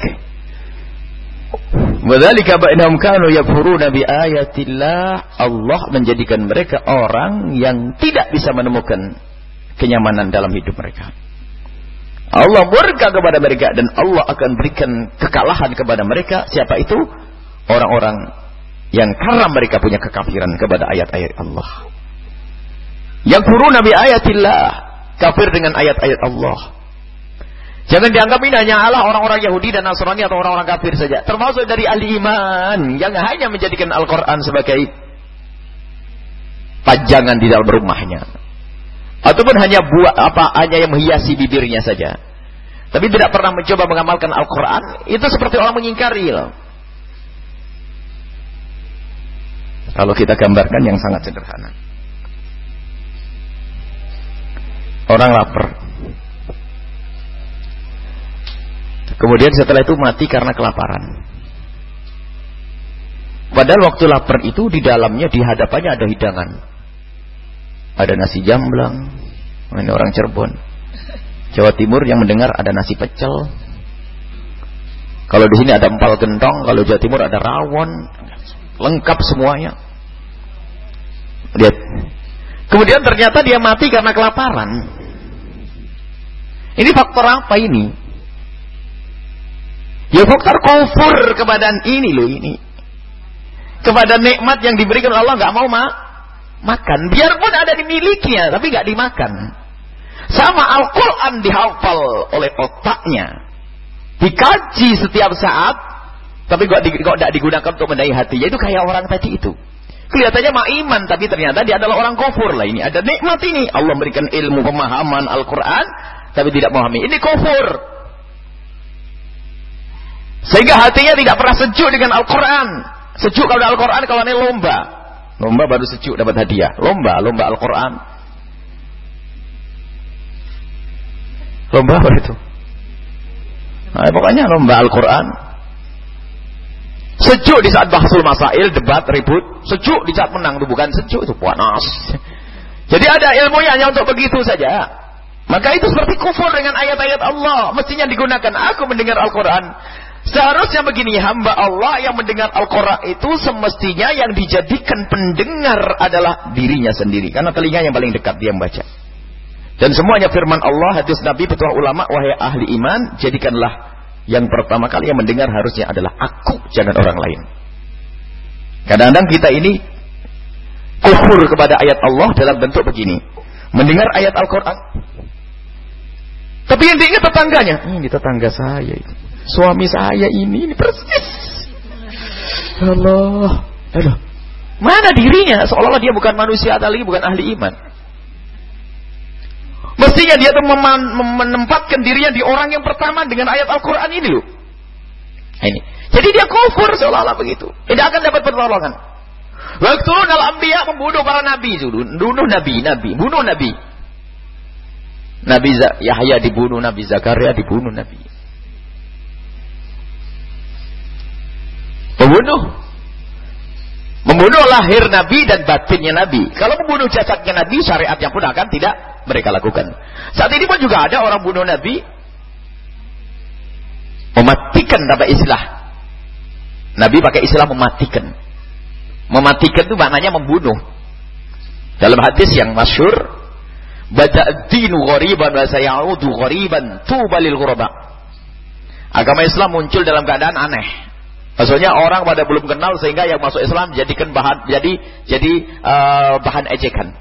[SPEAKER 5] Wadzalika ba'nahum kanu yakfuruna bi ayatillah. Allah menjadikan mereka orang yang tidak bisa menemukan kenyamanan dalam hidup mereka. Allah murka kepada mereka dan Allah akan berikan kekalahan kepada mereka. Siapa itu? Orang-orang yang karena mereka punya kekafiran kepada ayat-ayat Allah. Yakfuruna bi ayatillah, kafir dengan ayat-ayat Allah. Jangan dianggap ini hanya Allah orang-orang Yahudi dan Nasrani atau orang-orang kafir saja. Termasuk dari ahli iman yang hanya menjadikan Al-Quran sebagai pajangan di dalam rumahnya, ataupun hanya hanya yang menghiasi bibirnya saja, tapi tidak pernah mencoba mengamalkan Al-Quran. Itu seperti orang mengingkari. Kalau kita gambarkan yang sangat sederhana, orang lapar, kemudian setelah itu mati karena kelaparan. Padahal waktu lapar itu di dalamnya, di hadapannya ada hidangan. Ada nasi jamblang. Ini orang Cirebon. Jawa Timur yang mendengar ada nasi pecel. Kalau di sini ada empal gentong, kalau Jawa Timur ada rawon. Lengkap semuanya. Lihat. Kemudian ternyata dia mati karena kelaparan. Ini faktor apa ini? Ya faktor kufur kepada ini loh ini. Kepada nikmat yang diberikan Allah nggak mau makan. Biarpun ada dimilikinya tapi nggak dimakan. Sama Al-Quran dihafal oleh otaknya, dikaji setiap saat, tapi kok tidak digunakan untuk mendai hatinya. Itu kayak orang tadi itu. Kelihatannya mah iman, tapi ternyata dia adalah orang kufur lah ini. Ada nikmat ini. Allah memberikan ilmu pemahaman Al-Quran, tapi tidak memahami. Ini kufur. Sehingga hatinya tidak pernah sejuk dengan Al-Quran. Sejuk kalau Al-Quran, kalau ini lomba. Lomba baru sejuk dapat hadiah. Lomba Al-Quran. Lomba apa itu? Nah, pokoknya lomba Al-Quran. Sejuk di saat bahsul masail, debat, ribut. Sejuk di saat menang itu bukan sejuk, itu panas. Jadi ada ilmunya hanya untuk begitu saja. Maka itu seperti kufur dengan ayat-ayat Allah. Mestinya digunakan. Aku mendengar Al-Quran. Seharusnya begini, hamba Allah yang mendengar Al-Quran itu semestinya yang dijadikan pendengar adalah dirinya sendiri. Karena telinga yang paling dekat dia membaca. Dan semuanya firman Allah, hadis Nabi, petuah ulama, wahai ahli iman, jadikanlah yang pertama kali yang mendengar harusnya adalah aku, jangan orang lain. Kadang-kadang kita ini kufur kepada ayat Allah dalam bentuk begini. Mendengar ayat Al-Quran. Tapi yang diingat tetangganya. Ini tetangga saya itu. Suami saya ini persis. Allah. Aduh. Mana dirinya? Seolah-olah dia bukan manusia lagi, bukan ahli iman. Mestinya dia tuh menempatkan dirinya di orang yang pertama dengan ayat Al-Quran ini loh. Ini. Jadi dia kufur seolah-olah begitu. Tidak akan dapat pertolongan. Waktu al-anbiya membunuh para nabi. Bunuh nabi. Nabi Yahya dibunuh, Nabi Zakaria dibunuh, Nabi. Membunuh lahir Nabi dan batinnya Nabi. Kalau membunuh jasadnya Nabi, syariatnya pun akan tidak mereka lakukan. Saat ini pun juga ada orang bunuh Nabi, mematikan tanpa istilah. Nabi pakai istilah mematikan. Mematikan itu maknanya membunuh. Dalam hadis yang masyhur, bada'ad-dinu ghariban wa sayaudu ghariban tuba lil ghuraba. Agama Islam muncul dalam keadaan aneh. Maksudnya orang pada belum kenal sehingga yang masuk Islam jadikan bahan bahan ejekan.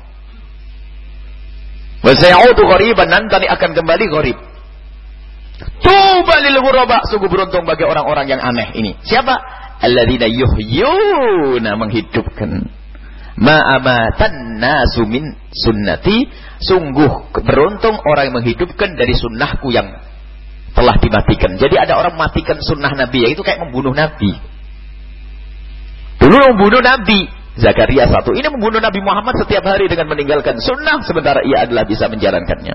[SPEAKER 5] Wa sayaudu ghariban, nanti akan kembali gharib. Tuba lil ghuraba, sungguh beruntung bagi orang-orang yang aneh ini. Siapa? Alladzina yuhyuna, menghidupkan. Ma amatan nasu min sunnati, sungguh beruntung orang yang menghidupkan dari sunnahku yang telah dimatikan. Jadi ada orang matikan sunnah Nabi, yaitu kayak membunuh Nabi. Dulu membunuh Nabi Zakaria satu, ini membunuh Nabi Muhammad setiap hari dengan meninggalkan sunnah, sementara ia adalah bisa menjalankannya.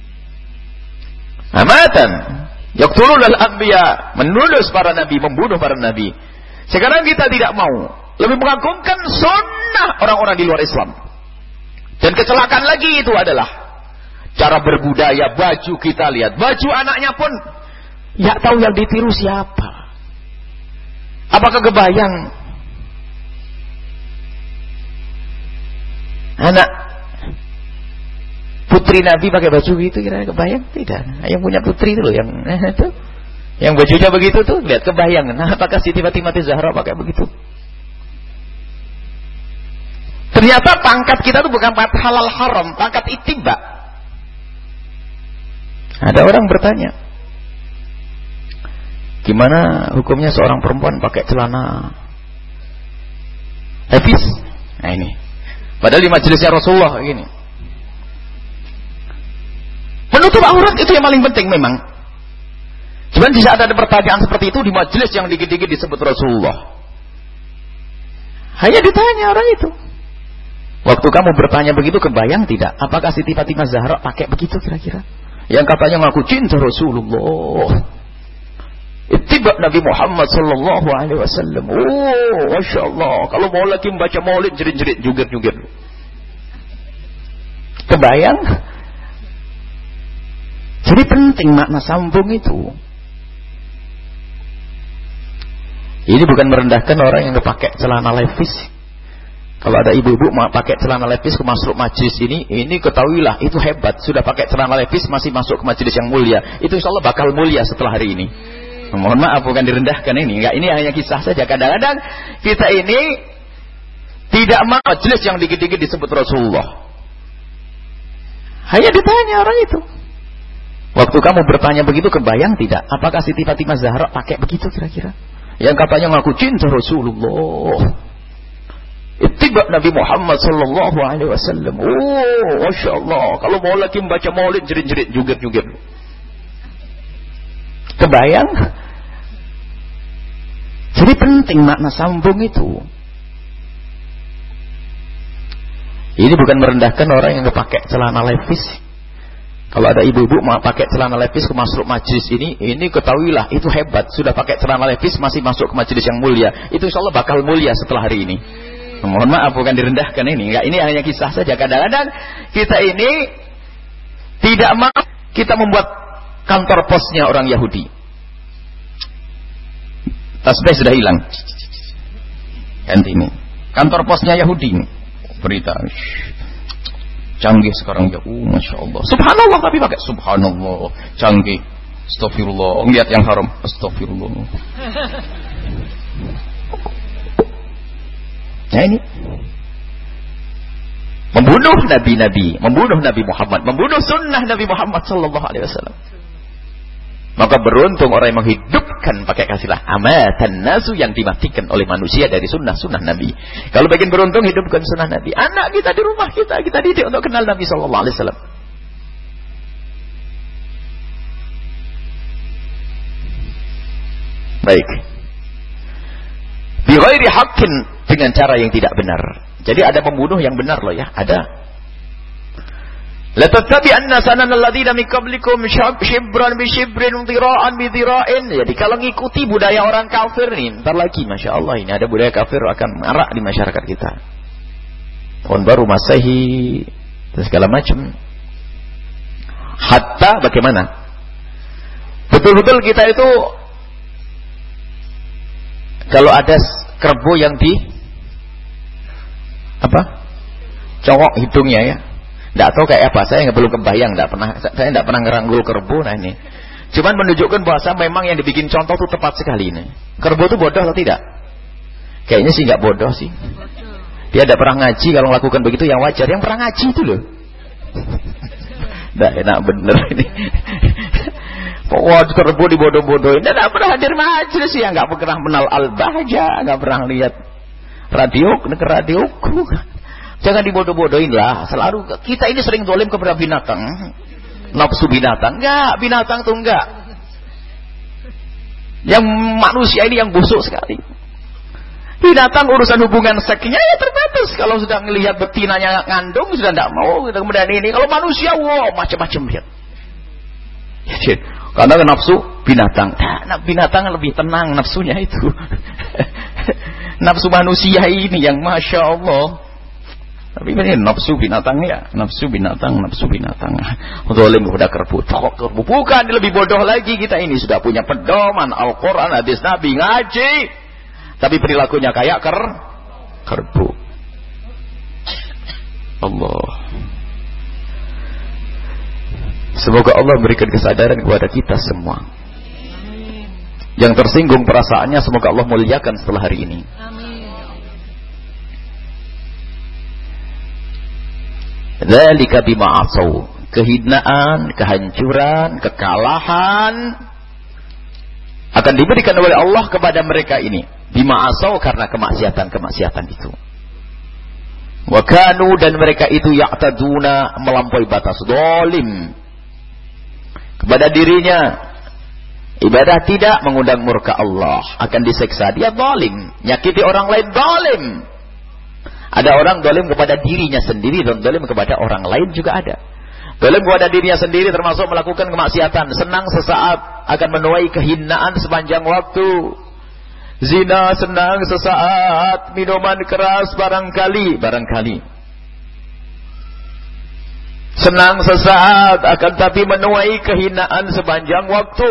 [SPEAKER 5] Amatan yaqtulul anbiya, menulis para nabi, membunuh para nabi. Sekarang kita tidak mau, lebih mengagungkan sunnah orang-orang di luar Islam. Dan kecelakaan lagi itu adalah cara berbudaya, baju kita lihat. Baju anaknya pun Ya tahu yang ditiru siapa? Apakah kebayang anak putri Nabi pakai baju gitu, kira-kira kebayang? Tidak. Yang punya putri itu loh yang itu. Yang bajunya begitu tuh, lihat kebayang. Nah, apakah Siti Fatimah Zahra pakai begitu? Ternyata pangkat kita tuh bukan pangkat halal haram, pangkat ittiba. Ada orang bertanya, gimana hukumnya seorang perempuan pakai celana levis? Nah ini, padahal di majelisnya Rasulullah gini. Menutup aurat itu yang paling penting memang. Cuman di saat ada pertanyaan seperti itu di majelis yang dikit-dikit disebut Rasulullah, hanya ditanya orang itu, waktu kamu bertanya begitu kebayang tidak? Apakah Siti Fatimah Zahra pakai begitu kira-kira? Yang katanya ngaku cinta Rasulullah, ittiba Nabi Muhammad sallallahu alaihi wasallam. Oh, Masya Allah. Kalau mau lagi membaca maulid jerit-jerit, joget-joget. Kebayang? Jadi penting makna sambung itu. Ini bukan merendahkan orang yang pakai celana levis. Kalau ada ibu-ibu mau pakai celana levis ke masuk majlis ini ketahuilah itu hebat. Sudah pakai celana levis masih masuk ke majlis yang mulia. Itu insya Allah bakal mulia setelah hari ini. Mohon maaf, bukan direndahkan ini. Enggak, ini hanya kisah saja. Kadang-kadang kita ini tidak mau majlis yang dikit-dikit disebut Rasulullah. Hanya ditanya orang itu, waktu kamu bertanya begitu kebayang tidak? Apakah Siti Fatimah Zahra pakai begitu kira-kira? Yang katanya ngaku cinta Rasulullah, ittiba Nabi Muhammad sallallahu alaihi wasallam. Oh, Masya Allah. Kalau mau lagi membaca maulid jerit-jerit, joget-joget. Kebayang? Jadi penting makna sambung itu. Ini bukan merendahkan orang yang pakai celana levis. Kalau ada ibu-ibu mau pakai celana levis ke masuk majlis ini ketahuilah itu hebat. Sudah pakai celana levis masih masuk ke majlis yang mulia. Itu insya Allah bakal mulia setelah hari ini. Mohon maaf, bukan direndahkan ini. Enggak, ini hanya kisah saja. Kadang-kadang kita ini tidak mau kita membuat kantor posnya orang Yahudi. Tasbih sudah hilang. Ganti ini. Kantor posnya Yahudi ini. Berita. Canggih sekarang ya. Masya Allah. Subhanallah tapi pakai subhanallah. Canggih. Astagfirullah. Lihat yang haram. Astagfirullah. Nah ini membunuh nabi-nabi, membunuh Nabi Muhammad, membunuh sunnah Nabi Muhammad sallallahu alaihi wasallam. Maka beruntung orang yang menghidupkan pakai kasilah amatan nasu, yang dimatikan oleh manusia dari sunnah-sunnah Nabi. Kalau bagian beruntung hidupkan sunnah Nabi. Anak kita di rumah kita didik untuk kenal Nabi sallallahu alaihi wasallam. Baik. Bi ghairi haqqin, dengan cara yang tidak benar. Jadi ada pembunuh yang benar loh ya, ada. La tattabi'anna sanana alladziina min qablikum shibran bi shibrin dhira'an bi dhira'in. Jadi kalau ngikuti budaya orang kafir nih, entar lagi Masya Allah ini ada budaya kafir akan marak di masyarakat kita. Tahun baru Masehi dan segala macam. Hatta bagaimana? Betul-betul kita itu kalau ada kerbau yang di cowok hidungnya ya, tidak tahu kayak apa, saya belum kebayang, saya tidak pernah ngeranggul kerbau. Nah ini cuman menunjukkan bahwa memang yang dibikin contoh itu tepat sekali ini. Kerbau itu bodoh atau tidak? Kayaknya sih nggak bodoh sih. Dia tidak pernah ngaji, kalau melakukan begitu yang wajar. Yang pernah ngaji itu loh. Tidak enak bener ini. Wah, kerbau dibodoh-bodohin. Tidak pernah hadir majelis ya, nggak pernah kenal Al-Bahjah, nggak pernah lihat radioku. Jangan dibodoh-bodohin lah. Selalu kita ini sering zalim kepada binatang, nafsu binatang. Enggak, binatang tuh enggak. Yang manusia ini yang busuk sekali. Binatang urusan hubungan seksnya ya terbatas. Kalau sudah ngelihat betinanya ngandung sudah tidak mau. Kemudian ini kalau manusia, wow macam-macam lihat. Karena nafsu binatang. Nah, binatang lebih tenang nafsunya itu. Nafsu manusia ini yang Masya Allah.
[SPEAKER 6] Tapi ini nafsu binatang ya, nafsu binatang. Zalim kepada kerbau, bukan, lebih bodoh lagi kita ini, sudah punya pedoman Al-Quran, hadis Nabi, ngaji, tapi perilakunya kayak kerbau. Allah. Semoga Allah berikan kesadaran kepada kita semua. Yang tersinggung perasaannya, semoga Allah muliakan setelah hari ini. Dzalika bima asaw, kehinaan, kehancuran, kekalahan akan diberikan oleh Allah kepada mereka ini. Bima asaw, karena kemaksiatan itu. Wa kanu, dan mereka itu ya'taduna, melampaui batas, zalim kepada dirinya. Ibadah tidak mengundang murka Allah, akan diseksa. Dia zalim, nyakiti orang lain, zalim. Ada orang zalim kepada dirinya sendiri dan zalim kepada orang lain juga ada. Zalim kepada dirinya sendiri termasuk melakukan kemaksiatan, senang sesaat akan menuai kehinaan sepanjang waktu. Zina senang sesaat, minuman keras barangkali. Senang sesaat akan tapi menuai kehinaan sepanjang waktu.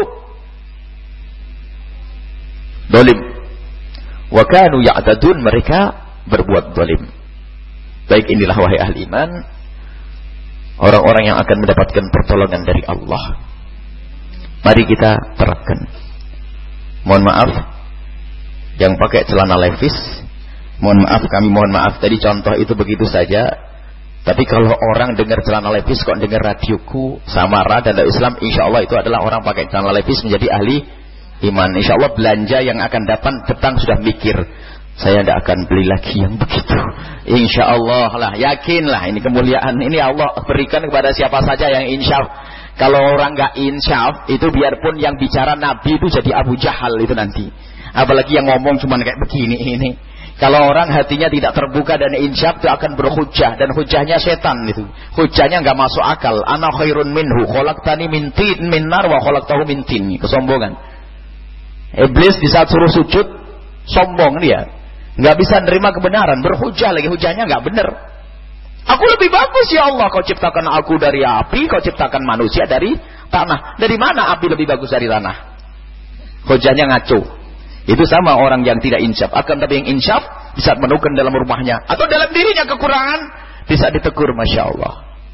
[SPEAKER 6] Zalim. Wa kanu ya'tadun, mereka berbuat zalim. Baik, inilah wahai ahli iman, orang-orang yang akan mendapatkan pertolongan dari Allah. Mari kita terapkan. Mohon maaf yang pakai celana levis, mohon maaf tadi contoh itu begitu saja. Tapi kalau orang dengar celana levis kok dengar radioku Samara dan Islam, insya Allah itu adalah orang pakai celana levis menjadi ahli iman. Insya Allah belanja yang akan datang sudah mikir, saya tidak akan beli lagi yang begitu. Insya Allah lah, yakinlah ini kemuliaan ini Allah berikan kepada siapa saja yang insyaf. Kalau orang nggak insyaf, itu biarpun yang bicara Nabi itu jadi Abu Jahal itu nanti. Apalagi yang ngomong cuma kayak begini ini. Kalau orang hatinya tidak terbuka dan insyaf, itu akan berhujjah, dan hujjahnya setan itu. Hujjahnya nggak masuk akal. Ana khairun minhu, khalaqtani min tin min nar wa khalaqtahu min tin. Kesombongan. Iblis di saat suruh sujud sombong dia. Nggak bisa nerima kebenaran, berhujah lagi, hujahnya nggak benar. Aku lebih bagus ya Allah, kau ciptakan aku dari api, kau ciptakan manusia dari tanah. Dari mana api lebih bagus dari tanah? Hujahnya ngaco. Itu sama orang yang tidak insyaf. Akan tapi yang insyaf bisa menemukan dalam rumahnya atau dalam dirinya kekurangan, bisa ditegur, masya Allah.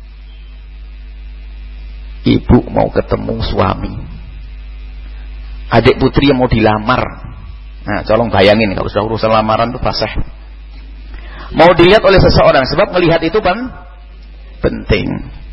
[SPEAKER 6] Ibu mau ketemu suami, adik putri yang mau dilamar. Nah, tolong bayangin kalau sudah urusan lamaran itu fasih. Mau dilihat oleh seseorang, sebab melihat itu penting.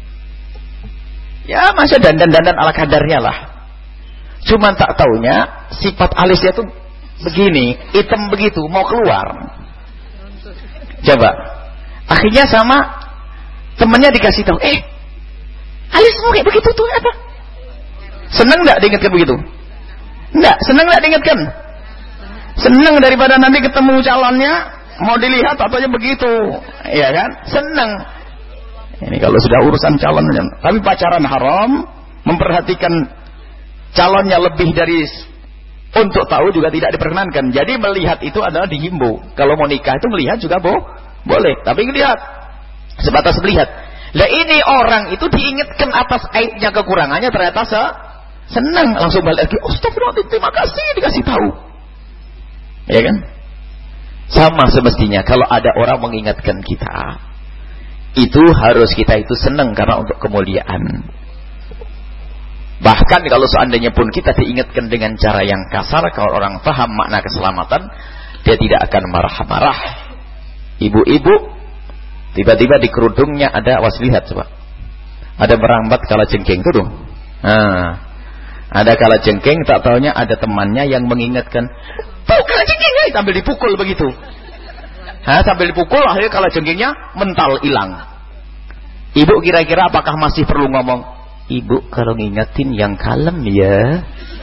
[SPEAKER 6] Ya, masa dandan-dandan ala kadarnya lah. Cuman tak taunya sifat alisnya tuh begini, hitam begitu, mau keluar. Coba. Akhirnya sama temannya dikasih tahu, alismu kayak begitu tuh apa? Seneng enggak diingatkan begitu? Enggak, seneng enggak diingatkan? Seneng daripada nanti ketemu calonnya mau dilihat ataunya begitu, ya kan? Seneng. Ini kalau sudah urusan calon, tapi pacaran haram, memperhatikan calonnya lebih dari untuk tahu juga tidak diperkenankan. Jadi melihat itu adalah dihimbau. Kalau mau nikah itu melihat juga boleh, tapi lihat sebatas melihat. Lah ini orang itu diingatkan atas aibnya, kekurangannya, ternyata senang, langsung balik lagi. Astagfirullahaladzim, terima kasih dikasih tahu. Ya kan? Sama semestinya kalau ada orang mengingatkan kita, itu harus kita itu senang karena untuk kemuliaan. Bahkan kalau seandainya pun kita diingatkan dengan cara yang kasar, kalau orang paham makna keselamatan, dia tidak akan marah-marah. Ibu-ibu tiba-tiba di kerudungnya ada, awas lihat coba, ada merambat kalajengking itu tuh. Nah, ada kalajengking, tak taunya ada temannya yang mengingatkan, tahu kalajengking, sambil dipukul begitu. Sambil dipukul, akhirnya kalajengkingnya mental hilang. Ibu kira-kira apakah masih perlu ngomong? Ibu kalau ngingetin yang kalem ya.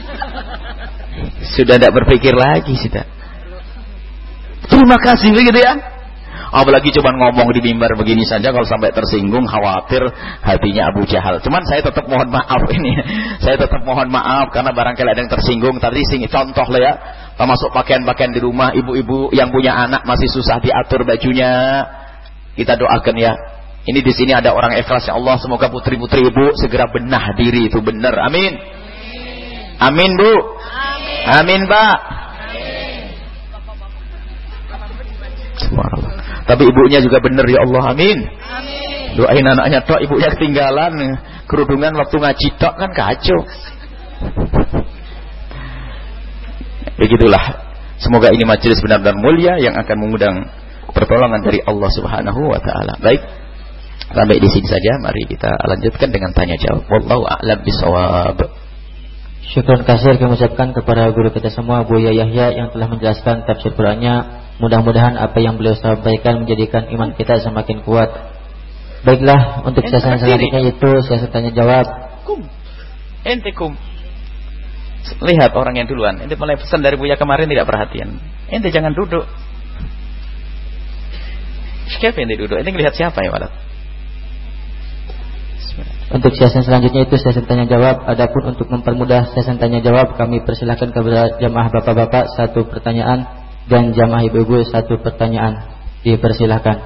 [SPEAKER 6] Sudah tidak berpikir lagi sudah. Terima kasih begitu ya. Apalagi cuma ngomong di mimbar begini saja, kalau sampai tersinggung khawatir hatinya Abu Jahal. Cuman saya tetap mohon maaf ini. Saya tetap mohon maaf karena barangkali ada yang tersinggung. Tadi contoh lah ya, termasuk pakaian-pakaian di rumah, ibu-ibu yang punya anak masih susah diatur bajunya. Kita doakan ya. Ini di sini ada orang ikhlas ya Allah, semoga putri-putri ibu segera benah diri itu benar. Amin. Amin Bu. Amin Pak. Subhanallah. Tapi ibunya juga benar ya Allah. Amin. Doain anaknya tok, ibunya ketinggalan kerudungan waktu ngaji tok kan kacau. Begitulah. Semoga ini majelis benar-benar mulia yang akan mengundang pertolongan dari Allah Subhanahu wa taala. Baik. Sampai di sini saja, mari kita lanjutkan dengan tanya jawab. Wallahu a'lam bishawab.
[SPEAKER 4] Syukran kasir kami ucapkan kepada guru kita semua, Buya Yahya, yang telah menjelaskan tafsir Qur'annya. Mudah-mudahan apa yang beliau sampaikan menjadikan iman kita semakin kuat. Baiklah, untuk sesi selanjutnya yaitu sesi tanya jawab.
[SPEAKER 6] Ente kum. Lihat orang yang duluan. Ente mulai pesan dari Buya kemarin tidak perhatian. Ente jangan duduk. Siapa ente duduk? Ente lihat siapa ya, Walad?
[SPEAKER 4] Untuk sesi selanjutnya itu sesi tanya jawab. Adapun untuk mempermudah sesi tanya jawab, kami persilahkan kepada jamaah bapak-bapak satu pertanyaan dan jamaah ibu-ibu satu pertanyaan. Dipersilahkan.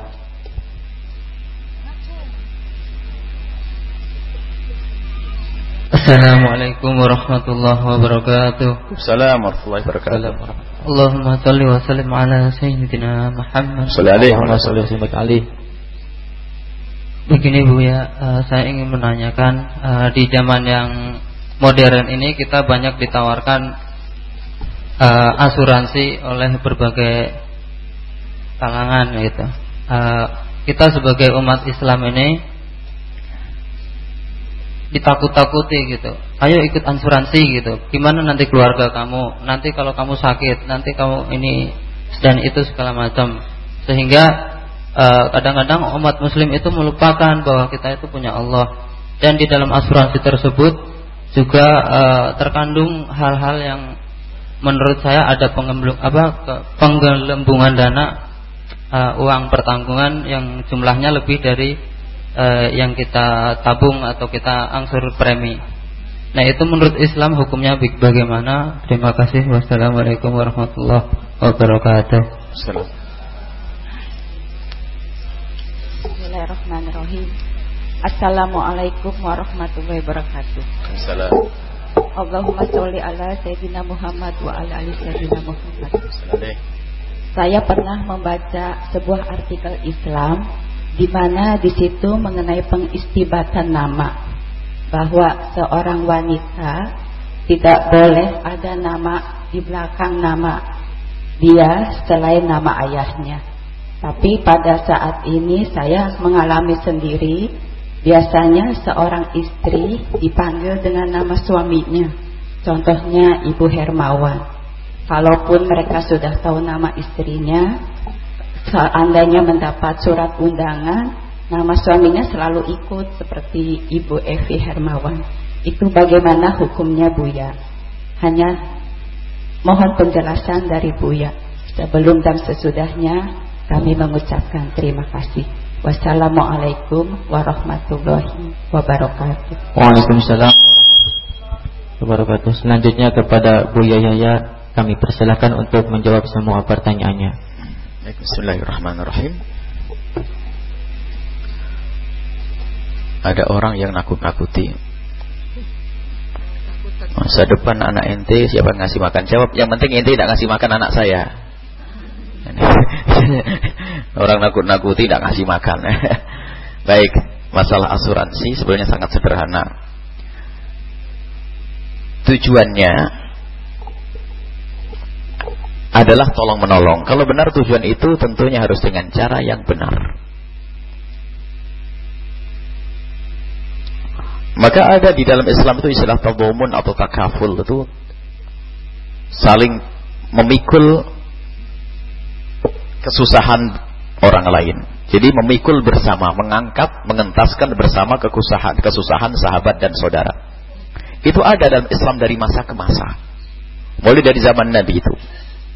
[SPEAKER 7] Assalamualaikum warahmatullahi wabarakatuh.
[SPEAKER 6] Assalamualaikum warahmatullahi wabarakatuh.
[SPEAKER 7] Allahumma salli wa sallim ala sayyidina Muhammad.
[SPEAKER 6] Allahumma salli wa sallim.
[SPEAKER 7] Begini Bu ya, saya ingin menanyakan, di zaman yang modern ini kita banyak ditawarkan asuransi oleh berbagai kalangan gitu. Kita sebagai umat Islam ini ditakut-takuti gitu. Ayo ikut asuransi gitu. Gimana nanti keluarga kamu? Nanti kalau kamu sakit, nanti kamu ini dan itu segala macam. Sehingga kadang-kadang umat muslim itu melupakan bahwa kita itu punya Allah. Dan di dalam asuransi tersebut juga terkandung hal-hal yang menurut saya ada penggelembungan dana, uang pertanggungan yang jumlahnya lebih dari yang kita tabung atau kita angsur premi. Nah, itu menurut Islam hukumnya bagaimana? Terima kasih. Wassalamualaikum warahmatullahi wabarakatuh.
[SPEAKER 8] Bismillahirrahmanirrahim. Assalamualaikum warahmatullahi wabarakatuh.
[SPEAKER 6] Assalamualaikum.
[SPEAKER 8] Allahumma sholli ala sayyidina Muhammad wa ala ali sayyidina Muhammad. Saya pernah membaca sebuah artikel Islam di mana di situ mengenai pengistibatan nama, bahwa seorang wanita tidak boleh ada nama di belakang nama dia selain nama ayahnya. Tapi pada saat ini saya mengalami sendiri, biasanya seorang istri dipanggil dengan nama suaminya. Contohnya Ibu Hermawan. Kalaupun mereka sudah tahu nama istrinya, seandainya mendapat surat undangan, nama suaminya selalu ikut seperti Ibu Evi Hermawan. Itu bagaimana hukumnya Buya? Hanya mohon penjelasan dari Buya. Sebelum dan sesudahnya kami mengucapkan terima kasih. Wassalamualaikum warahmatullahi wabarakatuh.
[SPEAKER 4] Waalaikumsalam warahmatullahi wabarakatuh. Selanjutnya kepada Buya Yahya, kami persilahkan untuk menjawab semua pertanyaannya.
[SPEAKER 6] Bismillahirrahmanirrahim. Ada orang yang nakut-nakuti, masa depan anak ente siapa ngasih makan? Jawab, yang penting ente tidak ngasih makan anak saya. Orang nakut-nakuti tidak ngasih makan. Baik, masalah asuransi sebenarnya sangat sederhana. Tujuannya adalah tolong menolong. Kalau benar tujuan itu tentunya harus dengan cara yang benar. Maka ada di dalam Islam itu istilah tadawun atau takaful, itu saling memikul kesusahan orang lain. Jadi memikul bersama, mengangkat, mengentaskan bersama kesusahan sahabat dan saudara. Itu ada dalam Islam dari masa ke masa. Mulai dari zaman Nabi itu.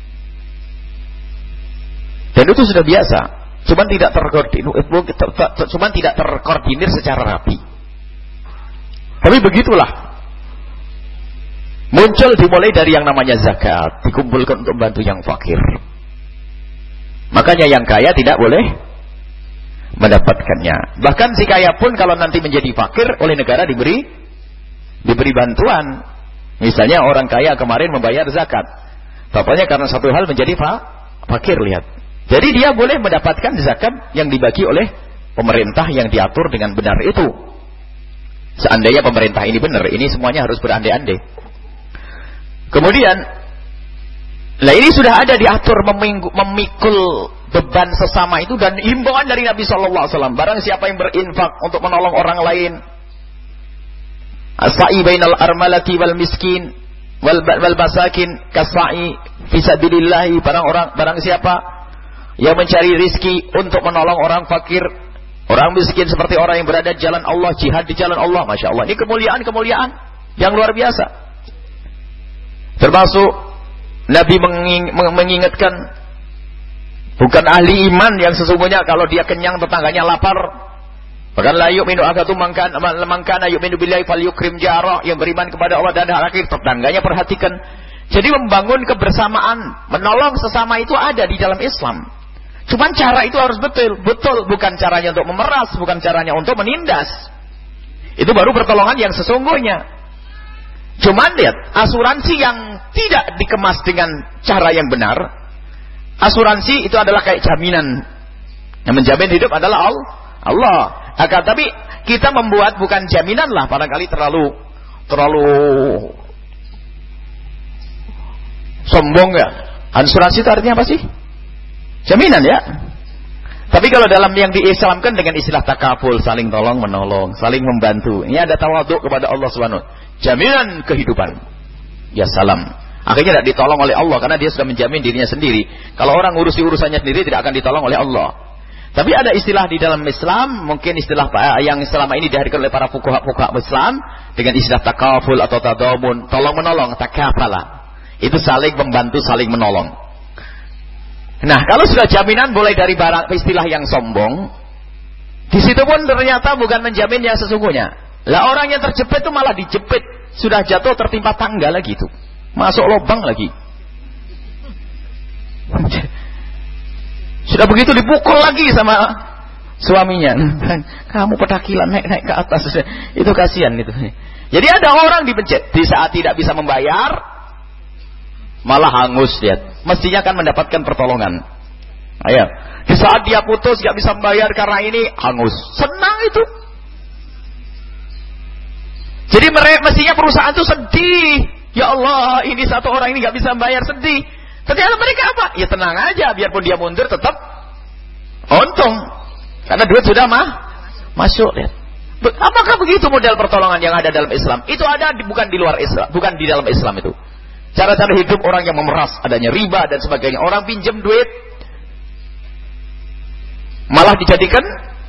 [SPEAKER 6] Dan itu sudah biasa. Cuman tidak terkoordinir secara rapi. Tapi begitulah. Muncul dimulai dari yang namanya zakat, dikumpulkan untuk membantu yang fakir. Makanya yang kaya tidak boleh mendapatkannya. Bahkan si kaya pun kalau nanti menjadi fakir oleh negara diberi bantuan. Misalnya orang kaya kemarin membayar zakat, bapaknya karena satu hal menjadi fakir, lihat. Jadi dia boleh mendapatkan zakat yang dibagi oleh pemerintah yang diatur dengan benar itu. Seandainya pemerintah ini benar, ini semuanya harus berandai-andai. Kemudian, lah ini sudah ada diatur memikul beban sesama itu, dan himbauan dari Nabi SAW. Barang siapa yang berinfak untuk menolong orang lain, as-sa'i bainal armalati wal miskin wal masakin kas-sa'i fi sabilillah. Barang siapa yang mencari rizki untuk menolong orang fakir, orang miskin, seperti orang yang berada di jalan Allah, jihad di jalan Allah. Masya Allah, ini kemuliaan yang luar biasa. Termasuk Nabi mengingatkan, bukan ahli iman yang sesungguhnya kalau dia kenyang tetangganya lapar. Bahkan la yu'minu ahadukum man kana yu'minu billahi falyukrim jarah, yang beriman kepada Allah dan hari akhir, tetangganya perhatikan. Jadi membangun kebersamaan, menolong sesama itu ada di dalam Islam. Cuman cara itu harus betul, bukan caranya untuk memeras, bukan caranya untuk menindas. Itu baru pertolongan yang sesungguhnya. Cuman lihat, asuransi yang tidak dikemas dengan cara yang benar, asuransi itu adalah kayak jaminan. Yang menjamin hidup adalah Allah. Akan tapi kita membuat bukan jaminan lah, barangkali terlalu sombong ya. Asuransi itu artinya apa sih? Jaminan ya. Tapi kalau dalam yang diislamkan dengan istilah takaful, saling tolong menolong, saling membantu, ini ada tawaduk kepada Allah Subhanahu. Jaminan kehidupan. Ya salam. Akhirnya tidak ditolong oleh Allah karena dia sudah menjamin dirinya sendiri. Kalau orang ngurusi urusannya sendiri tidak akan ditolong oleh Allah. Tapi ada istilah di dalam Islam, mungkin istilah yang selama ini dihadirkan oleh para fuqaha Islam dengan istilah takaful atau tadamun, tolong menolong, takafala. Itu saling membantu, saling menolong. Nah, kalau sudah jaminan mulai dari barang istilah yang sombong, di situ pun ternyata bukan menjamin yang sesungguhnya. Lah orang yang terjepit itu malah dijepit, sudah jatuh tertimpa tangga lagi itu, masuk lubang lagi. Sudah begitu dipukul lagi sama suaminya. Kamu petakilan naik ke atas, itu kasihan itu. Jadi ada orang dipencet di saat tidak bisa membayar, malah hangus lihat. Mestinya kan mendapatkan pertolongan. Ayo. Di saat dia putus gak bisa membayar karena ini, hangus. Senang itu. Jadi mestinya perusahaan itu sedih. Ya Allah, ini satu orang ini gak bisa membayar, sedih. Ternyata mereka apa? Ya tenang aja, biarpun dia mundur tetap untung. Karena duit sudah masuk lihat. Apakah begitu model pertolongan yang ada dalam Islam? Itu ada bukan di luar Islam, bukan di dalam Islam itu. Cara-cara hidup orang yang memeras, adanya riba dan sebagainya. Orang pinjam duit malah dijadikan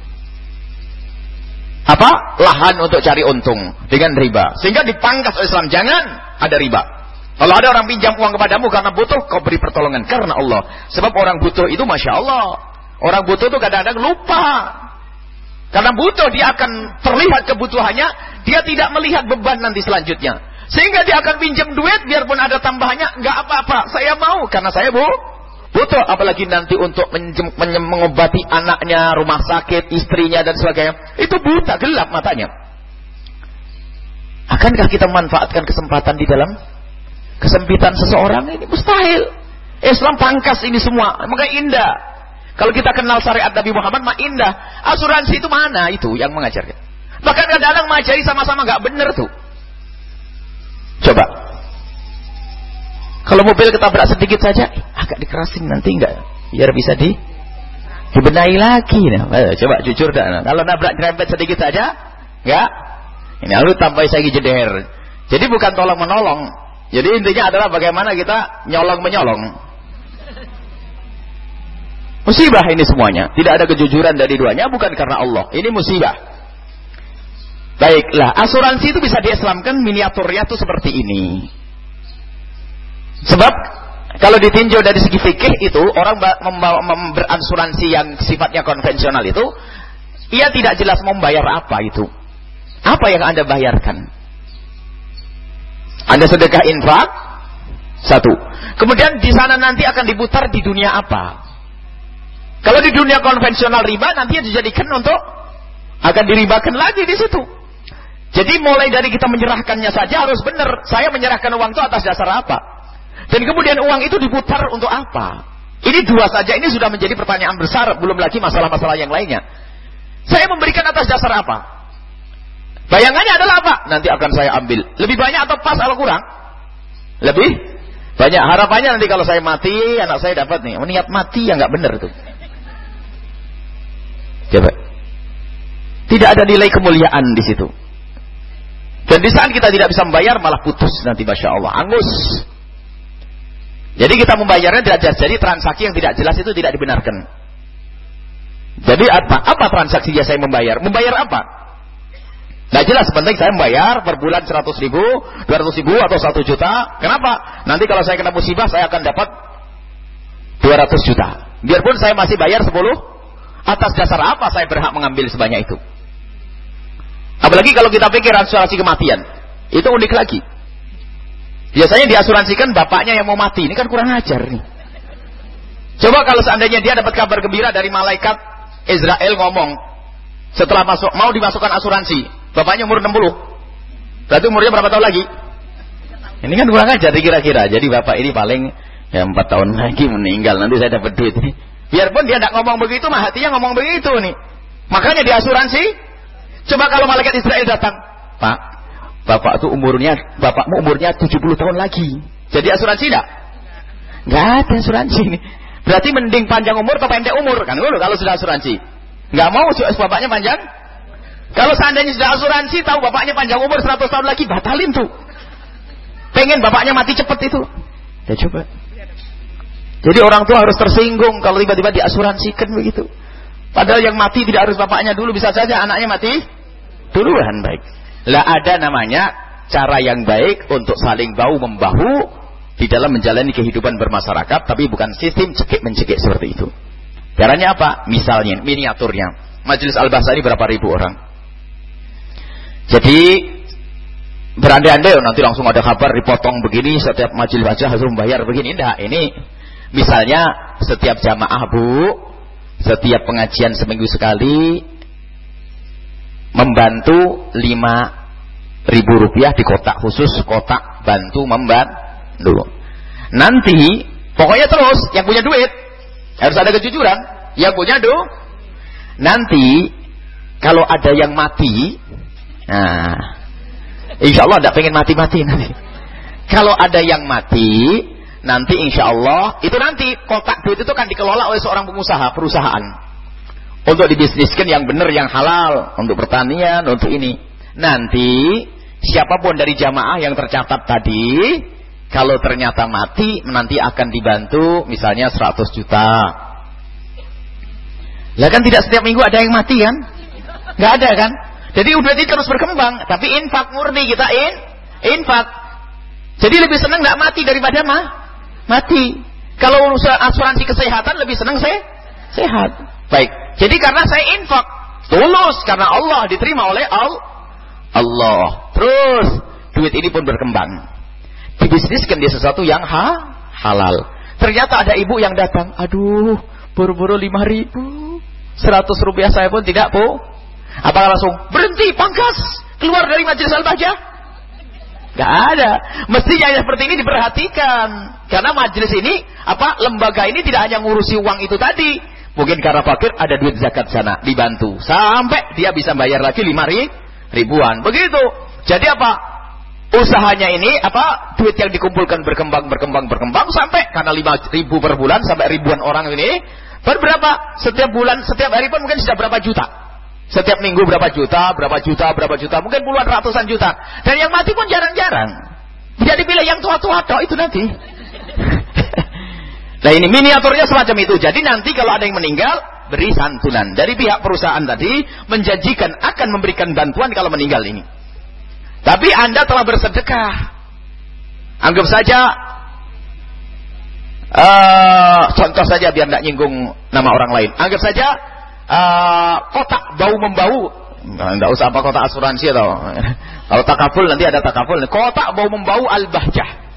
[SPEAKER 6] lahan untuk cari untung dengan riba. Sehingga dipangkas oleh Islam, jangan ada riba. Kalau ada orang pinjam uang kepadamu karena butuh, kau beri pertolongan karena Allah. Sebab orang butuh itu Masya Allah, orang butuh itu kadang-kadang lupa. Karena butuh dia akan terlihat kebutuhannya, dia tidak melihat beban nanti selanjutnya. Sehingga dia akan pinjam duit, biarpun ada tambahannya, nggak apa-apa, saya mau, karena saya butuh. Apalagi nanti untuk mengobati anaknya, rumah sakit, istrinya, dan sebagainya. Itu buta, gelap matanya. Akankah kita memanfaatkan kesempatan di dalam kesempitan seseorang? Ini mustahil. Islam pangkas ini semua, makanya indah. Kalau kita kenal syariat Nabi Muhammad, mah indah. Asuransi itu mana itu yang mengajarkan? Bahkan kadang-kadang mengajari sama-sama nggak benar tuh. Coba, kalau mobil ketabrak sedikit saja, agak dikerasin nanti enggak, biar bisa dibenahi lagi. Nah, coba jujur dah. Kalau nabrak nyerempet sedikit saja, enggak. Ini lalu tambah lagi jeder. Jadi bukan tolong menolong. Jadi intinya adalah bagaimana kita nyolong menyolong. Musibah ini semuanya. Tidak ada kejujuran dari duanya, bukan karena Allah. Ini musibah. Baiklah, asuransi itu bisa diislamkan miniaturnya itu seperti ini. Sebab kalau ditinjau dari segi fikih itu, orang berasuransi yang sifatnya konvensional itu, ia tidak jelas membayar apa itu. Apa yang Anda bayarkan? Anda sedekah infak, satu. Kemudian di sana nanti akan diputar di dunia apa? Kalau di dunia konvensional riba nanti dijadikan untuk akan diribakan lagi di situ. Jadi mulai dari kita menyerahkannya saja harus benar. Saya menyerahkan uang itu atas dasar apa? Dan kemudian uang itu diputar untuk apa? Ini dua saja, ini sudah menjadi pertanyaan besar, belum lagi masalah-masalah yang lainnya. Saya memberikan atas dasar apa? Bayangannya adalah apa? Nanti akan saya ambil. Lebih banyak atau pas atau kurang? Lebih banyak. Harapannya nanti kalau saya mati, anak saya dapat nih. Niat mati yang nggak benar itu. Coba. Tidak ada nilai kemuliaan di situ. Dan di saat kita tidak bisa membayar malah putus nanti, masya Allah, angus. Jadi kita membayarnya tidak jelas. Jadi transaksi yang tidak jelas itu tidak dibenarkan. Jadi apa transaksinya saya membayar? Membayar apa? Tidak jelas. Penting saya membayar per bulan 100 ribu, 200 ribu atau 1 juta. Kenapa? Nanti kalau saya kena musibah saya akan dapat 200 juta. Biarpun saya masih bayar 10. Atas dasar apa saya berhak mengambil sebanyak itu? Apalagi kalau kita pikir asuransi kematian, itu unik lagi. Biasanya diasuransikan bapaknya yang mau mati. Ini kan kurang ajar nih. Coba kalau seandainya dia dapat kabar gembira dari malaikat Israel ngomong, setelah mau dimasukkan asuransi, bapaknya umur 60. Berarti umurnya berapa tahun lagi? Ini kan kurang ajar kira-kira. Jadi bapak ini paling 4 tahun lagi meninggal, nanti saya dapat duit. Biarpun dia tidak ngomong begitu, mah hatinya ngomong begitu nih. Makanya diasuransi. Coba kalau malaikat Israel datang, Pak, bapakmu umurnya 70 tahun lagi. Jadi asuransi enggak? Enggak ada asuransi ini. Berarti mending panjang umur atau pendek umur kan kalau sudah asuransi. Enggak mau bapaknya panjang. Kalau seandainya sudah asuransi tahu bapaknya panjang umur 100 tahun lagi, batalin tuh. Pengen bapaknya mati cepat itu. Ya coba. Jadi orang tua harus tersinggung kalau tiba-tiba diasuransikan begitu. Padahal yang mati tidak harus bapaknya dulu, bisa saja anaknya mati duluan. Baik. Lah ada namanya cara yang baik untuk saling bahu-membahu di dalam menjalani kehidupan bermasyarakat, tapi bukan sistem cekik-mencekik seperti itu. Caranya apa? Misalnya, miniaturnya. Majelis Al-Bahsa ini berapa ribu orang. Jadi berandai-andai nanti langsung ada kabar dipotong begini, setiap majelis aja harus membayar begini. Enggak, ini misalnya setiap jamaah setiap pengajian seminggu sekali membantu 5.000 rupiah di kotak khusus, kotak bantu membantu. Nanti pokoknya terus yang punya duit harus ada kejujuran, yang punya nanti kalau ada yang mati, nah insya Allah tidak pengen mati-mati nanti. Kalau ada yang mati nanti insya Allah itu nanti kotak duit itu kan dikelola oleh seorang pengusaha perusahaan untuk dibisniskan yang benar, yang halal, untuk pertanian, untuk ini. Nanti siapapun dari jamaah yang tercatat tadi, kalau ternyata mati nanti akan dibantu misalnya 100 juta. Lah kan tidak setiap minggu ada yang mati kan? Nggak ada kan? Jadi udah ini terus berkembang, tapi infak murni kita infak. Jadi lebih senang nggak mati daripada mati. Kalau asuransi kesehatan lebih senang saya sehat. Baik. Jadi karena saya infak tulus karena Allah, diterima oleh Allah. Terus duit ini pun berkembang. Dibisniskan dia sesuatu yang halal. Ternyata ada ibu yang datang, aduh, buru-buru 5.000, 100 rupiah saya pun tidak Apakah langsung berhenti, pangkas, keluar dari majelis Al-Bahjah? Gak ada. Mestinya seperti ini diperhatikan. Karena majelis ini, lembaga ini tidak hanya ngurusi uang itu tadi. Mungkin karena fakir ada duit zakat sana, dibantu. Sampai dia bisa bayar lagi 5.000-an. Begitu. Jadi usahanya ini, duit yang dikumpulkan berkembang sampai karena 5.000 per bulan sampai ribuan orang ini. Berberapa? Setiap bulan, setiap hari pun mungkin sudah berapa juta. Setiap minggu berapa juta, mungkin puluhan ratusan juta. Dan yang mati pun jarang-jarang. Jadi pilih yang tua-tua itu nanti. Nah ini miniaturnya semacam itu. Jadi nanti kalau ada yang meninggal, beri santunan. Dari pihak perusahaan tadi menjanjikan akan memberikan bantuan kalau meninggal ini. Tapi Anda telah bersedekah. Anggap saja, contoh saja biar tidak nyinggung nama orang lain. Anggap saja kotak bau-membau, tidak usah kotak asuransi atau kalau takaful nanti ada takaful. Kotak bau-membau Al-Bahjah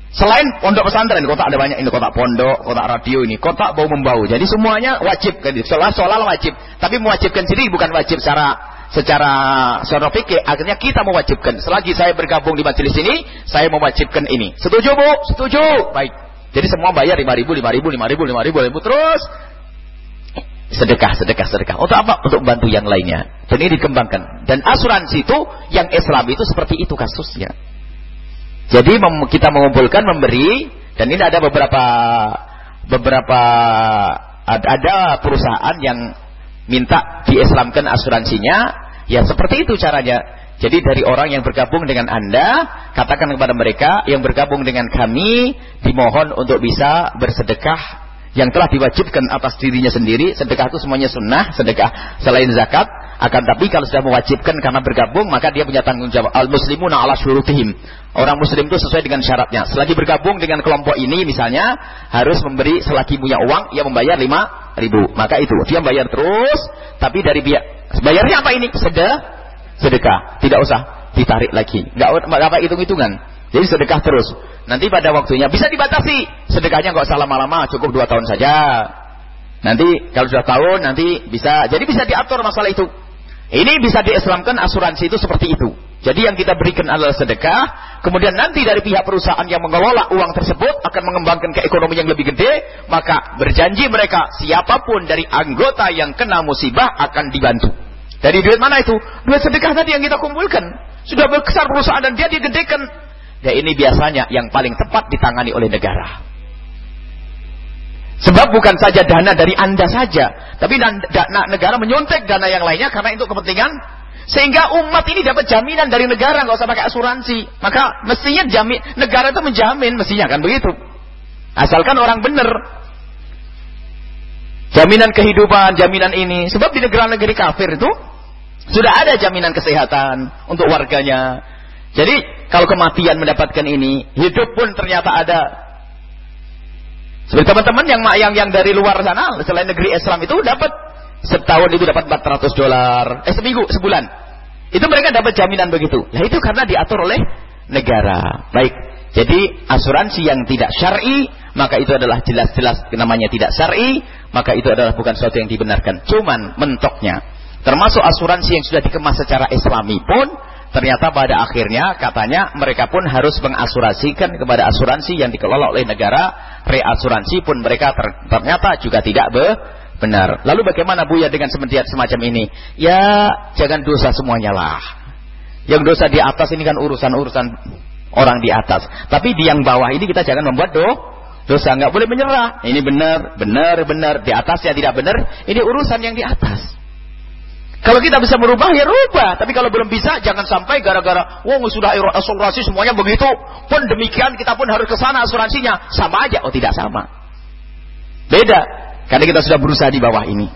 [SPEAKER 6] Selain pondok pesantren, kotak ada banyak ini, kotak pondok, kotak radio ini, kotak bau membau. Jadi semuanya wajib kan, soal wajib. Tapi mewajibkan sendiri bukan wajib secara fikih. Akhirnya kita mewajibkan. Selagi saya bergabung di majelis ini, saya mewajibkan ini. Setuju Bu? Setuju. Baik. Jadi semua bayar 5.000 terus sedekah. Untuk apa? Untuk membantu yang lainnya. Dan ini dikembangkan. Dan asuransi itu yang Islam itu seperti itu kasusnya. Jadi kita mengumpulkan, memberi, dan ini ada beberapa ada perusahaan yang minta diislamkan asuransinya, ya seperti itu caranya. Jadi dari orang yang bergabung dengan Anda, katakan kepada mereka yang bergabung dengan kami, dimohon untuk bisa bersedekah yang telah diwajibkan atas dirinya sendiri. Sedekah itu semuanya sunnah, sedekah selain zakat. Akan tapi kalau sudah mewajibkan karena bergabung, maka dia punya tanggung jawab. Al-muslimuna ala syurutihim. Orang muslim itu sesuai dengan syaratnya. Selagi bergabung dengan kelompok ini misalnya, harus memberi, selagi punya uang, ia membayar 5.000. Maka itu, dia bayar terus, tapi dari pihak, bayarnya apa ini? Sedekah. Tidak usah ditarik lagi. Nggak apa hitung-hitungan. Jadi sedekah terus. Nanti pada waktunya, bisa dibatasi. Sedekahnya nggak usah lama-lama, cukup 2 tahun saja. Nanti kalau sudah tahun, nanti bisa. Jadi bisa diatur masalah itu. Ini bisa diislamkan asuransi itu seperti itu. Jadi yang kita berikan adalah sedekah, kemudian nanti dari pihak perusahaan yang mengelola uang tersebut akan mengembangkan ke ekonomi yang lebih gede, maka berjanji mereka siapapun dari anggota yang kena musibah akan dibantu. Dari duit mana itu? Duit sedekah tadi yang kita kumpulkan. Sudah besar perusahaan dan dia digedekan. Dan ini biasanya yang paling tepat ditangani oleh negara. Sebab bukan saja dana dari Anda saja, tapi negara menyuntik dana yang lainnya karena itu kepentingan, sehingga umat ini dapat jaminan dari negara, nggak usah pakai asuransi. Maka mestinya negara itu menjamin, mestinya kan begitu. Asalkan orang benar. Jaminan kehidupan, jaminan ini. Sebab di negara-negara kafir itu sudah ada jaminan kesehatan untuk warganya. Jadi kalau kematian mendapatkan ini, hidup pun ternyata ada. Seperti teman-teman yang dari luar sana, selain negeri Islam itu dapat setahun itu dapat $400, sebulan. Itu mereka dapat jaminan begitu. Nah itu karena diatur oleh negara. Baik. Jadi asuransi yang tidak syar'i, maka itu adalah jelas-jelas namanya tidak syar'i, maka itu adalah bukan sesuatu yang dibenarkan. Cuman mentoknya. Termasuk asuransi yang sudah dikemas secara Islami pun ternyata pada akhirnya katanya mereka pun harus mengasurasikan kepada asuransi yang dikelola oleh negara. Reasuransi pun mereka ternyata juga tidak benar. Lalu bagaimana Buya dengan semacam ini? Ya jangan dosa semuanya lah. Yang dosa di atas ini kan urusan orang di atas. Tapi di yang bawah ini kita jangan membuat dosa. Nggak boleh menyerah. Ini benar. Di atas ya tidak benar. Ini urusan yang di atas. Kalau kita bisa merubah, ya rubah. Tapi kalau belum bisa, jangan sampai gara-gara sudah asuransi semuanya begitu. Pun demikian, kita pun harus ke sana asuransinya. Sama aja. Oh, tidak sama. Beda. Karena kita sudah berusaha di bawah ini.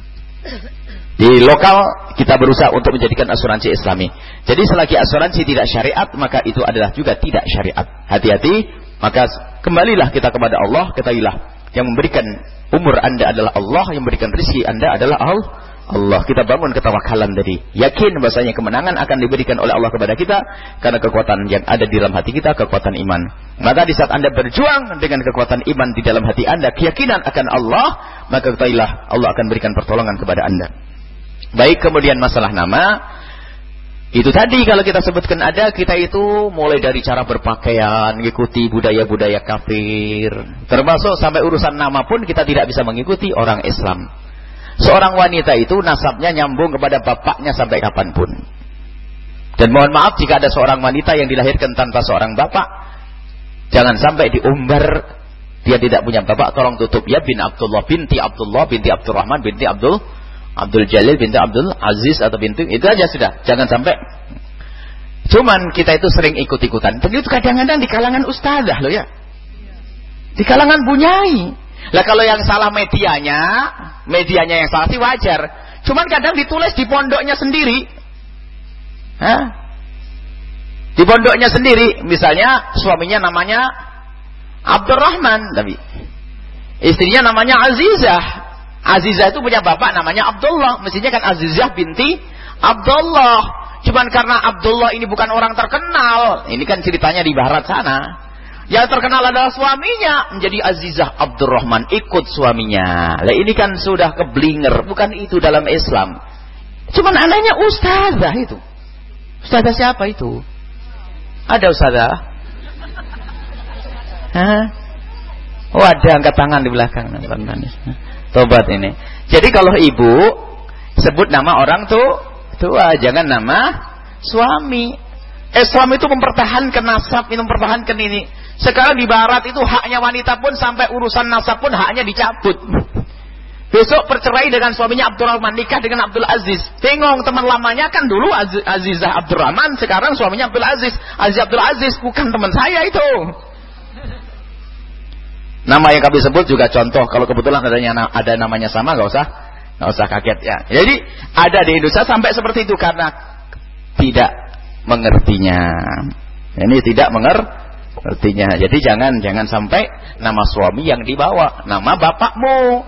[SPEAKER 6] Di lokal, kita berusaha untuk menjadikan asuransi Islami. Jadi selagi asuransi tidak syariat, maka itu adalah juga tidak syariat. Hati-hati. Maka kembalilah kita kepada Allah. Ketahuilah. Yang memberikan umur Anda adalah Allah. Yang memberikan rezeki Anda adalah Allah. Kita bangun ketawakalan tadi. Yakin bahasanya kemenangan akan diberikan oleh Allah kepada kita karena kekuatan yang ada di dalam hati kita, kekuatan iman. Maka di saat Anda berjuang dengan kekuatan iman di dalam hati Anda, keyakinan akan Allah, maka ketahuilah Allah akan berikan pertolongan kepada Anda. Baik, kemudian masalah nama. Itu tadi kalau kita sebutkan ada, kita itu mulai dari cara berpakaian, mengikuti budaya-budaya kafir. Termasuk sampai urusan nama pun kita tidak bisa mengikuti orang Islam. Seorang wanita itu nasabnya nyambung kepada bapaknya sampai kapanpun. Dan mohon maaf jika ada seorang wanita yang dilahirkan tanpa seorang bapak, jangan sampai diumbar dia tidak punya bapak, tolong tutup ya, bin Abdullah, binti Abdurrahman, binti Abdul Jalil, binti Abdul Aziz atau binti, itu aja sudah. Jangan sampai. Cuman kita itu sering ikut-ikutan. Dan itu kadang-kadang di kalangan ustazah loh ya. Di kalangan bunyai. Lah kalau yang salah medianya yang salah sih wajar. Cuman kadang ditulis di pondoknya sendiri. Di pondoknya sendiri, misalnya suaminya namanya Abdurrahman, tapi istrinya namanya Azizah. Azizah itu punya bapak namanya Abdullah, mestinya kan Azizah binti Abdullah. Cuman karena Abdullah ini bukan orang terkenal, ini kan ceritanya di barat sana. Yang terkenal adalah suaminya, menjadi Azizah Abdurrahman, ikut suaminya. Lah ini kan sudah keblinger, bukan itu dalam Islam. Cuman anaknya ustazah itu. Ustazah siapa itu? Ada ustazah? Hah? Oh ada, angkat tangan di belakang. Tobat ini. Jadi kalau ibu sebut nama orang tua, jangan nama suami. Islam itu mempertahankan nasab, itu mempertahankan ini. Sekarang di barat itu haknya wanita pun sampai urusan nasab pun haknya dicabut. Besok bercerai dengan suaminya Abdurrahman, nikah dengan Abdul Aziz. Tengok teman lamanya kan dulu Azizah Abdurrahman, sekarang suaminya Abdul Aziz. Aziz Abdul Aziz bukan teman saya itu. Nama yang kami sebut juga contoh. Kalau kebetulan ada namanya sama, nggak usah kaget ya. Jadi ada di Indonesia sampai seperti itu karena tidak mengertinya. Ini tidak mengertinya. Jadi jangan sampai nama suami yang dibawa, nama bapakmu.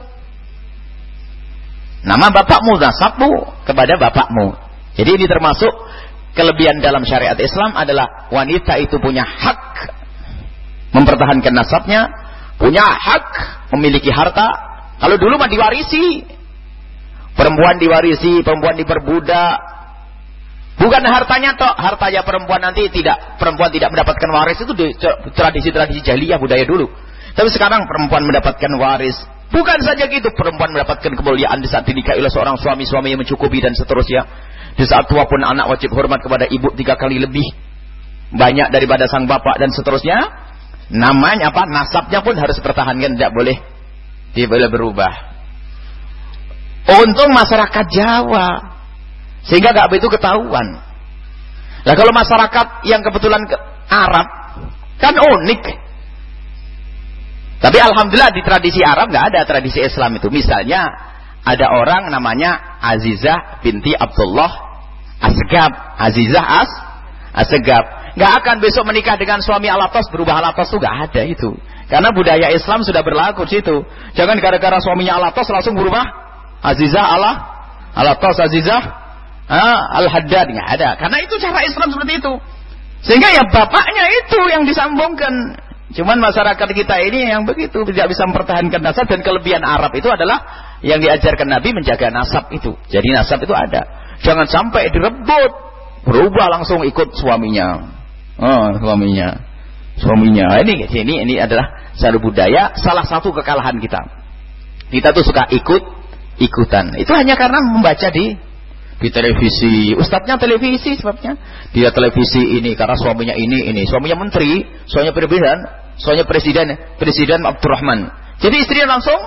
[SPEAKER 6] Nama bapakmu, nasabmu kepada bapakmu. Jadi ini termasuk kelebihan dalam syariat Islam adalah wanita itu punya hak mempertahankan nasabnya, punya hak memiliki harta. Kalau dulu mah diwarisi. Perempuan diwarisi, perempuan diperbudak. Bukan hartanya toh, hartanya perempuan nanti perempuan tidak mendapatkan waris itu tradisi-tradisi jahiliyah budaya dulu. Tapi sekarang perempuan mendapatkan waris. Bukan saja gitu, perempuan mendapatkan kemuliaan di saat dinikahi oleh seorang suami yang mencukupi dan seterusnya. Di saat tua pun anak wajib hormat kepada ibu 3 kali lebih banyak daripada sang bapak dan seterusnya. Namanya apa? Nasabnya pun harus dipertahankan, tidak boleh berubah. Untung masyarakat Jawa sehingga gak begitu ketahuan. Nah kalau masyarakat yang kebetulan Arab kan unik. Tapi alhamdulillah di tradisi Arab gak ada tradisi Islam itu. Misalnya ada orang namanya Azizah binti Abdullah Asgab. Azizah Asgab. Gak akan besok menikah dengan suami alatos, berubah alatos itu gak ada itu. Karena budaya Islam sudah berlaku di situ. Jangan gara-gara suaminya alatos langsung berubah Azizah alatos, Azizah Al-Haddad, nggak ada. Karena itu cara Islam seperti itu. Sehingga ya bapaknya itu yang disambungkan. Cuman masyarakat kita ini yang begitu, tidak bisa mempertahankan nasab. Dan kelebihan Arab itu adalah yang diajarkan Nabi menjaga nasab itu. Jadi nasab itu ada. Jangan sampai direbut, berubah langsung ikut suaminya. Suaminya. Ini adalah satu budaya, salah satu kekalahan kita. Kita tuh suka ikutan. Itu hanya karena membaca di televisi. Ustadznya televisi sebabnya. Dia televisi ini karena suaminya ini. Suaminya menteri, suaminya presiden Abdurrahman. Jadi istrinya langsung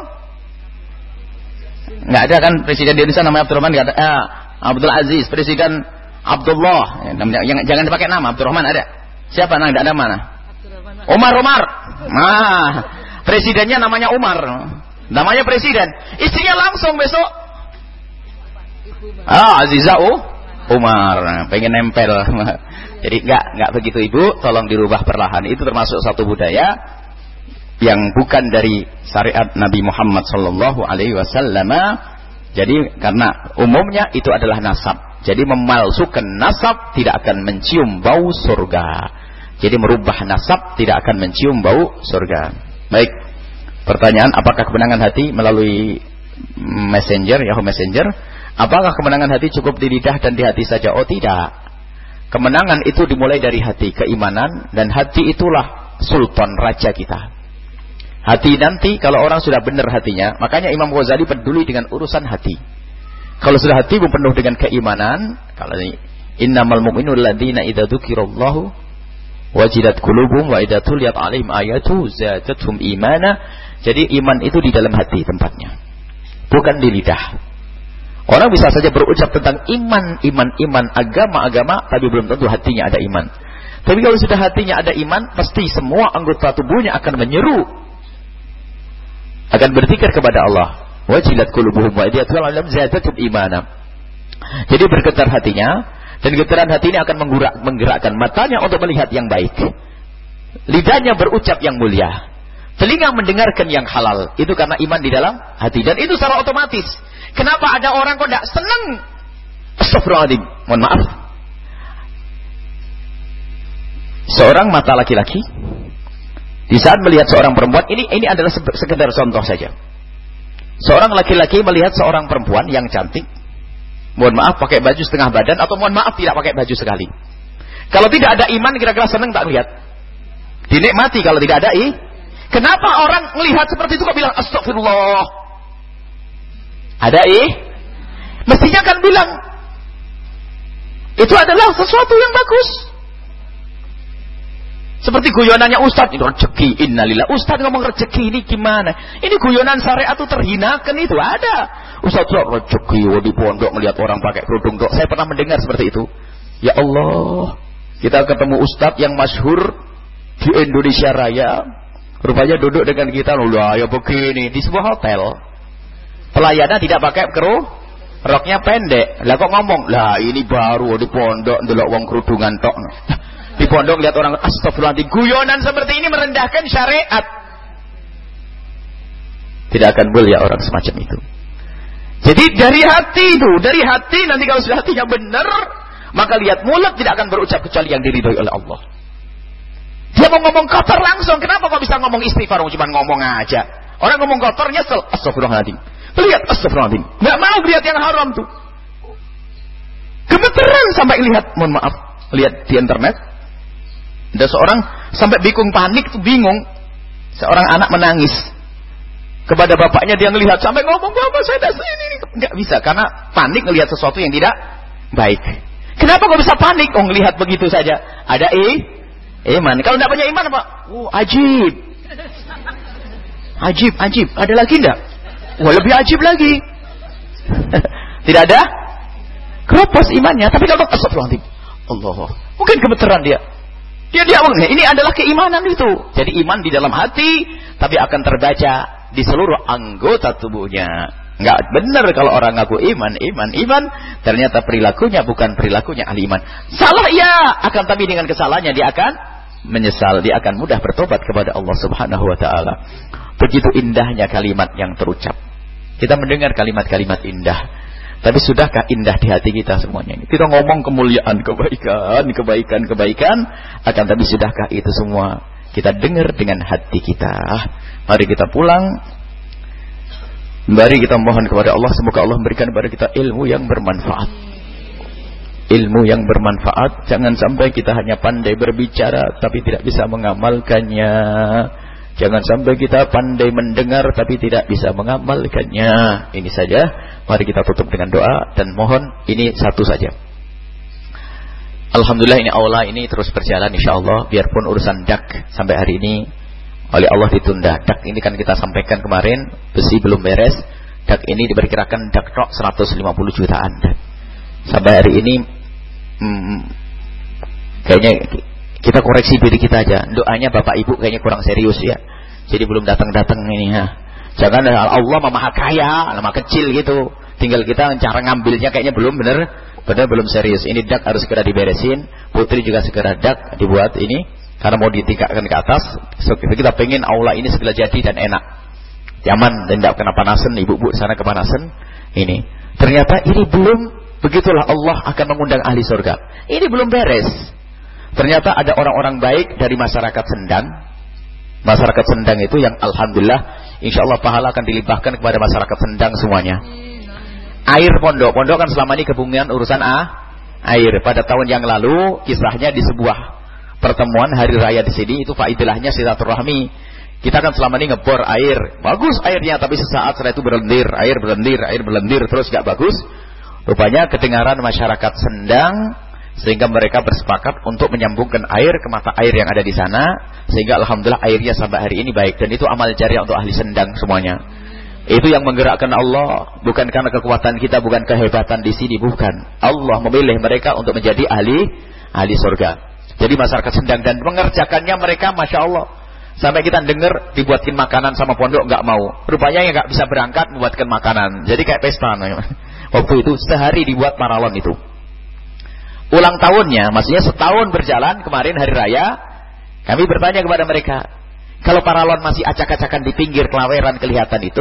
[SPEAKER 6] nggak ada kan presiden di Indonesia namanya Abdurrahman, nggak ada. Abdul Aziz, presiden Abdullah. Jangan dipakai nama Abdurrahman ada. Siapa nang tidak ada mana? Umar. Nah, presidennya namanya Umar. Namanya presiden. Istrinya langsung besok Azizah Umar, pengen nempel. Jadi enggak begitu Ibu, tolong dirubah perlahan. Itu termasuk satu budaya yang bukan dari syariat Nabi Muhammad sallallahu alaihi wasallam. Jadi karena umumnya itu adalah nasab. Jadi memalsukan nasab tidak akan mencium bau surga. Jadi merubah nasab tidak akan mencium bau surga. Baik. Pertanyaan, apakah kemenangan hati melalui Messenger, Yahoo Messenger? Apakah kemenangan hati cukup di lidah dan di hati saja? Oh tidak. Kemenangan itu dimulai dari hati, keimanan, dan hati itulah sultan raja kita. Hati nanti kalau orang sudah benar hatinya, makanya Imam Ghazali peduli dengan urusan hati. Kalau sudah hati penuh dengan keimanan, kalau innamal mu'minuna alladziina idza dzukirallahu wajilat qulubuhum wa idza tuliyat 'alaihim ayatu zadatuhum imana. Jadi iman itu di dalam hati tempatnya, bukan di lidah. Orang bisa saja berucap tentang iman, agama, tapi belum tentu hatinya ada iman. Tapi kalau sudah hatinya ada iman, pasti semua anggota tubuhnya akan menyeru, akan berzikir kepada Allah. Wajilat qulubuhum wa idza tuliyat 'alaihim zadatuhum imana. Jadi bergetar hatinya, dan getaran hati ini akan menggerakkan matanya untuk melihat yang baik, lidahnya berucap yang mulia, telinga mendengarkan yang halal. Itu karena iman di dalam hati, dan itu secara otomatis. Kenapa ada orang kok tidak senang? Astagfirullahaladzim, mohon maaf. Seorang mata laki-laki Di saat melihat seorang perempuan, ini adalah sekedar contoh saja. Seorang laki-laki melihat seorang perempuan yang cantik, mohon maaf pakai baju setengah badan, atau mohon maaf tidak pakai baju sekali. Kalau tidak ada iman, kira-kira senang tak lihat? Dinikmati kalau tidak ada Kenapa orang melihat seperti itu kok bilang astagfirullah? Ada mestinya kan bilang itu adalah sesuatu yang bagus. Seperti guyonannya Ustadz, itu rezeki, innalillah. Ustadz ngomong rezeki ini gimana? Ini guyonan syariat itu terhinakan itu ada. Ustadz rezeki, di pondok melihat orang pakai kerudung dok. Saya pernah mendengar seperti itu. Ya Allah, kita ketemu Ustadz yang masyhur di Indonesia Raya. Rupanya duduk dengan kita, ya begini di sebuah hotel. Pelayannya tidak pakai roknya pendek. Lah kok ngomong, lah ini baru di pondok ndelok wong kerudungan tok. Di pondok lihat orang astagfirullahaladzim. Guyonan seperti ini merendahkan syariat. Tidak akan mulia orang semacam itu. Jadi dari hati nanti kalau sudah hatinya benar, maka lihat mulut tidak akan berucap kecuali yang diridhoi oleh Allah. Dia mau ngomong kotor langsung, kenapa kok bisa ngomong istighfar? Cuma ngomong aja. Orang ngomong kotor nyesel, astagfirullahaladzim. Lihat astagfirullahaladzim. Nggak mau lihat yang haram tuh. Gemeteran sampai lihat, mohon maaf, lihat di internet. Ada seorang sampai panik tuh bingung. Seorang anak menangis kepada bapaknya, dia ngelihat sampai ngomong, bapak saya dah ini nggak bisa karena panik ngelihat sesuatu yang tidak baik. Kenapa kok bisa panik? Oh ngelihat begitu saja. Ada iman. Kalau tidak punya iman apa? Ajib. Ada lagi enggak? Lebih ajib lagi. Tidak ada keropos imannya. Tapi kalau astagfirullahaladzim, Allah, mungkin gemeteran dia. Dia ini adalah keimanan itu. Jadi iman di dalam hati, tapi akan terbaca di seluruh anggota tubuhnya. Enggak benar kalau orang ngaku iman, ternyata perilakunya bukan perilakunya ahli iman. Salah ya, akan tapi dengan kesalahannya dia akan menyesal, dia akan mudah bertobat kepada Allah Subhanahu wa taala. Begitu indahnya kalimat yang terucap. Kita mendengar kalimat-kalimat indah. Tapi sudahkah indah di hati kita semuanya ini? Kita ngomong kemuliaan, kebaikan, akan tapi sudahkah itu semua kita dengar dengan hati kita? Mari kita pulang. Mari kita mohon kepada Allah, semoga Allah memberikan kepada kita ilmu yang bermanfaat. Ilmu yang bermanfaat, jangan sampai kita hanya pandai berbicara tapi tidak bisa mengamalkannya. Jangan sampai kita pandai mendengar tapi tidak bisa mengamalkannya. Ini saja. Mari kita tutup dengan doa dan mohon ini satu saja. Alhamdulillah ini aula ini terus berjalan insyaallah, biarpun urusan dak sampai hari ini oleh Allah ditunda. Dak ini kan kita sampaikan kemarin, besi belum beres. Dak ini diperkirakan dak tok 150 jutaan. Sampai hari ini kayaknya kita koreksi diri kita aja. Doanya Bapak Ibu kayaknya kurang serius ya. Jadi belum datang-datang ini ya. Jangan Allah maha kaya, nama kecil gitu. Tinggal kita cara ngambilnya kayaknya belum benar belum serius. Ini dak harus segera diberesin. Putri juga segera dak dibuat ini karena mau ditingkatkan ke atas. So, kita pengen aula ini segera jadi dan enak. Nyaman dan tidak kena panasan, ibu-ibu sana kepanasan. Ini. Ternyata ini belum, begitulah Allah akan mengundang ahli surga. Ini belum beres. Ternyata ada orang-orang baik dari masyarakat Sendang. Masyarakat Sendang itu yang alhamdulillah insyaallah pahala akan dilimpahkan kepada masyarakat Sendang semuanya. Air pondok kan selama ini kebungan urusan air. Pada tahun yang lalu kisahnya di sebuah pertemuan hari raya di sini itu faedahnya silaturahmi. Kita kan selama ini ngebor air, bagus airnya, tapi sesaat setelah itu air berlendir terus gak bagus. Rupanya kedengaran masyarakat Sendang sehingga mereka bersepakat untuk menyambungkan air ke mata air yang ada di sana, sehingga alhamdulillah airnya sampai hari ini baik, dan itu amal jariah untuk ahli Sendang semuanya. Itu yang menggerakkan Allah, bukan karena kekuatan kita, bukan kehebatan di sini, bukan. Allah memilih mereka untuk menjadi ahli surga. Jadi masyarakat Sendang dan mengerjakannya mereka masya Allah. Sampai kita dengar dibuatkan makanan sama pondok nggak mau. Rupanya yang nggak bisa berangkat membuatkan makanan. Jadi kayak pesta. Waktu itu sehari dibuat paralon itu. Ulang tahunnya, maksudnya setahun berjalan kemarin hari raya, kami bertanya kepada mereka, kalau paralon masih acak-acakan di pinggir kelaweran kelihatan itu,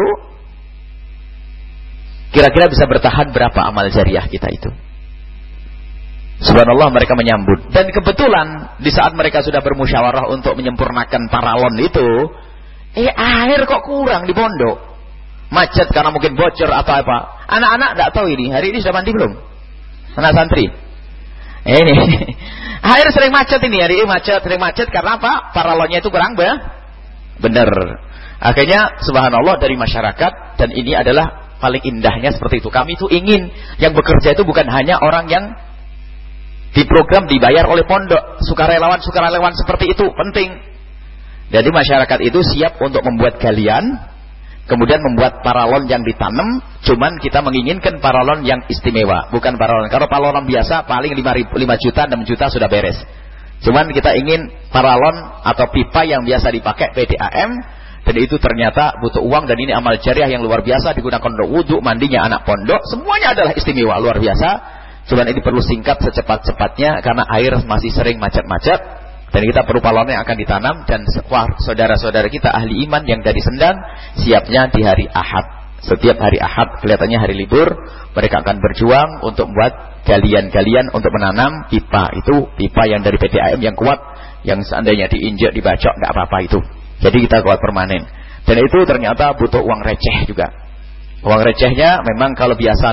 [SPEAKER 6] kira-kira bisa bertahan berapa amal jariah kita itu? Subhanallah, mereka menyambut. Dan kebetulan di saat mereka sudah bermusyawarah untuk menyempurnakan paralon itu, air kok kurang di pondok. Macet karena mungkin bocor atau apa. Anak-anak tidak tahu ini. Hari ini sudah mandi belum? Anak santri. Ini air sering macet ini, hari ini sering macet karena apa? Paralonnya itu kurang benar. Akhirnya subhanallah dari masyarakat, dan ini adalah paling indahnya seperti itu. Kami itu ingin yang bekerja itu bukan hanya orang yang diprogram dibayar oleh pondok, sukarelawan seperti itu penting. Jadi masyarakat itu siap untuk membuat galian, kemudian membuat paralon yang ditanam. Cuman kita menginginkan paralon yang istimewa, bukan paralon. Kalau paralon biasa paling 5 juta, 6 juta sudah beres. Cuman kita ingin paralon atau pipa yang biasa dipakai PDAM, dan itu ternyata butuh uang, dan ini amal jariah yang luar biasa, digunakan untuk wudhu, mandinya anak pondok, semuanya adalah istimewa, luar biasa. Cuman ini perlu singkat secepat-cepatnya karena air masih sering macet-macet, dan kita perlu paralon yang akan ditanam. Dan saudara-saudara kita ahli iman yang dari Sendang siapnya di hari Ahad. Setiap hari Ahad kelihatannya hari libur, mereka akan berjuang untuk membuat galian-galian untuk menanam pipa. Itu pipa yang dari PDAM yang kuat, yang seandainya diinjak, dibacok, nggak apa-apa itu. Jadi kita kuat permanen. Dan itu ternyata butuh uang receh juga. Uang recehnya memang kalau biasa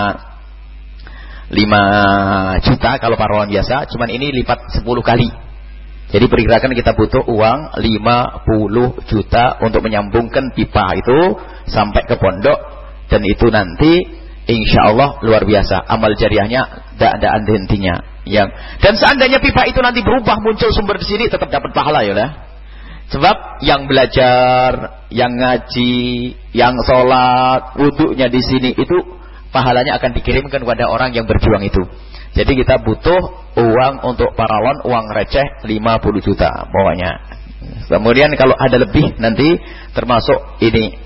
[SPEAKER 6] 5 juta kalau paralon biasa, cuman ini lipat 10 kali. Jadi perkirakan kita butuh uang 50 juta untuk menyambungkan pipa itu sampai ke pondok, dan itu nanti insya Allah luar biasa amal jariahnya, tidak ada hentinya. Dan seandainya pipa itu nanti berubah muncul sumber di sini, tetap dapat pahala ya lah. Sebab yang belajar, yang ngaji, yang sholat, wudhunya di sini itu pahalanya akan dikirimkan kepada orang yang berjuang itu. Jadi kita butuh uang untuk paralon, uang receh 50 juta pokoknya. Kemudian kalau ada lebih nanti termasuk ini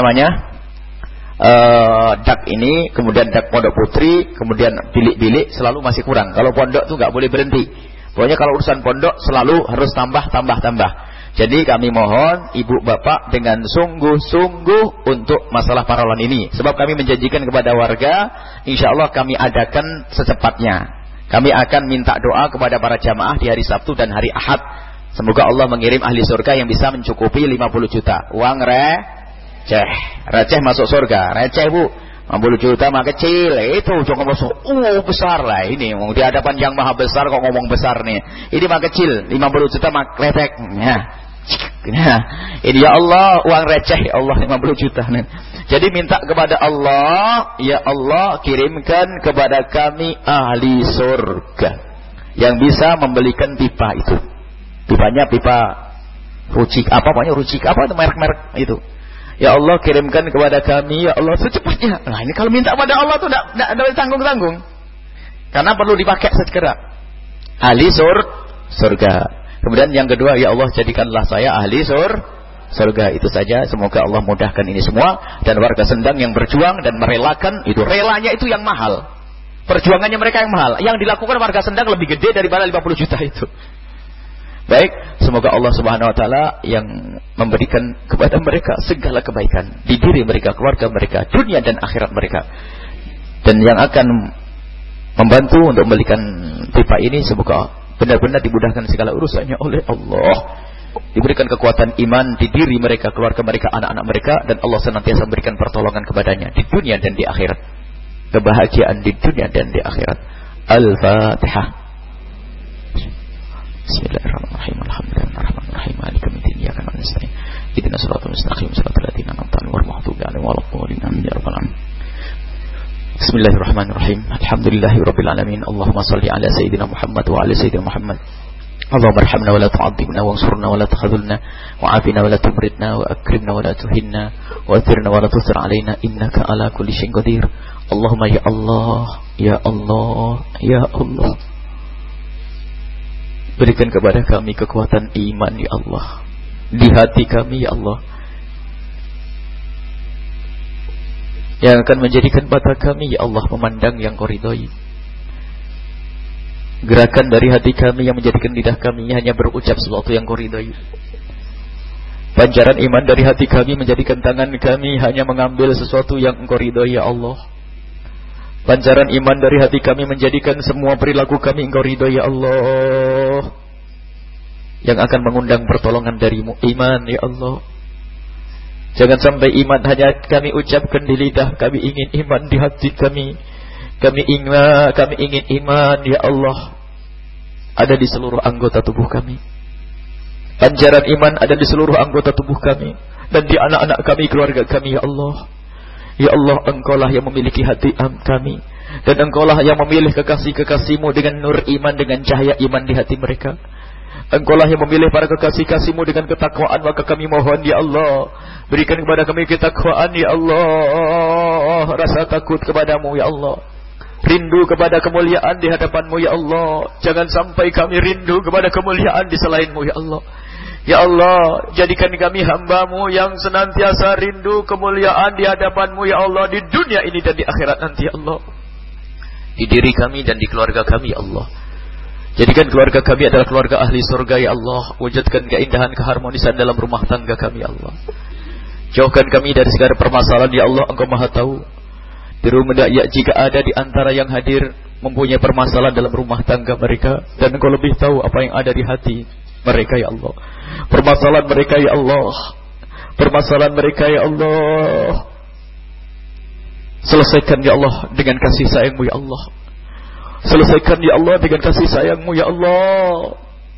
[SPEAKER 6] dak ini, kemudian dak pondok putri, kemudian bilik-bilik selalu masih kurang. Kalau pondok tuh nggak boleh berhenti. Pokoknya kalau urusan pondok selalu harus tambah. Jadi kami mohon ibu bapak dengan sungguh-sungguh untuk masalah paralon ini. Sebab kami menjanjikan kepada warga, insya Allah kami adakan secepatnya. Kami akan minta doa kepada para jamaah di hari Sabtu dan hari Ahad. Semoga Allah mengirim ahli surga yang bisa mencukupi 50 juta. Uang receh masuk surga. Receh bu, 50 juta mah kecil. Itu jangan masuk, besar lah ini. Di hadapan yang maha besar kok ngomong besar nih. Ini mah kecil, 50 juta mah kletek. Ini ya Allah uang receh, ya Allah 50 juta nih. Jadi minta kepada Allah, ya Allah kirimkan kepada kami ahli surga yang bisa membelikan pipa itu. Pipanya pipa rucik apa itu merek-merek itu. Ya Allah kirimkan kepada kami, ya Allah secepatnya. Nah ini kalau minta pada Allah tuh tidak ada tanggung-tanggung, karena perlu dipakai segera. Ahli surga. Kemudian yang kedua, ya Allah jadikanlah saya ahli surga. Itu saja. Semoga Allah mudahkan ini semua. Dan warga Sendang yang berjuang dan merelakan itu, relanya itu yang mahal. Perjuangannya mereka yang mahal. Yang dilakukan warga Sendang lebih gede daripada 50 juta itu. Baik, semoga Allah Subhanahu wa taala yang memberikan kepada mereka segala kebaikan di diri mereka, keluarga mereka, dunia dan akhirat mereka. Dan yang akan membantu untuk membelikan pipa ini semoga benar-benar dimudahkan segala urusannya oleh Allah. Diberikan kekuatan iman di diri mereka, keluarga mereka, anak-anak mereka, dan Allah senantiasa memberikan pertolongan kepadanya di dunia dan di akhirat. Kebahagiaan di dunia dan di akhirat. Al-Fatihah. Bismillahirrahmanirrahim. Alhamdulillahirrahmanirrahim. Maliki yaumiddin. Iyyaka na'budu wa iyyaka nasta'in. Ihdinas siratal mustaqim. Siratal ladzina an'amta 'alaihim ghairil maghdubi 'alaihim waladdallin. Amin ya rabbal alamin. Bismillahirrahmanirrahim. Alhamdulillahirabbil alamin. Allahumma shalli ala sayyidina Muhammad wa ala sayyidina Muhammad. Allahumma arhamna wa la tu'adzibna wansurna wa la takhzulna wa 'afina wa la tumritna wa akrimna wa la tuhinna wa athirna wa la tusir alaina innaka ala kulli syai'in qadir. Allahumma ya Allah, ya Allah, ya Allah. Berikan kepada kami kekuatan iman ya Allah di hati kami ya Allah, yang akan menjadikan mata kami ya Allah memandang yang Kau ridhoi. Gerakan dari hati kami yang menjadikan lidah kami hanya berucap sesuatu yang Kau ridhoi. Pancaran iman dari hati kami menjadikan tangan kami hanya mengambil sesuatu yang Engkau ridhoi ya Allah. Pancaran iman dari hati kami menjadikan semua perilaku kami Engkau ridho ya Allah, yang akan mengundang pertolongan darimu. Iman ya Allah. Jangan sampai iman hanya kami ucapkan di lidah, kami ingin iman di hati kami. Kami ingin iman ya Allah ada di seluruh anggota tubuh kami. Pancaran iman ada di seluruh anggota tubuh kami dan di anak-anak kami, keluarga kami ya Allah. Ya Allah, Engkaulah yang memiliki hati kami, dan Engkaulah yang memilih kekasih-kekasih-Mu dengan nur iman, dengan cahaya iman di hati mereka. Engkaulah yang memilih para kekasih-kasih-Mu dengan ketakwaan, maka kami mohon ya Allah, berikan kepada kami ketakwaan ya Allah, rasa takut kepadamu ya Allah, rindu kepada kemuliaan di hadapan-Mu ya Allah. Jangan sampai kami rindu kepada kemuliaan di selain-Mu ya Allah. Ya Allah, jadikan kami hamba-Mu yang senantiasa rindu kemuliaan di hadapan-Mu ya Allah, di dunia ini dan di akhirat nanti ya Allah. Di diri kami dan di keluarga kami ya Allah. Jadikan keluarga kami adalah keluarga ahli surga ya Allah. Wujudkan keindahan keharmonisan dalam rumah tangga kami ya Allah. Jauhkan kami dari segala permasalahan ya Allah, Engkau Maha tahu. Ya, jika ada di antara yang hadir mempunyai permasalahan dalam rumah tangga mereka, dan Engkau lebih tahu apa yang ada di hati mereka ya Allah. Permasalahan mereka ya Allah, permasalahan mereka ya Allah, selesaikan ya Allah dengan kasih sayang-Mu ya Allah. Selesaikan ya Allah dengan kasih sayang-Mu ya Allah.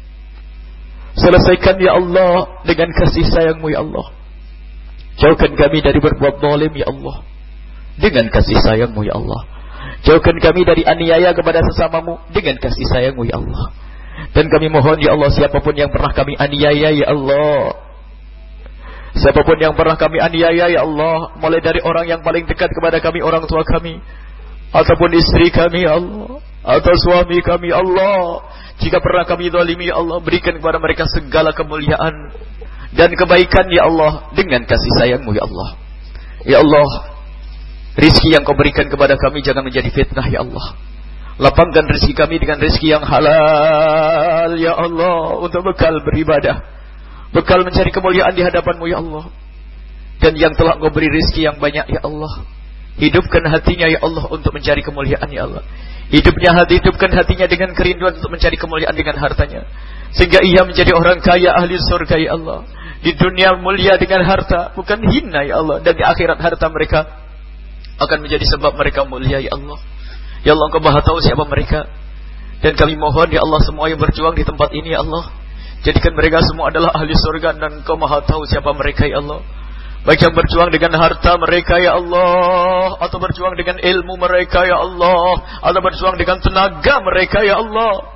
[SPEAKER 6] Selesaikan ya Allah dengan kasih sayang-Mu ya Allah. Jauhkan kami dari berbuat zalim ya Allah, dengan kasih sayang-Mu ya Allah. Jauhkan kami dari aniaya kepada sesamamu dengan kasih sayang-Mu ya Allah. Dan kami mohon ya Allah, siapapun yang pernah kami aniaya ya Allah, siapapun yang pernah kami aniaya ya Allah, mulai dari orang yang paling dekat kepada kami, orang tua kami, ataupun istri kami ya Allah, atau suami kami ya Allah, jika pernah kami zalimi ya Allah, berikan kepada mereka segala kemuliaan dan kebaikan ya Allah, dengan kasih sayang-Mu ya Allah. Ya Allah, rizki yang Kau berikan kepada kami jangan menjadi fitnah ya Allah. Lapangkan rezeki kami dengan rezeki yang halal ya Allah, untuk bekal beribadah, bekal mencari kemuliaan di hadapan-Mu ya Allah. Dan yang telah Engkau beri rezeki yang banyak ya Allah, hidupkan hatinya ya Allah untuk mencari kemuliaan ya Allah. Hidupkan hatinya dengan kerinduan untuk mencari kemuliaan dengan hartanya, sehingga ia menjadi orang kaya ahli surga ya Allah. Di dunia mulia dengan harta, bukan hina ya Allah, dan di akhirat harta mereka akan menjadi sebab mereka mulia ya Allah. Ya Allah, Engkau Maha tahu siapa mereka. Dan kami mohon ya Allah, semua yang berjuang di tempat ini ya Allah, jadikan mereka semua adalah ahli surga, dan Engkau Maha tahu siapa mereka ya Allah. Baik yang berjuang dengan harta mereka ya Allah, atau berjuang dengan ilmu mereka ya Allah, atau berjuang dengan tenaga mereka ya Allah.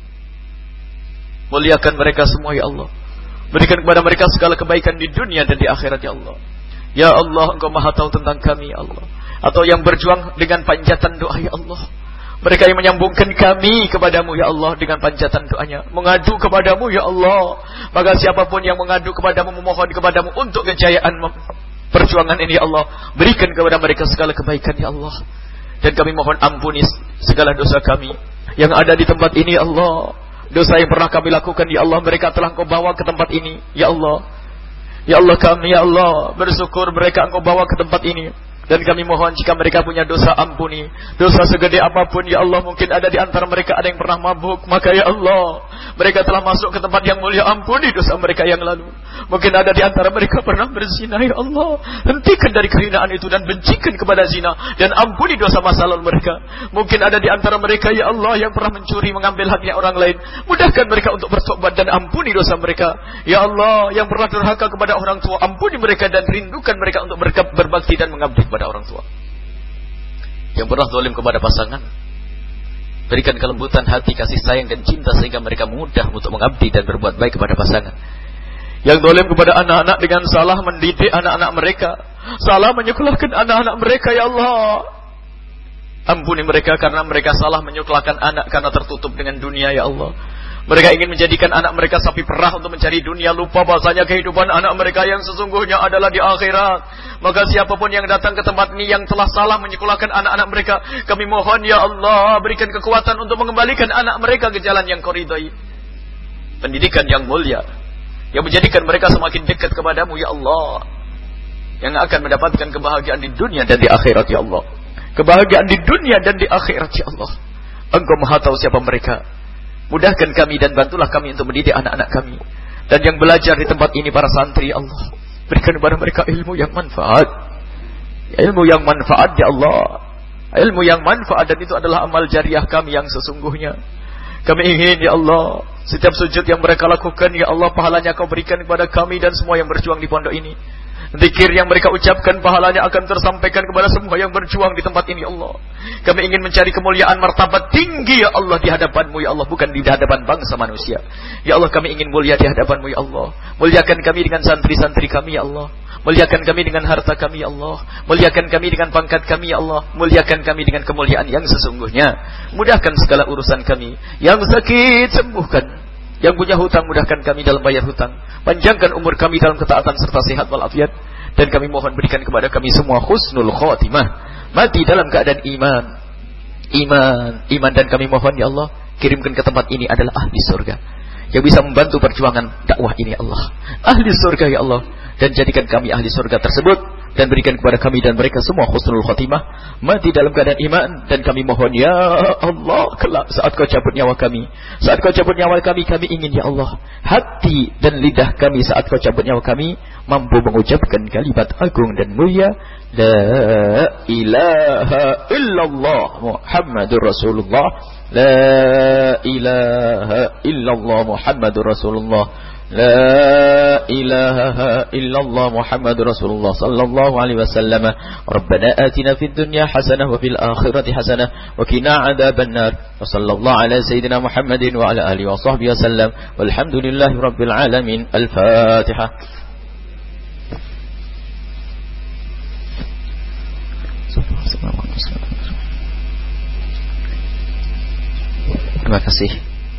[SPEAKER 6] Muliakan mereka semua ya Allah. Berikan kepada mereka segala kebaikan di dunia dan di akhirat ya Allah. Ya Allah, Engkau Maha tahu tentang kami ya Allah. Atau yang berjuang dengan panjatan doa ya Allah, mereka yang menyambungkan kami kepadamu ya Allah dengan panjatan doanya, mengadu kepadamu ya Allah. Maka siapapun yang mengadu kepadamu, memohon kepadamu untuk kejayaan perjuangan ini ya Allah, berikan kepada mereka segala kebaikan ya Allah. Dan kami mohon ampuni segala dosa kami yang ada di tempat ini ya Allah. Dosa yang pernah kami lakukan ya Allah, mereka telah Engkau bawa ke tempat ini ya Allah. Ya Allah, kami ya Allah bersyukur mereka Engkau bawa ke tempat ini. Dan kami mohon jika mereka punya dosa, ampuni. Dosa segede apapun ya Allah, mungkin ada di antara mereka ada yang pernah mabuk, maka ya Allah, mereka telah masuk ke tempat yang mulia, ampuni dosa mereka yang lalu. Mungkin ada di antara mereka pernah berzina ya Allah, hentikan dari kehinaan itu dan bencikan kepada zina, dan ampuni dosa masa lalu mereka. Mungkin ada di antara mereka ya Allah yang pernah mencuri, mengambil haknya orang lain, mudahkan mereka untuk bertobat dan ampuni dosa mereka. Ya Allah, yang pernah durhaka kepada orang tua, ampuni mereka dan rindukan mereka untuk berbakti dan mengabdi kepada orang tua. Yang pernah zalim kepada pasangan, berikan kelembutan hati, kasih sayang dan cinta sehingga mereka mudah untuk mengabdi dan berbuat baik kepada pasangan. Yang zalim kepada anak-anak dengan salah mendidik anak-anak mereka, salah menyekolahkan anak-anak mereka ya Allah, ampuni mereka karena mereka salah menyekolahkan anak karena tertutup dengan dunia ya Allah. Mereka ingin menjadikan anak mereka sapi perah untuk mencari dunia, lupa bahasanya kehidupan anak mereka yang sesungguhnya adalah di akhirat. Maka siapapun yang datang ke tempat ini yang telah salah menyekolahkan anak-anak mereka, kami mohon ya Allah, berikan kekuatan untuk mengembalikan anak mereka ke jalan yang Kau ridhai. Pendidikan yang mulia, yang menjadikan mereka semakin dekat kepadamu ya Allah, yang akan mendapatkan kebahagiaan di dunia dan di akhirat ya Allah. kebahagiaan di dunia dan di akhirat ya Allah. Engkau Maha tahu siapa mereka. Mudahkan kami dan bantulah kami untuk mendidik anak-anak kami. Dan yang belajar di tempat ini para santri ya Allah, berikan kepada mereka ilmu yang manfaat. Ilmu yang manfaat ya Allah. Ilmu yang manfaat, dan itu adalah amal jariah kami yang sesungguhnya. Kami ingin ya Allah, setiap sujud yang mereka lakukan ya Allah, pahalanya Kau berikan kepada kami dan semua yang berjuang di pondok ini. Zikir yang mereka ucapkan, pahalanya akan tersampaikan kepada semua yang berjuang di tempat ini Allah. Kami ingin mencari kemuliaan martabat tinggi ya Allah di hadapan-Mu ya Allah, bukan di hadapan bangsa manusia. Ya Allah, kami ingin mulia di hadapan-Mu ya Allah. Muliakan kami dengan santri-santri kami ya Allah. Muliakan kami dengan harta kami ya Allah. Muliakan kami dengan pangkat kami ya Allah. Muliakan kami dengan kemuliaan yang sesungguhnya. Mudahkan segala urusan kami. Yang sakit sembuhkan. Yang punya hutang mudahkan kami dalam bayar hutang. Panjangkan umur kami dalam ketaatan serta sehat walafiat. Dan kami mohon berikan kepada kami semua husnul khatimah. Mati dalam keadaan iman. Iman dan kami mohon ya Allah, kirimkan ke tempat ini adalah ahli surga yang bisa membantu perjuangan dakwah ini ya Allah. Ahli surga ya Allah. Dan jadikan kami ahli surga tersebut, dan berikan kepada kami dan mereka semua husnul khatimah, mati dalam keadaan iman. Dan kami mohon ya Allah, kelak saat Kau cabut nyawa kami, kami ingin ya Allah, hati dan lidah kami saat Kau cabut nyawa kami mampu mengucapkan kalimat agung dan mulia, la ilaha illallah Muhammadur Rasulullah, la ilaha illallah Muhammadur Rasulullah, لا إله إلا الله محمد رسول الله صلى الله عليه وسلم. ربنا آتنا في الدنيا حسنة وفي الآخرة حسنة وقنا عذاب النار. وصلى الله على سيدنا محمد وعلى آله وصحبه وسلم والحمد لله رب العالمين. الفاتحة. Terima kasih.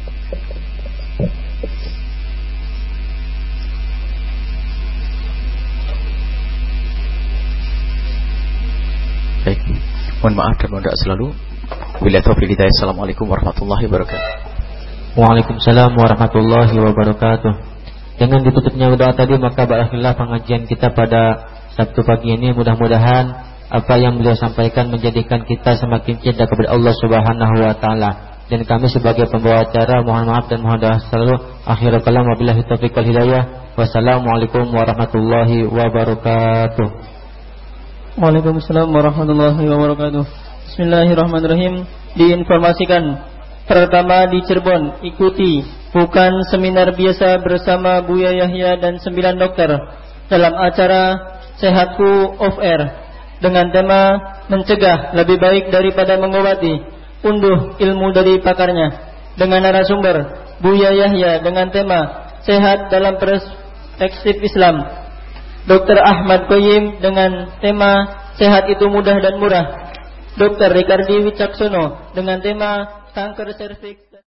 [SPEAKER 6] Baik, mohon maaf dan mohon doa selalu. Wabillahi taufiq wal hidayah. Assalamualaikum warahmatullahi wabarakatuh.
[SPEAKER 4] Waalaikumsalam warahmatullahi wabarakatuh. Dengan ditutupnya doa tadi, maka berakhirlah pengajian kita pada Sabtu pagi ini. Mudah-mudahan apa yang beliau sampaikan menjadikan kita semakin cinta kepada Allah Subhanahu wa taala. Dan kami sebagai pembawa acara mohon maaf dan mohon doa selalu. Akhirul kalam, wabillahi taufiq wal hidayah. Wassalamualaikum warahmatullahi wabarakatuh.
[SPEAKER 9] Waalaikumsalam warahmatullahi wabarakatuh. Bismillahirrahmanirrahim. Diinformasikan, pertama di Cirebon, ikuti bukan seminar biasa bersama Buya Yahya dan 9 dokter dalam acara Sehatku Off Air dengan tema mencegah lebih baik daripada mengobati, unduh ilmu dari pakarnya, dengan narasumber Buya Yahya dengan tema sehat dalam perspektif Islam, Dr. Ahmad Qayyim dengan tema sehat itu mudah dan murah, Dr. Ricardi Wicaksono dengan tema kanker serviks.